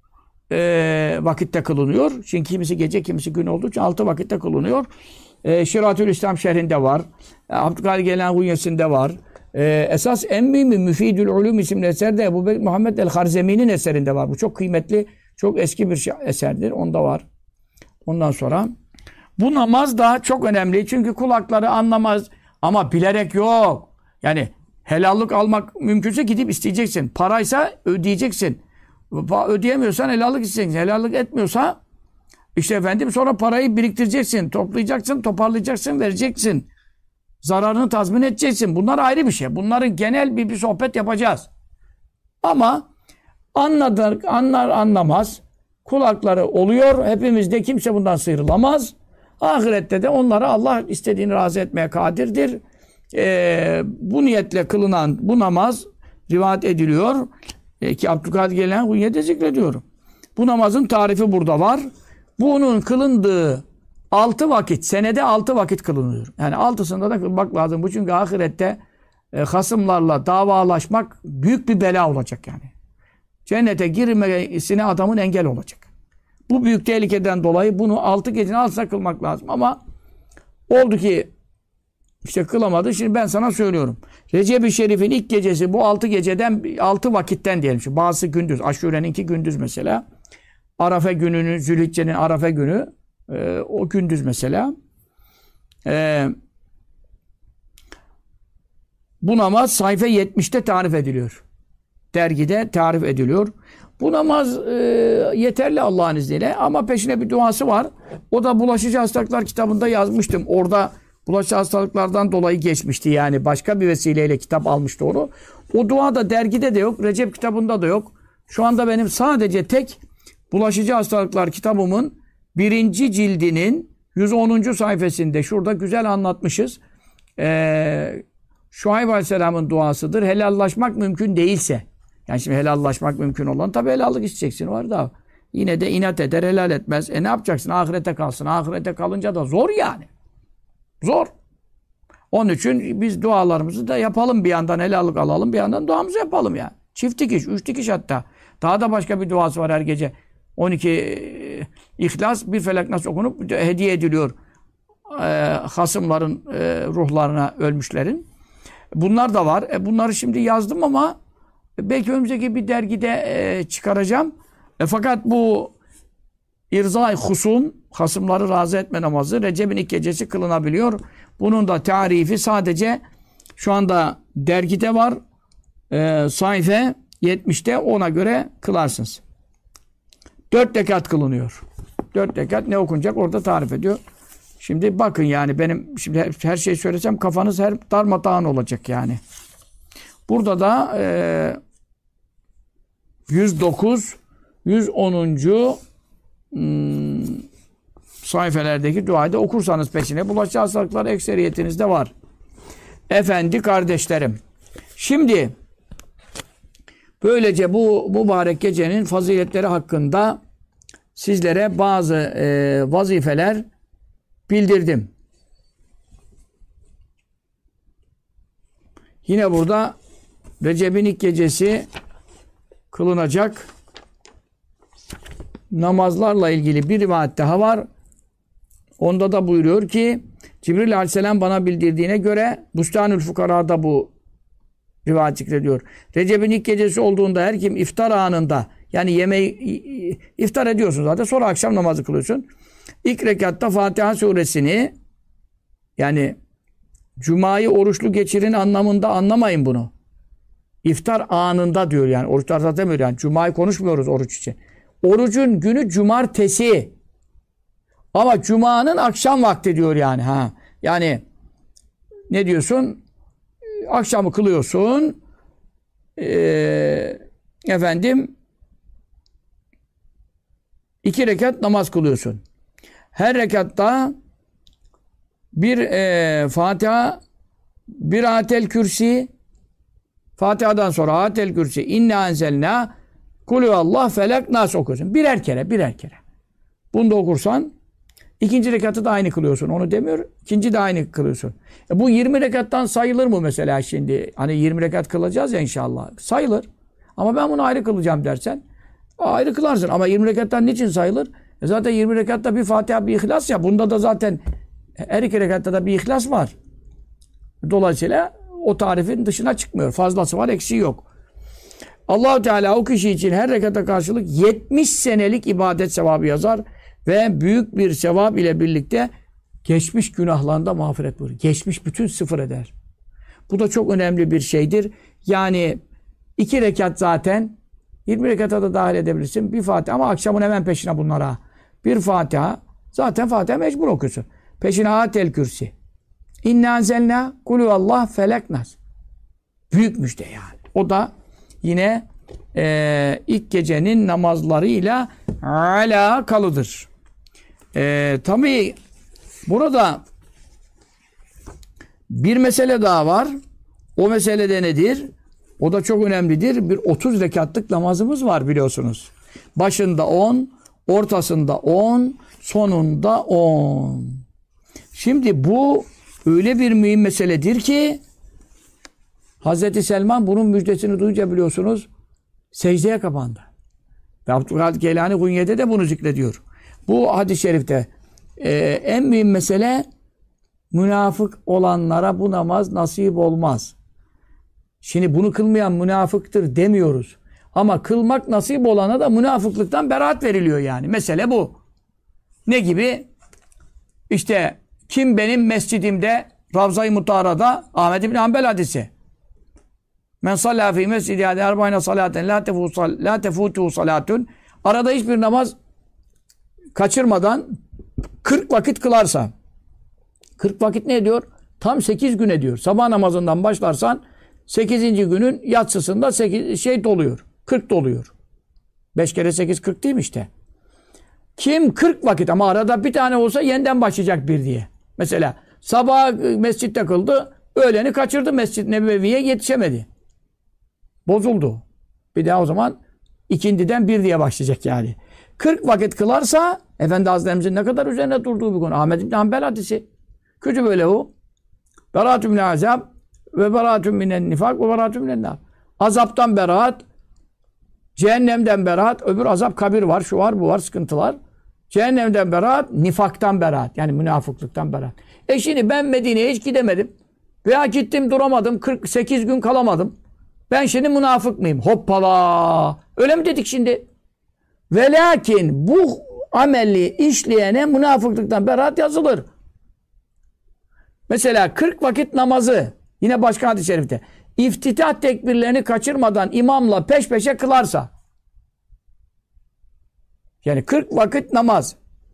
vakitte kılınıyor. Çünkü kimisi gece kimisi gün olduğu için 6 vakitte kılınıyor. Şiratül İslam şerhinde var. Abdülkadir Geylan Hunyesi'nde var. Esas en mühimi Müfidül Ulum isimli eserde Ebu Bekir Muhammed el-Harzemi'nin eserinde var. Bu çok kıymetli, çok eski bir eserdir. Onda var. Ondan sonra bu namaz da çok önemli. Çünkü kulakları anlamaz ama bilerek yok. Yani helallık almak mümkünse gidip isteyeceksin. Paraysa ödeyeceksin. Ödeyemiyorsan helallık isteyeceksin. Helallık etmiyorsa işte efendim sonra parayı biriktireceksin. Toplayacaksın, toparlayacaksın, vereceksin. Zararını tazmin edeceksin. Bunlar ayrı bir şey. Bunların genel bir sohbet yapacağız. Ama anlar anlamaz. Kulakları oluyor. Hepimizde kimse bundan sıyrılamaz. Ahirette de onlara Allah istediğini razı etmeye kadirdir. Bu niyetle kılınan bu namaz rivayet ediliyor. Ki Abdülkadir Geylan Hunyet'te zikrediyorum. Bu namazın tarifi burada var. Bunun kılındığı 6 vakit, senede 6 vakit kılınıyor. Yani 6'sında da kılmak lazım. Bu çünkü ahirette hasımlarla davalaşmak büyük bir bela olacak yani. Cennete girmesine adamın engel olacak. Bu büyük tehlikeden dolayı bunu 6 gecenin altına kılmak lazım. Ama oldu ki işte kılamadı. Şimdi ben sana söylüyorum. Recep-i Şerif'in ilk gecesi bu 6 geceden 6 vakitten diyelim. Şimdi bazısı gündüz. Aşure'ninki gündüz mesela. Arafa gününü, Zülhicce'nin Arafa günü o gündüz mesela. Bu namaz sayfa 70'te tarif ediliyor. Dergide tarif ediliyor. Bu namaz yeterli Allah'ın izniyle ama peşine bir duası var. O da Bulaşıcı Hastalıklar kitabında yazmıştım. Orada bulaşıcı hastalıklardan dolayı geçmişti yani. Başka bir vesileyle kitap almıştı onu. O dua da dergide de yok. Recep kitabında da yok. Şu anda benim sadece tek Bulaşıcı Hastalıklar kitabımın 1. cildinin 110. sayfasında şurada güzel anlatmışız. Şuayb Aleyhisselam'ın duasıdır. Helallaşmak mümkün değilse. Yani şimdi helallaşmak mümkün olan tabii helallik isteyeceksin var da. Yine de inat eder helal etmez. Ne yapacaksın? Ahirete kalsın. Ahirete kalınca da zor yani. Zor. Onun için biz dualarımızı da yapalım bir yandan helallik alalım bir yandan duamızı yapalım yani. Çift dikiş, 3 dikiş hatta. Daha da başka bir duası var her gece. 12 İhlas, bir Felak Nas okunup hediye ediliyor hasımların ruhlarına ölmüşlerin. Bunlar da var. Bunları şimdi yazdım ama belki önümüzdeki bir dergide çıkaracağım. Fakat bu İrzai husum, hasımları razı etme namazı Recep'in ilk gecesi kılınabiliyor. Bunun da tarifi sadece şu anda dergide var. Sayfa 70'te ona göre kılarsınız. 4 rekat kılınıyor. 4 rekat ne okunacak orada tarif ediyor. Şimdi bakın yani benim şimdi her şeyi söylesem kafanız her darmadağın olacak yani. Burada da 109, 110. Sayfelerdeki duayı da okursanız peşine bulaşıcı hastalıklar ekseriyetinizde var. Efendi kardeşlerim. Şimdi böylece bu mübarek gecenin faziletleri hakkında sizlere bazı vazifeler bildirdim. Yine burada Recep'in ilk gecesi kılınacak namazlarla ilgili bir rivayet daha var. Onda da buyuruyor ki Cibril Aleyhisselam bana bildirdiğine göre Bustanül Fukara'da bu rivayet zikrediyor. Recep'in ilk gecesi olduğunda her kim iftar anında yani yemeği iftar ediyorsun zaten sonra akşam namazı kılıyorsun. İlk rekatta Fatiha suresini yani Cuma'yı oruçlu geçirin anlamında anlamayın bunu. İftar anında diyor yani. Oruçlar demiyor yani. Cuma'yı konuşmuyoruz oruç için. Orucun günü cumartesi. Ama Cuma'nın akşam vakti diyor yani. Ha. Yani ne diyorsun? Akşamı kılıyorsun. Efendim 2 rekat namaz kılıyorsun. Her rekatta bir Fatiha, bir Ayetel Kürsi, Fatiha'dan sonra Ayetel Kürsi, İnna enzelna, Kulü Allah, Felak, Nas okuyorsun. Birer kere. Bunu da okursan ikinci rekatı da aynı kılıyorsun. Onu demiyor. İkinci de aynı kılıyorsun. Bu 20 rekattan sayılır mı mesela şimdi? Hani 20 rekat kılacağız ya inşallah. Sayılır. Ama ben bunu ayrı kılacağım dersen ayrı kılarsın. Ama 20 rekattan niçin sayılır? Zaten 20 rekatta bir Fatiha, bir İhlas ya. Bunda da zaten her 2 rekatta da bir İhlas var. Dolayısıyla o tarifin dışına çıkmıyor. Fazlası var, eksiği yok. Allah-u Teala o kişi için her rekata karşılık 70 senelik ibadet sevabı yazar ve büyük bir sevap ile birlikte geçmiş günahlarında mağfiret buyurur. Geçmiş bütün sıfır eder. Bu da çok önemli bir şeydir. Yani 2 rekat zaten 20 rekata da dahil edebilirsin. Bir Fatiha ama akşamın hemen peşine bunlara. Bir Fatiha. Zaten Fatiha mecbur okuyorsun. Peşine Ayetel Kürsi. İnna enzelna kulüvallah felak nas. Büyük müjde yani. O da yine ilk gecenin namazlarıyla alakalıdır. Tabii burada bir mesele daha var. O mesele de nedir? O da çok önemlidir. Bir 30 rekatlık namazımız var biliyorsunuz. Başında 10, ortasında 10, sonunda 10. Şimdi bu öyle bir mühim meseledir ki Hazreti Selman bunun müjdesini duyunca biliyorsunuz secdeye kapandı. Ve Abdülkadir Geylani Gunye'de de bunu zikrediyor. Bu hadis-i şerifte en mühim mesele münafık olanlara bu namaz nasip olmaz. Şimdi bunu kılmayan münafıktır demiyoruz. Ama kılmak nasip olana da münafıklıktan beraat veriliyor yani. Mesele bu. Ne gibi? İşte kim benim mescidimde Ravza-i Mutahara'da Ahmed İbni Hanbel hadisi. Men sallâ fî mescidi hâdâ erba'ine salâten lâ tefûtû salâtun. Arada hiçbir namaz kaçırmadan 40 vakit kılarsa. 40 vakit ne ediyor? Tam 8 gün ediyor. Sabah namazından başlarsan 8. günün yatsısında 8 şey doluyor. 40 doluyor. 5 kere 8 40 değil mi işte? Kim 40 vakit ama arada bir tane olsa yeniden başlayacak bir diye. Mesela sabah mescitte kıldı, öğleni kaçırdı Mescid-i Nebevi'ye yetişemedi. Bozuldu. Bir daha o zaman ikindiden bir diye başlayacak yani. 40 vakit kılarsa Efendi Hazretlerimizin ne kadar üzerine durduğu bir konu. Ahmed İbni Hanbel hadisi. Kütüb-ü lehu berâtüm minel azab ve berâtüm minen nifak ve berâtüm minen nar. Azaptan beraat, cehennemden beraat, öbür azap kabir var, şu var, bu var, sıkıntılar. Cehennemden beraat, nifaktan beraat. Yani münafıklıktan beraat. Şimdi ben Medine'ye hiç gidemedim. Veya gittim duramadım, 48 gün kalamadım. Ben şimdi münafık mıyım? Hoppala! Öyle mi dedik şimdi? Ve lakin bu ameli işleyene münafıklıktan beraat yazılır. Mesela 40 vakit namazı, yine başka hadis-i şerifte, iftitah tekbirlerini kaçırmadan imamla peş peşe kılarsa, yani 40 vakit namaz,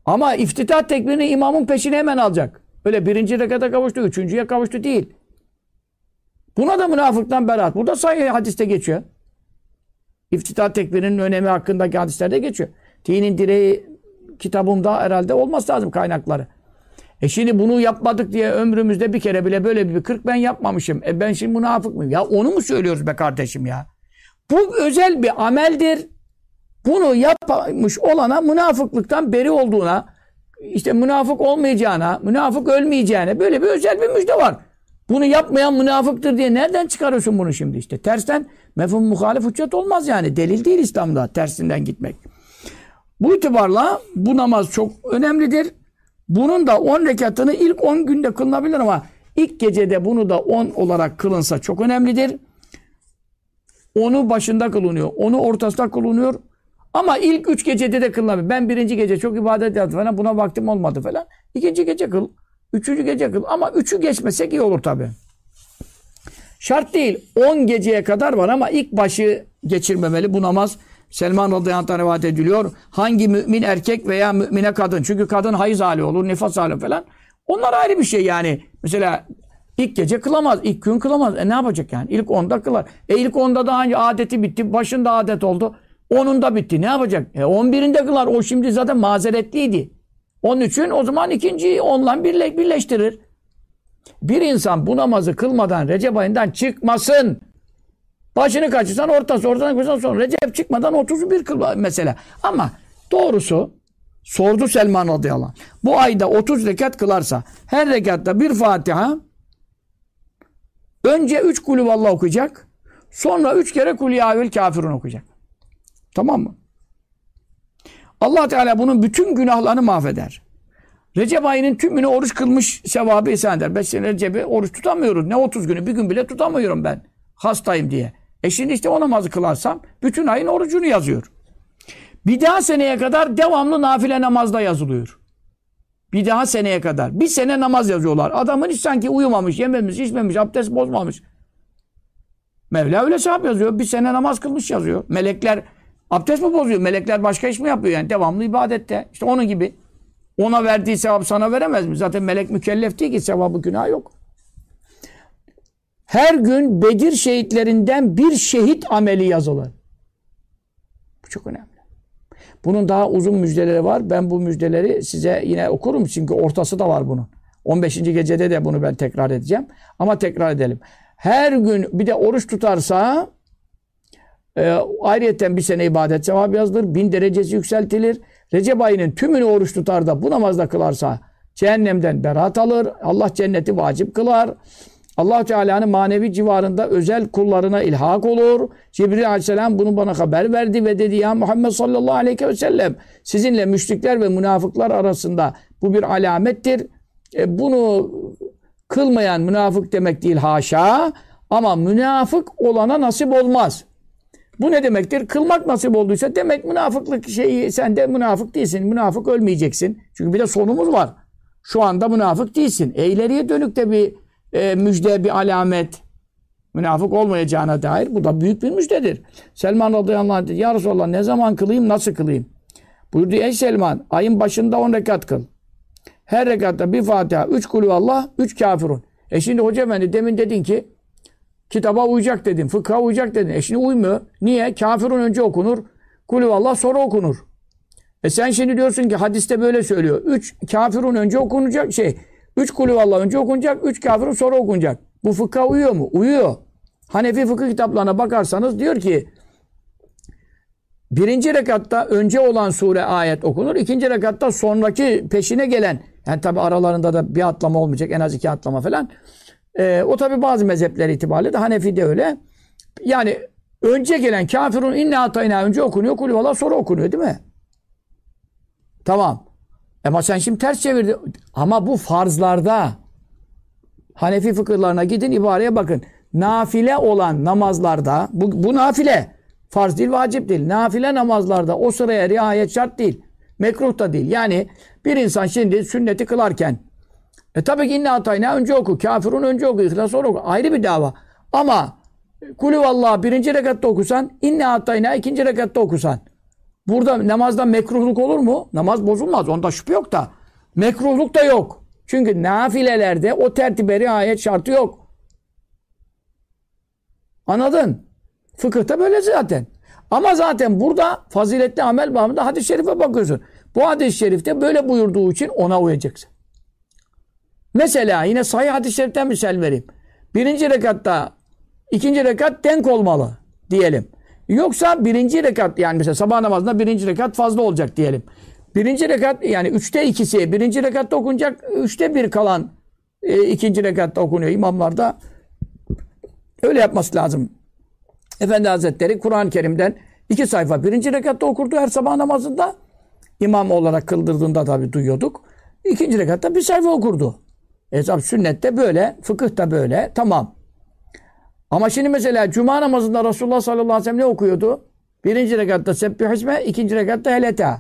Ama iftitah tekbirini imamın peşine hemen alacak. Öyle birinci rekata kavuştu, üçüncüye kavuştu değil. Buna da münafıktan beraat. Bu da sahih hadiste geçiyor. İftitah tekbirinin önemi hakkındaki hadislerde geçiyor. Dinin direği kitabımda herhalde olması lazım kaynakları. Şimdi bunu yapmadık diye ömrümüzde bir kere bile böyle bir 40 ben yapmamışım. Ben şimdi münafık mıyım? Ya onu mu söylüyoruz be kardeşim ya? Bu özel bir ameldir. Bunu yapmış olana münafıklıktan beri olduğuna, işte münafık olmayacağına, münafık ölmeyeceğine böyle bir özel bir müjde var. Bunu yapmayan münafıktır diye nereden çıkarıyorsun bunu şimdi işte? Tersten mefhum muhalif hüccet olmaz yani. Delil değil İslam'da tersinden gitmek. Bu itibarla bu namaz çok önemlidir. Bunun da 10 rekatını ilk 10 günde kılınabilir ama ilk gecede bunu da 10 olarak kılınsa çok önemlidir. Onu başında kılınıyor. Onu ortasında kılınıyor. Ama ilk 3 gecede de kılınabilir. Ben birinci gece çok ibadet yaptım falan. Buna vaktim olmadı falan. İkinci gece kıl. Üçüncü gece kıl. Ama 3'ü geçmesek iyi olur tabii. Şart değil. 10 geceye kadar var ama ilk başı geçirmemeli bu namaz. Selman radıyallahu anh rivayet ediliyor. Hangi mümin erkek veya mümine kadın. Çünkü kadın hayız hali olur, nifas hali falan. Onlar ayrı bir şey yani. Mesela ilk gece kılamaz, ilk gün kılamaz. Ne yapacak yani? İlk 10'da kılar. İlk 10'da da hangi adeti bitti, başında adet oldu. 10'unda bitti. Ne yapacak? 11'inde kılar. O şimdi zaten mazeretliydi. Onun için o zaman ikinciyi onunla birleştirir. Bir insan bu namazı kılmadan Recep ayından çıkmasın. Başını kaçırsan ortası, oradan kaçırsan sonra. Recep çıkmadan 31 kıl mesela. Ama doğrusu sordu Selman radıyallahu anh. Bu ayda 30 rekat kılarsa her rekatta bir Fatiha, önce 3 kulüvallah okuyacak, sonra 3 kere kul ya kafirun okuyacak. Tamam mı? Allah Teala bunun bütün günahlarını mahveder. Recep ayının tümünü oruç kılmış sevabı ihsan eder. 5 sene Recep'i oruç tutamıyoruz. Ne 30 günü? Bir gün bile tutamıyorum ben. Hastayım diye. Şimdi işte o namazı kılarsam bütün ayın orucunu yazıyor. Bir daha seneye kadar devamlı nafile namazda yazılıyor. Bir daha seneye kadar. Bir sene namaz yazıyorlar. Adamın hiç sanki uyumamış, yememiş, içmemiş, abdest bozmamış. Mevla öyle sevap yazıyor. Bir sene namaz kılmış yazıyor. Melekler abdest mi bozuyor? Melekler başka iş mi yapıyor yani? Devamlı ibadette. İşte onun gibi. Ona verdiği sevap sana veremez mi? Zaten melek mükellef değil ki, sevabı günah yok. Her gün Bedir şehitlerinden bir şehit ameli yazılır. Bu çok önemli. Bunun daha uzun müjdeleri var. Ben bu müjdeleri size yine okurum. Çünkü ortası da var bunun. 15. gecede de bunu ben tekrar edeceğim. Ama tekrar edelim. Her gün bir de oruç tutarsa ayrıyeten bir sene ibadet sevabı yazılır. 1000 derecesi yükseltilir. Recep ayının tümünü oruç tutar da bu namazda kılarsa cehennemden beraat alır. Allah cenneti vacip kılar. Allah Teala'nın manevi civarında özel kullarına ilhak olur. Cibril Aleyhisselam bunu bana haber verdi ve dedi ya Muhammed sallallahu aleyhi ve sellem sizinle müşrikler ve münafıklar arasında bu bir alamettir. Bunu kılmayan münafık demek değil haşa, ama münafık olana nasip olmaz. Bu ne demektir? Kılmak nasip olduysa demek münafıklık şeyi, sen de münafık değilsin. Münafık ölmeyeceksin. Çünkü bir de sonumuz var. Şu anda münafık değilsin. İleriye dönük de bir müjde, bir alamet. Münafık olmayacağına dair. Bu da büyük bir müjdedir. Selman radıyallahu anh dedi, ya Resulallah ne zaman kılayım, nasıl kılayım? Buyurdu, ey Selman, ayın başında 10 rekat kıl. Her rekatta bir Fatiha, 3 kulüvallah, 3 kafirun. Şimdi hoca efendi demin dedin ki kitaba uyacak dedin, fıkha uyacak dedin. Şimdi uymuyor. Niye? Kafirun önce okunur, kulüvallah sonra okunur. Sen şimdi diyorsun ki hadiste böyle söylüyor. 3 kafirun önce okunacak 3 kulüvallah önce okunacak, 3 kafirun sonra okunacak. Bu fıkha uyuyor mu? Uyuyor. Hanefi fıkıh kitaplarına bakarsanız diyor ki birinci rekatta önce olan sure ayet okunur. İkinci rekatta sonraki peşine gelen, yani tabi aralarında da bir atlama olmayacak, en az 2 atlama falan. O tabi bazı mezhepler itibariyle de Hanefi'de öyle. Yani önce gelen kafirun inne atayna önce okunuyor, kulüvallah sonra okunuyor değil mi? Tamam. Ama sen şimdi ters çevirdin. Ama bu farzlarda Hanefi fıkıhlarına gidin, ibareye bakın. Nafile olan namazlarda, bu nafile. Farz değil, vacip değil. Nafile namazlarda o sıraya riayet şart değil. Mekruh da değil. Yani bir insan şimdi sünneti kılarken tabii ki inne atayna önce oku. Kafirun önce oku. İhlas sonra oku. Ayrı bir dava. Ama kulüvallah birinci rekatta okusan, inne atayna ikinci rekatta okusan. Burada namazda mekruhluk olur mu? Namaz bozulmaz. Onda şüphe yok da. Mekruhluk da yok. Çünkü nafilelerde o tertibe riayet şartı yok. Anladın? Fıkıhta böyle zaten. Ama zaten burada faziletli amel bağımında hadis-i şerife bakıyorsun. Bu hadis-i şerifte böyle buyurduğu için ona uyacaksın. Mesela yine sahih hadis-i şeriften misal vereyim. Birinci rekatta, ikinci rekat denk olmalı diyelim. Yoksa birinci rekat, yani mesela sabah namazında birinci rekat fazla olacak diyelim. Birinci rekat, yani 3'te 2'si birinci rekatta okunacak, 1/3 kalan ikinci rekatta okunuyor. İmamlarda öyle yapması lazım. Efendi Hazretleri Kur'an-ı Kerim'den 2 sayfa birinci rekatta okurdu her sabah namazında. İmam olarak kıldırdığında tabii duyuyorduk. İkinci rekatta 1 sayfa okurdu. Tabii sünnette böyle, fıkıhta böyle, tamam. Ama şimdi mesela Cuma namazında Resulullah sallallahu aleyhi ve sellem ne okuyordu? Birinci rekatta Sebbihizme, ikinci rekatta Heleta.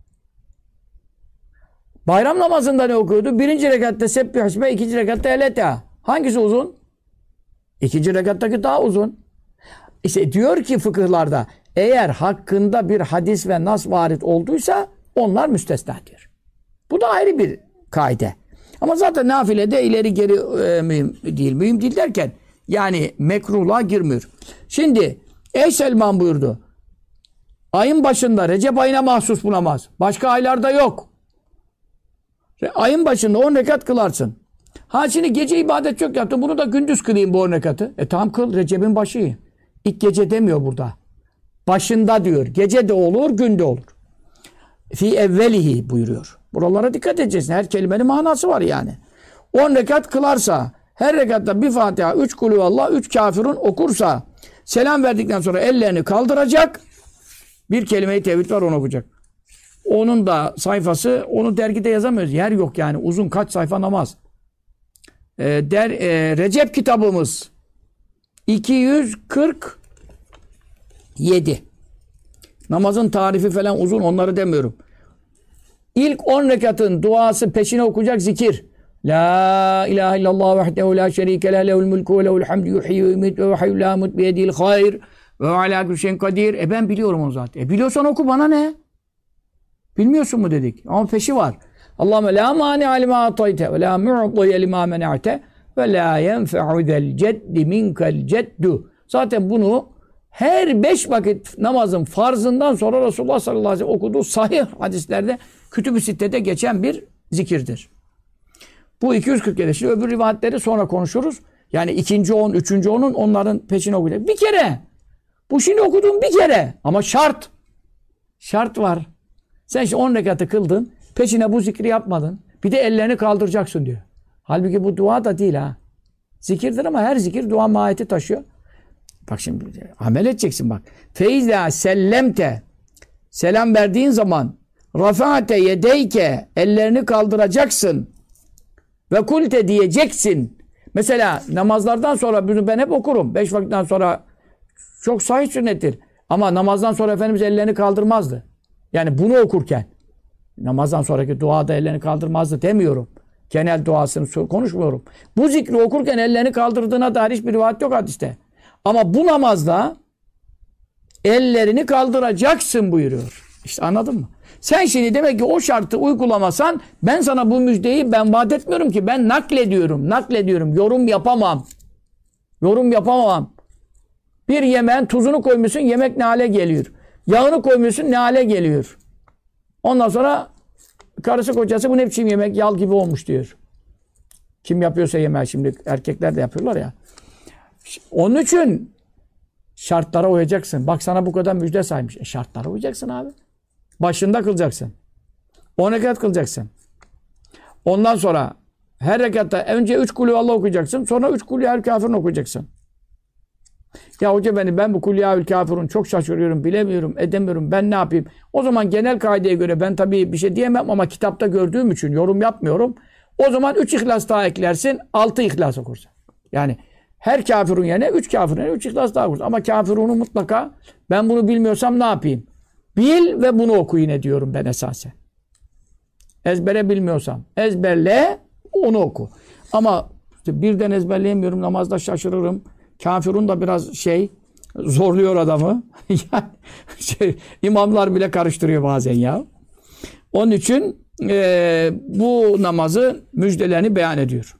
Bayram namazında ne okuyordu? Birinci rekatta Sebbihizme, ikinci rekatta Heleta. Hangisi uzun? İkinci rekattaki daha uzun. İşte diyor ki fıkıhlarda, eğer hakkında bir hadis ve nas varit olduysa onlar müstesnadır. Bu da ayrı bir kaide. Ama zaten nafilede ileri geri mühim değil. Mühim değil derken yani mekruhluğa girmiyor. Şimdi ey Selman buyurdu. Ayın başında Recep ayına mahsus bu namaz. Başka aylarda yok. Ayın başında 10 rekat kılarsın. Ha şimdi gece ibadet çok yaptım. Bunu da gündüz kılayım bu 10 rekatı. Tamam kıl. Recep'in başı. İlk gece demiyor burada. Başında diyor. Gece de olur, günde olur. Fi evvelihi buyuruyor. Buralara dikkat edeceksin. Her kelimenin manası var yani. 10 rekat kılarsa, her rekatta bir Fatiha, 3 kulüvallah, 3 kafirun okursa, selam verdikten sonra ellerini kaldıracak, bir kelime-i tevhid var onu okuyacak. Onun da sayfası, onu dergide yazamıyoruz. Yer yok yani. Uzun kaç sayfa namaz. Recep kitabımız 247. Namazın tarifi falan uzun, onları demiyorum. İlk 10 rekatın duası peşine okuyacak zikir. La ilahe illallah vahdehu la şerike leh lehul mulku ve lehul hamdu yuhyi ve yumiitu ve hayyul la yemut biyedihil hayr ve ala kulli şeyin kadir. Ben biliyorum onu zaten. Biliyorsan oku, bana ne? Bilmiyorsun mu dedik. Ama peşi var. Allahümme la mani lima atayte ve la mu'tiye lima mena'te ve la yenfe'u zel ceddi minkel ceddu. Zaten bunu her 5 vakit namazın farzından sonra Resulullah sallallahu aleyhi ve sellem okuduğu sahih hadislerde Kütüb-ü Sitte'de geçen bir zikirdir. Bu 247. Şimdi öbür rivayetleri sonra konuşuruz. Yani ikinci 10, üçüncü 10'un onların peşine okuyacak. Bir kere. Bu şimdi okuduğum bir kere. Ama şart. Şart var. Sen şimdi 10 rekatı kıldın. Peşine bu zikri yapmadın. Bir de ellerini kaldıracaksın diyor. Halbuki bu dua da değil ha. Zikirdir ama her zikir dua mahiyeti taşıyor. Bak şimdi amel edeceksin bak. Feiza sellemte, selam verdiğin zaman rafa'te yedeyke, ellerini kaldıracaksın. Ve kulte diyeceksin. Mesela namazlardan sonra bunu ben hep okurum. 5 vakitten sonra çok sahih sünnettir. Ama namazdan sonra Efendimiz ellerini kaldırmazdı. Yani bunu okurken. Namazdan sonraki duada ellerini kaldırmazdı demiyorum. Genel duasını konuşmuyorum. Bu zikri okurken ellerini kaldırdığına dair hiçbir rivayet yok hadiste. Ama bu namazda ellerini kaldıracaksın buyuruyor. İşte anladın mı? Sen şimdi demek ki o şartı uygulamasan ben sana bu müjdeyi ben vaat etmiyorum ki. Ben naklediyorum. Naklediyorum. Yorum yapamam. Yorum yapamam. Bir yemeğin tuzunu koymuşsun, yemek ne hale geliyor. Yağını koymuşsun, ne hale geliyor. Ondan sonra karısı kocası bu ne biçim yemek, yal gibi olmuş diyor. Kim yapıyorsa yemeği, şimdi erkekler de yapıyorlar ya. Onun için şartlara uyacaksın. Bak sana bu kadar müjde saymış. Şartlara uyacaksın abi. Başında kılacaksın. 10 rekat kılacaksın. Ondan sonra her rekatta önce 3 kulüvallah okuyacaksın. Sonra 3 kulyâül kafirun okuyacaksın. Ya hoca ben bu kulyâül kafirun çok şaşırıyorum, bilemiyorum, edemiyorum. Ben ne yapayım? O zaman genel kaideye göre ben tabii bir şey diyemem ama kitapta gördüğüm için yorum yapmıyorum. O zaman 3 ihlas daha eklersin, 6 ihlas okursun. Yani her kafirun yerine 3 kafirun yerine 3 ihlas daha okursun. Ama kafirunu mutlaka ben bunu bilmiyorsam ne yapayım? Bil ve bunu oku yine diyorum ben esasen. Ezbere bilmiyorsam. Ezberle, onu oku. Ama işte birden ezberleyemiyorum, namazda şaşırırım. Kafirun da biraz Zorluyor adamı. Yani imamlar bile karıştırıyor bazen ya. Onun için bu namazı müjdelerini beyan ediyor.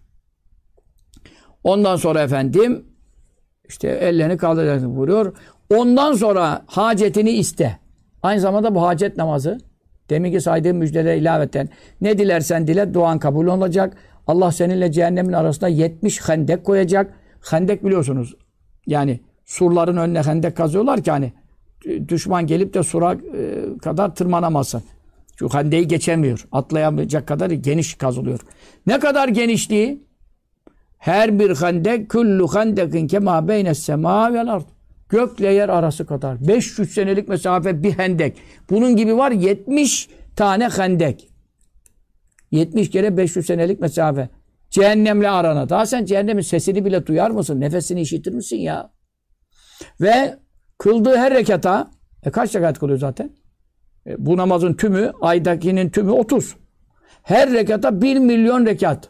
Ondan sonra efendim işte ellerini kaldıracaksın buyuruyor. Ondan sonra hacetini iste. Aynı zamanda bu hacet namazı deminki saydığım müjdelere ilaveten ne dilersen dile duan kabul olacak. Allah seninle cehennemin arasında 70 hendek koyacak. Hendek biliyorsunuz. Yani surların önüne hendek kazıyorlar ki hani düşman gelip de sura kadar tırmanamasın. Çünkü hendeyi geçemiyor. Atlayamayacak kadar geniş kazılıyor. Ne kadar genişliği? Her bir hendek kullu hendekin kema beynes sema vel ard. Gökle yer arası kadar. 500 senelik mesafe bir hendek. Bunun gibi var 70 tane hendek. 70 kere 500 senelik mesafe. Cehennemle arana. Daha sen cehennemin sesini bile duyar mısın? Nefesini işitir misin ya? Ve kıldığı her rekata kaç rekat kılıyor zaten? Bu namazın tümü, aydakinin tümü 30. Her rekata 1 milyon rekat.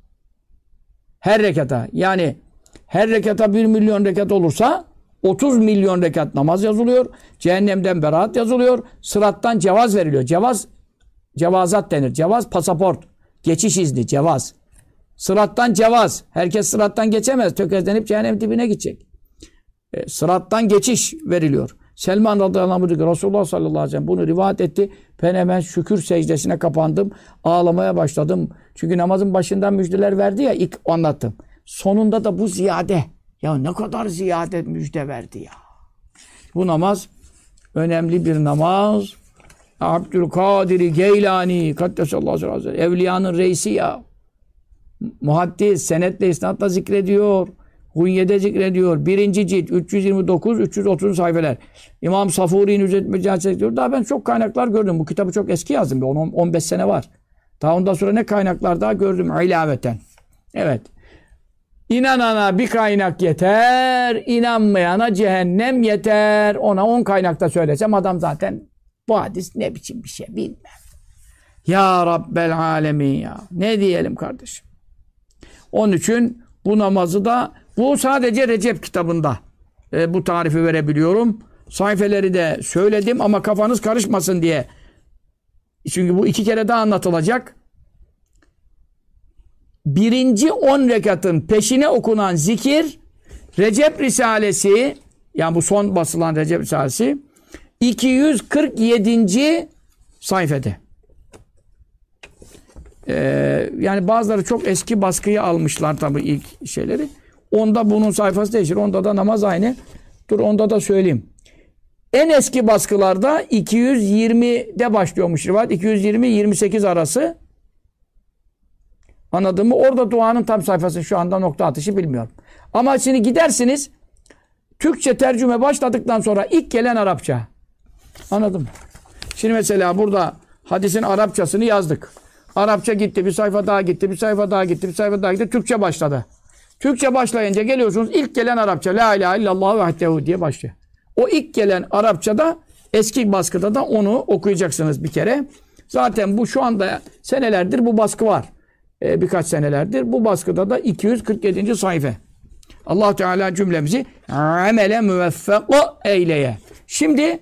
Her rekata. Yani her rekata 1 milyon rekat olursa 30 milyon rekat namaz yazılıyor. Cehennemden beraat yazılıyor. Sırattan cevaz veriliyor. Cevazat denir. Cevaz pasaport. Geçiş izni. Cevaz. Sırattan cevaz. Herkes sırattan geçemez. Tökezlenip cehennem dibine gidecek. Sırattan geçiş veriliyor. Selman radıyallahu anh diyor, Resulullah sallallahu aleyhi ve sellem bunu rivayet etti. Ben hemen şükür secdesine kapandım. Ağlamaya başladım. Çünkü namazın başından müjdeler verdi ya, ilk anlattım. Sonunda da bu ziyade. Ya ne kadar ziyade müjde verdi ya. Bu namaz önemli bir namaz. Abdülkadir Geylani Kaddesallahu aleyhi ve sellem evliyanın reisi ya. Muhaddis senetle isnatla zikrediyor. Hunye'de zikrediyor. 1. cilt 329-330 sayfeler. İmam Safuri'nin Ücret Mücadele diyor. Daha ben çok kaynaklar gördüm. Bu kitabı çok eski yazdım. 15 sene var. Daha ondan sonra ne kaynaklar daha gördüm ilaveten. Evet. İnanana bir kaynak yeter. İnanmayana cehennem yeter. Ona 10 kaynakta söylesem adam zaten bu hadis ne biçim bir şey bilmem. Ya Rabbel Alemin ya. Ne diyelim kardeşim. Onun için bu namazı da bu sadece Recep kitabında bu tarifi verebiliyorum. Sayfeleri de söyledim ama kafanız karışmasın diye. Çünkü bu 2 kere daha anlatılacak. Birinci 10 rekatın peşine okunan zikir Recep Risalesi, yani bu son basılan Recep Risalesi 247. sayfede. Yani bazıları çok eski baskıyı almışlar tabii ilk şeyleri. Onda bunun sayfası değişir. Onda da namaz aynı. Dur onda da söyleyeyim. En eski baskılarda 220'de başlıyormuş rivayet. 220-28 arası. Anladın mı? Orada duanın tam sayfası şu anda nokta atışı bilmiyorum. Ama şimdi gidersiniz Türkçe tercüme başladıktan sonra ilk gelen Arapça. Anladın mı? Şimdi mesela burada hadisin Arapçasını yazdık. Arapça gitti, bir sayfa daha gitti, bir sayfa daha gitti, bir sayfa daha gitti. Türkçe başladı. Türkçe başlayınca geliyorsunuz ilk gelen Arapça. La ilahe illallah vahdehu diye başlıyor. O ilk gelen Arapçada eski baskıda da onu okuyacaksınız bir kere. Zaten bu şu anda senelerdir bu baskı var. Birkaç senelerdir. Bu baskıda da 247. sayfa. Allah Teala cümlemizi amele müveffek eyleye. Şimdi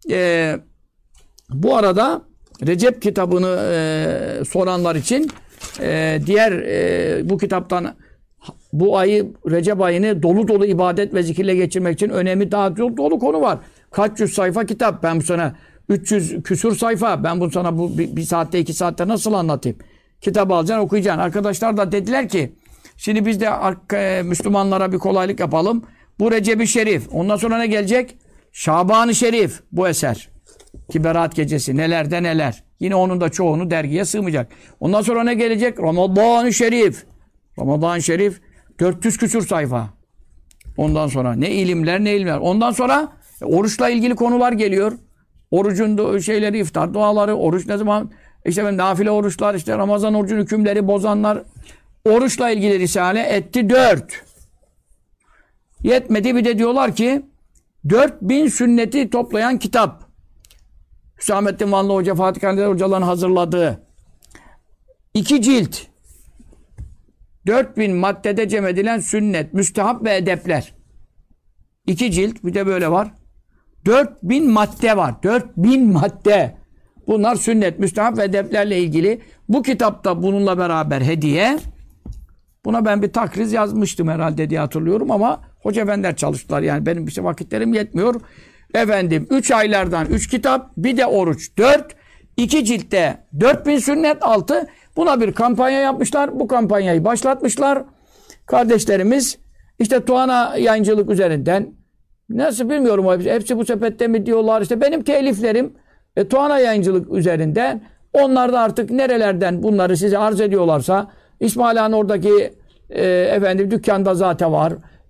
bu arada Recep kitabını soranlar için diğer bu kitaptan bu ayı Recep ayını dolu dolu ibadet ve zikirle geçirmek için önemli daha dolu konu var. Kaç yüz sayfa kitap. Ben bu sana 300 küsur sayfa. Ben bunu sana bu bir saatte 2 saatte nasıl anlatayım? Kitabı alacaksın okuyacaksın. Arkadaşlar da dediler ki şimdi biz de Müslümanlara bir kolaylık yapalım. Bu Recep-i Şerif. Ondan sonra ne gelecek? Şaban-ı Şerif bu eser. Ki Berat gecesi nelerde neler. Yine onun da çoğunu dergiye sığmayacak. Ondan sonra ne gelecek? Ramazan-ı Şerif. Ramazan-ı Şerif 400 küsur sayfa. Ondan sonra ne ilimler ne ilimler. Ondan sonra oruçla ilgili konular geliyor. Orucun şeyleri, iftar duaları, oruç ne zaman, işte nafile oruçlar, işte Ramazan orucun hükümleri bozanlar. Oruçla ilgili risale etti 4. Yetmedi bir de diyorlar ki 4000 sünneti toplayan kitap. Hüsamettin Vanlı Hoca, Fatih Kandil hocaların hazırladığı 2 cilt 4000 maddede cem edilen sünnet, müstehap ve edepler. 2 cilt, bir de böyle var. 4000 madde var. 4000 madde. Bunlar sünnet, müstehap ve edeplerle ilgili. Bu kitapta bununla beraber hediye. Buna ben bir takriz yazmıştım herhalde diye hatırlıyorum ama hoca efendiler çalıştılar. Yani benim işte vakitlerim yetmiyor. Efendim 3 aylardan 3 kitap, bir de oruç 4. 2 ciltte 4000 sünnet 6. Buna bir kampanya yapmışlar. Bu kampanyayı başlatmışlar. Kardeşlerimiz işte Tuana Yayıncılık üzerinden, nasıl bilmiyorum, hepsi bu sepette mi diyorlar, işte benim teliflerim Tuana Yayıncılık üzerinden, onlar da artık nerelerden bunları size arz ediyorlarsa, İsmail Han oradaki efendim dükkanda zaten var.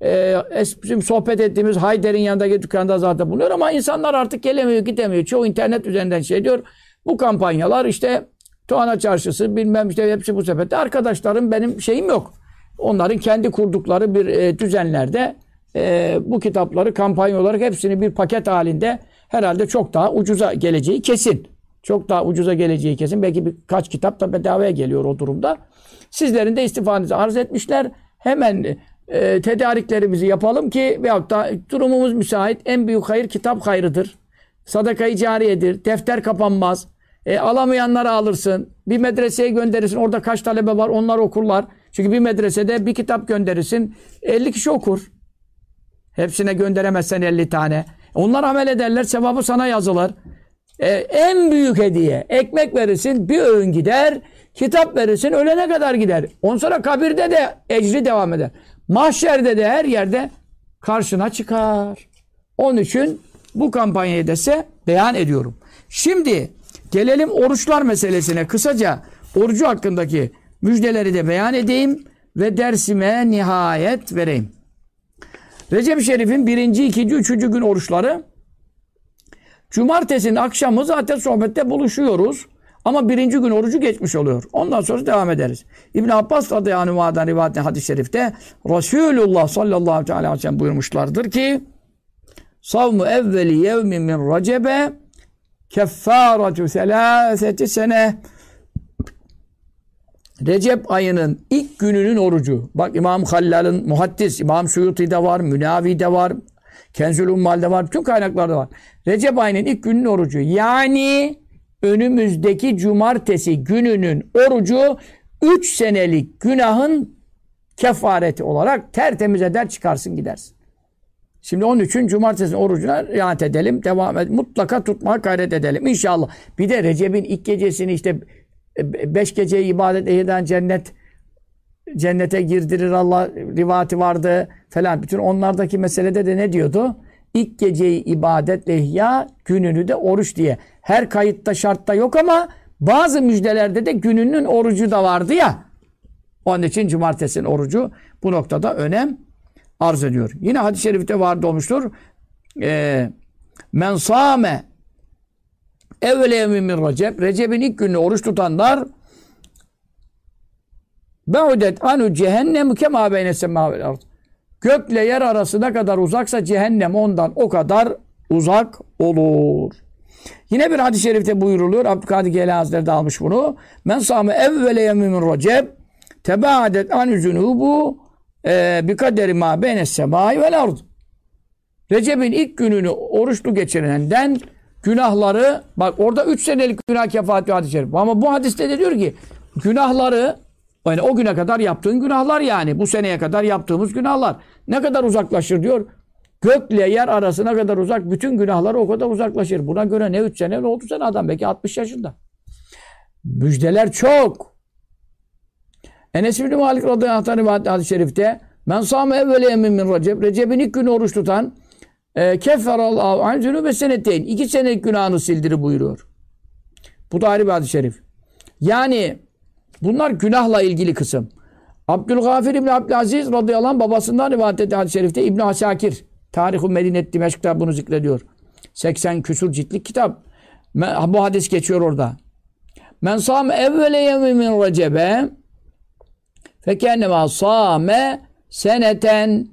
Bizim sohbet ettiğimiz Hayder'in yanındaki dükkanda zaten bulunuyor ama insanlar artık gelemiyor, gidemiyor. Çoğu internet üzerinden şey diyor. Bu kampanyalar işte Tuana Çarşısı bilmem işte hepsi bu sepette. Arkadaşlarım, benim şeyim yok. Onların kendi kurdukları bir düzenlerde bu kitapları kampanya olarak hepsini bir paket halinde herhalde çok daha ucuza geleceği kesin. Çok daha ucuza geleceği kesin. Belki birkaç kitap da bedavaya geliyor o durumda. Sizlerin de istifanızı arz etmişler. Hemen tedariklerimizi yapalım ki veyahut da durumumuz müsait. En büyük hayır kitap hayrıdır. Sadaka-i cariyedir. Defter kapanmaz. Alamayanları alırsın. Bir medreseye gönderirsin. Orada kaç talebe var onlar okurlar. Çünkü bir medresede bir kitap gönderirsin. 50 kişi okur. Hepsine gönderemezsen 50 tane. Onlar amel ederler. Sevabı sana yazılır. En büyük hediye. Ekmek verirsin. Bir öğün gider. Kitap verirsin. Ölene kadar gider. Ondan sonra kabirde de ecri devam eder. Mahşerde de her yerde karşına çıkar. Onun için bu kampanyayı da size beyan ediyorum. Şimdi gelelim oruçlar meselesine. Kısaca orucu hakkındaki müjdeleri de beyan edeyim ve dersime nihayet vereyim. Recep-i Şerif'in 1., 2., 3. gün oruçları. Cumartesinin akşamı zaten sohbette buluşuyoruz. Ama 1. gün orucu geçmiş oluyor. Ondan sonra devam ederiz. İbn Abbas radıyallahu anh'dan rivayet hadis-i şerifte Resulullah sallallahu aleyhi ve sellem buyurmuşlardır ki savmu evveli yevmin min recebe keffâretu selâseti sene. Recep ayının ilk gününün orucu. Bak İmam Hallal'ın muhaddis, İmam Suyuti'de var, Münavi'de var, Kenzül Ummal'de var, bütün kaynaklarda var. Recep ayının ilk gününün orucu. Yani önümüzdeki cumartesi gününün orucu 3 senelik günahın kefareti olarak tertemiz eder çıkarsın gidersin. Şimdi onun için cumartesi orucuna riayet edelim, devam edelim. Mutlaka tutmaya gayret edelim inşallah. Bir de Recep'in ilk gecesini işte 5 geceyi ibadet eden cennete girdirir Allah rivati vardı falan. Bütün onlardaki meselede de ne diyordu? İlk geceyi ibadetle ihya, gününü de oruç diye. Her kayıtta şartta yok ama bazı müjdelerde de gününün orucu da vardı ya. Onun için cumartesinin orucu bu noktada önem arz ediyor. Yine hadis-i şerifte vardı olmuştur. Men sâme evvele yevmin min Recep. Recep'in ilk gününü oruç tutanlar ba'udet anu cehennem kema beyne semâ vel ard. Gökle yer arası ne kadar uzaksa cehennem ondan o kadar uzak olur. Yine bir hadis-i şerifte buyuruluyor. Abdülkadir Geylani Hazretleri de almış bunu. Men sâme evvele yevmin min Recep tebâdet anu zunûbu bi kaderi mâ beyne semâ vel ard. Recep'in ilk gününü oruçlu geçirenden günahları, bak orada 3 senelik günah kefaati hadis-i şerif. Ama bu hadiste de diyor ki günahları, yani o güne kadar yaptığın günahlar, yani bu seneye kadar yaptığımız günahlar ne kadar uzaklaşır diyor. Gökle yer arasına kadar uzak, bütün günahları o kadar uzaklaşır. Buna göre ne 3 sene ne 30 sene adam belki 60 yaşında. Müjdeler çok. Enes bin Malik radıyallahu anh hadis-i şerifte men sâme evvele yemin min Recep. Recep'in ilk günü oruç tutan kefferallahu an zünûbe senetteyn. 2 senelik günahını sildirir buyuruyor. Bu da ayrı bir hadis-i şerif. Yani bunlar günahla ilgili kısım. Abdülgafir İbni Abdülaziz radıyallahu anh babasından rivayet ettiği hadis-i şerifte İbn Asakir Tarih-i Medine Dimeşk'ta bunu zikrediyor. 80 küsur ciltlik kitap. Bu hadis geçiyor orada. Men sâme evvele yemin min Recebe fekennema sâme seneten.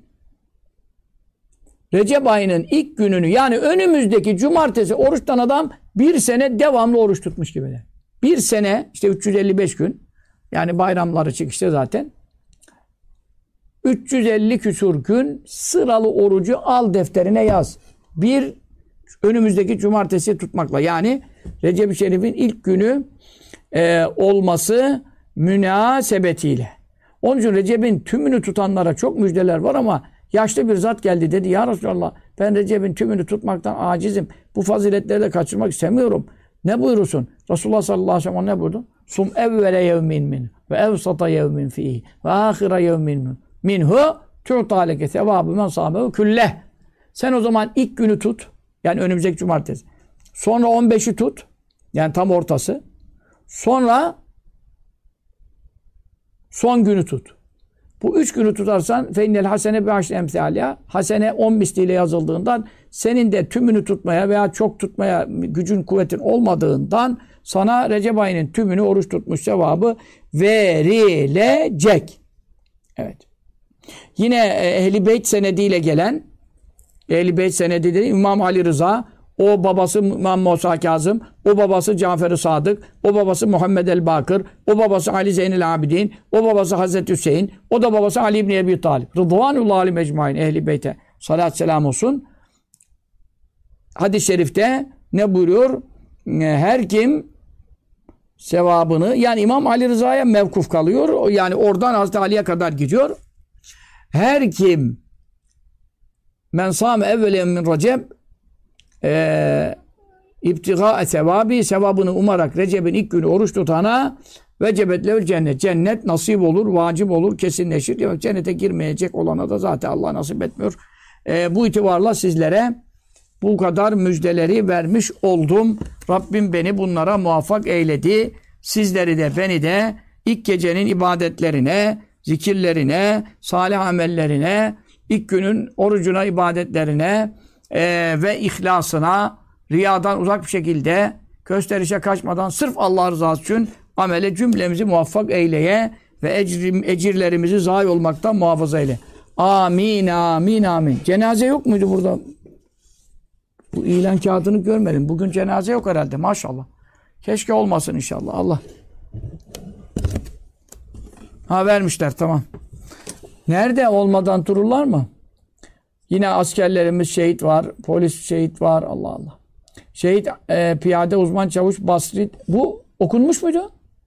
Recep ayının ilk gününü, yani önümüzdeki cumartesi oruç tutan adam 1 sene devamlı oruç tutmuş gibi. 1 sene işte 355 gün, yani bayramları çıkışta zaten 350 küsur gün sıralı orucu al defterine yaz. Bir önümüzdeki cumartesi tutmakla. Yani Recep-i Şerif'in ilk günü olması münasebetiyle. Onun için Recep'in tümünü tutanlara çok müjdeler var ama yaşlı bir zat geldi dedi. Ya Resulallah ben Recep'in tümünü tutmaktan acizim. Bu faziletleri de kaçırmak istemiyorum. Ne buyurursun? Resulullah sallallahu aleyhi ve sellem ne buyurdu? Sum evvele yevmin min ve evsata yevmin fihi ve ahira yevmin minhu tu'ta leke sevabı men sâmehu külleh. Sen o zaman ilk günü tut. Yani önümüzdeki cumartesi. Sonra 15'i tut. Yani tam ortası. Sonra son günü tut. Bu 3 günü tutarsan feinnel hasene bi aşri emsâliha. Hasene 10 misliyle yazıldığından senin de tümünü tutmaya veya çok tutmaya gücün kuvvetin olmadığından sana Recep ayının tümünü oruç tutmuş sevabı verilecek. Evet. Yine Ehl-i Beyt senediyle gelen Ehl-i Beyt senedi dedi İmam Ali Rıza, o babası İmam Musa Kazım, o babası Cafer-i Sadık, o babası Muhammed el-Bakır, o babası Ali Zeynel Abidin, o babası Hazreti Hüseyin, o da babası Ali İbni Ebi Talib. Rıdvanullahi aleyhim ecmaîn Ehl-i Beyt'e salat selam olsun. Hadis-i şerifte ne buyuruyor? Her kim sevabını, yani İmam Ali Rıza'ya mevkuf kalıyor. Yani oradan Hazreti Ali'ye kadar gidiyor. Her kim men sâme evvelen min Recep İbtigâ sevabi, sevabını umarak Recep'in ilk günü oruç tutana vecebet lehül cennet. Cennet nasip olur, vacip olur, kesinleşir. Yani cennete girmeyecek olana da zaten Allah nasip etmiyor. Bu itibarla sizlere bu kadar müjdeleri vermiş oldum. Rabbim beni bunlara muvaffak eyledi. Sizleri de beni de ilk gecenin ibadetlerine, zikirlerine, salih amellerine, ilk günün orucuna, ibadetlerine ve ihlasına, riyadan uzak bir şekilde gösterişe kaçmadan sırf Allah rızası için amele cümlemizi muvaffak eyleye ve ecirlerimizi zayi olmaktan muhafaza eyle. Amin, amin, amin. Cenaze yok muydu burada? Bu ilan kağıdını görmedim. Bugün cenaze yok herhalde maşallah. Keşke olmasın inşallah. Allah. Ha vermişler tamam. Nerede olmadan dururlar mı? Yine askerlerimiz şehit var. Polis şehit var. Allah Allah. Şehit piyade uzman çavuş Basri. Bu okunmuş muydu?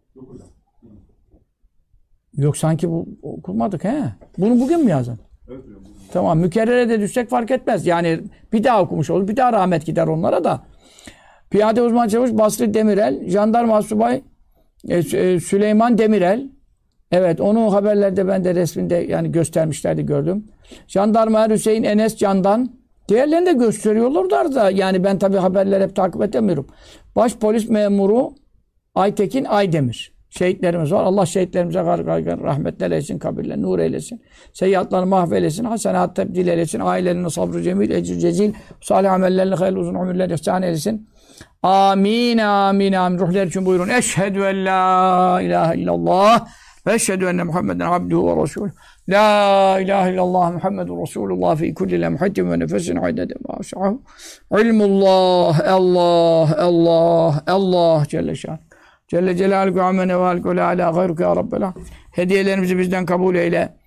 Yok sanki bu okunmadık he. Bunu bugün mü yazdın? Evet. Tamam. Mükerrere de düşsek fark etmez. Yani bir daha okumuş olur. Bir daha rahmet gider onlara da. Piyade uzman çavuş Basri Demirel. Jandarma subay Süleyman Demirel. Evet, onu haberlerde ben de resminde yani göstermişlerdi gördüm. Jandarma Hüseyin Enes Candan. Diğerlerini de gösteriyorlar da yani ben tabii haberleri hep takip edemiyorum. Baş polis memuru Aytekin Aydemir. Şehitlerimiz var. Allah şehitlerimize rahmetler eylesin, kabirlerine nur eylesin. Seyyiatlarını mahveylesin, hasenat tebdil eylesin. Ailelerine sabrı cemil, ecir cezil, salih amellerine hayırlı uzun ömürler ihsan eylesin. Amin, amin, amin. Ruhlar için buyurun. Eşhedü en la ilahe illallah ve eşhedü enne Muhammeden abduhu ve resulüh. La ilahe illallah Muhammedun Resulullah fi kulli lemhatin ve nefesin aydede maşa'hu. İlmullah, Allah, Allah, Allah Celle Şan. Celle Celaluhu amme nevalike ve la ala gayruke ya Rabbel alemin. Hediyelerimizi bizden kabul eyle.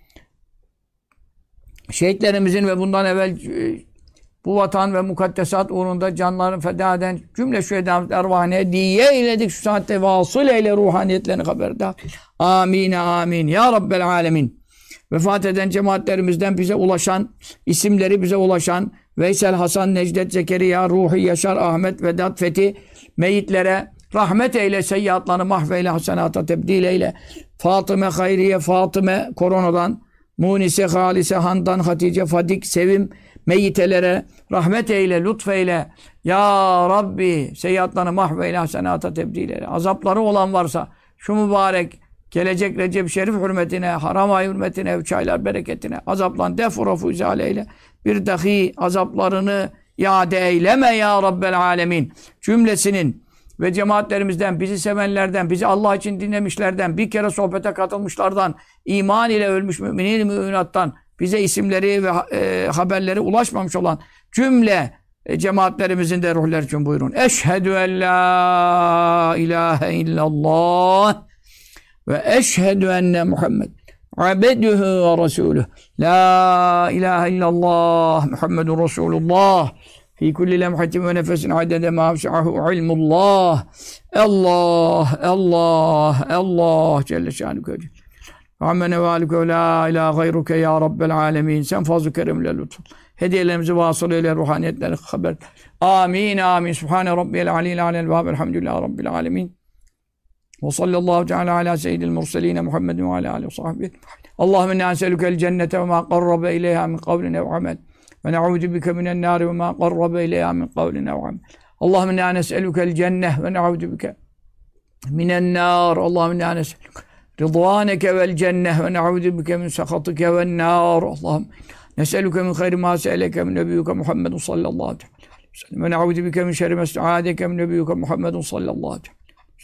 Şehitlerimizin ve bundan evvel bu vatan ve mukaddesat uğrunda canlarını feda eden cümle şühedamız ervahine hediye eyledik. Şu saatte vasıl eyle ruhaniyetlerini haberdar. Amin, amin. Ya Rabbel alemin. Vefat eden cemaatlerimizden bize ulaşan, isimleri bize ulaşan Veysel, Hasan, Necdet, Zekeriya, Ruhi, Yaşar, Ahmet, Vedat, Fethi meyitlere rahmet eyle, seyyiatlarını mahveyle, hasenata tebdil eyle. Fatıme, Hayriye, Fatıme, koronadan, Munise, Halise, Handan, Hatice, Fadik, Sevim, meyyitelere rahmet eyle, lütfeyle. Ya Rabbi, seyyiatlarını mahveyle, hasenata tebdil eyle. Azapları olan varsa şu mübarek gelecek Recep-i Şerif hürmetine, haram ay hürmetine, 3 aylar bereketine azaplan defurafu izaleyle. Bir dahi azaplarını iade eyleme ya Rabbel alemin. Cümlesinin ve cemaatlerimizden, bizi sevenlerden, bizi Allah için dinlemişlerden, bir kere sohbete katılmışlardan, iman ile ölmüş müminin müminattan, bize isimleri ve haberleri ulaşmamış olan cümle cemaatlerimizin de ruhları için buyurun. Eşhedü en la ilahe illallah ve eşhedü enne Muhammed abduhu ve resuluh. La ilahe illallah Muhammedun Resulullah. Fi kulli lemhatin ve nefesin adede ma vesi'ahu ilmullah. Allah, Allah, Allah Celle şanuhu. Amen ve alike ve la ilahe gayruke ya Rabbel alemin. Sen fazl-ı keremle lütfun. Hediyelerimizi vasıl eyle, ruhaniyetleri haber. Amin, amin. Subhane Rabbiyel aliyyil alel vâb. Elhamdülillahi Rabbil alemin. Ve sallallahu teala ala seyyidil murseline Muhammedin ve ala alihi ve sahbihi. Allahümme inna nes'elukel cennete ve ma qarrabe ileyha min kavlin ev amel. Ve ne'ûzu bike minen nâri ve ma qarrabe ileyha min kavlin ev amel. Allahümme inna nes'elukel cenneh ve ne'ûzu bike minen nâr. Allahümme inna nes'eluke rıdvâneke vel cenneh ve ne'ûzu bike min sakhatike ven nâr. Allahümme nes'eluke min hayri ma se'eleke min nebiyyuke Muhammedun sallallahu aleyhi ve sellem. Ve ne'ûzu bike min şerri ma ista'âdeke min nebiyyuke Muhammedun sallallahu aleyhi ve sellem.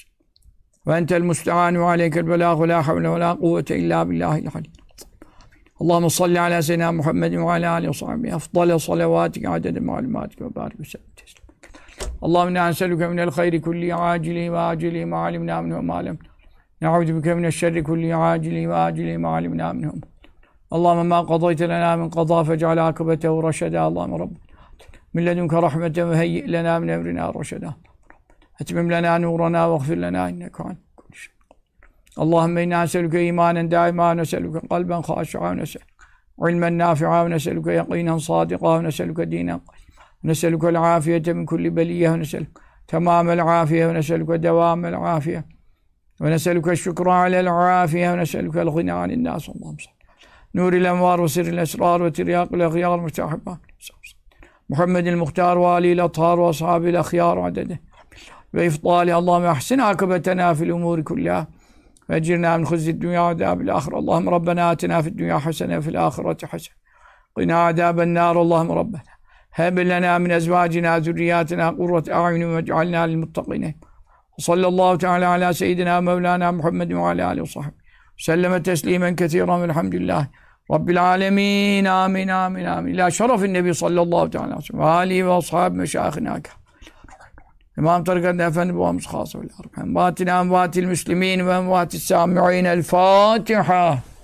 Ve entel musta'an ve aleykel belâh ve lâ havle ve lâ kuvvete illâ billâhil halîl. Allahümme salli alâ seyyidina Muhammedin ve alâ âlihi ve sahbihi. Afdale salavâtike adede ma'lumâtike ve bârik ve sellem. Allahümme inna nes'eluke minel hayri kulli âcili ve âcili ma alimnâ minhu ve ma lem. Ne'ûzu bike mineşşerri kulli âcili ve âcili ma alimnâ minhu. Allahümme ma qadayte lenâ min qadâ fec'al âkıbetehu raşedâ. Allahümme Rabbena min ledunke rahmeten ve heyyi' lenâ min emrinâ raşedâ. Etmim lenâ nûranâ ve gfir lenâ inneke an kulli şey. Allahümme inna nes'eluke imanen dâimâ ve nes'eluke kalben khâşi'â ve nes'eluke ilmen nâfi'â ve nes'eluke yakînen sâdikâ ve nes'eluke dînen ve nes'eluke l'âfiyete min kulli beliyye ve nes'eluke temâmel âfiye ve nes'eluke devâmel âfiye ve nes'eluke şükrâ alel âfiye ve nes'eluke l'ghinâ anin nâs. Allah'ım salli. Nuril envâr ve sirril esrâr ve tiryâkil ehyâr müstehibâ. Muhammedil muhtar ve âlîl athâr ve ashâbil ahyâr adede. Ve iftali Allahümme ahsin akıbetena fil umuri kullâ ve cirnâ min huzzid dünya ve adâbil ahire. Allahümme Rabbena atina fid dünya hasene fil ahireti hasene. Qina adâben nâr. Allahümme Rabbena heb lenâ min ezvâcina zürriyâtina kurrate a'yunin ve cealnâ lil muttaqîne. Sallallahu teâlâ alâ seyyidina Mevlânâ Muhammedin ve alâ âlihi ve sahbihi. Selleme teslimen kethîran velhamdülillâhi Rabbil âlemîn. Amin, amin, amin. İlâ şerefin nebi sallallahu teâlâ aleyhi ve sellem ve âlihi ve ashâbi meşâihina İmam Tarikat'ın Efendi babamız khâs ve envâtil müslimîn ve envâtis sâmi'în. El Fâtiha.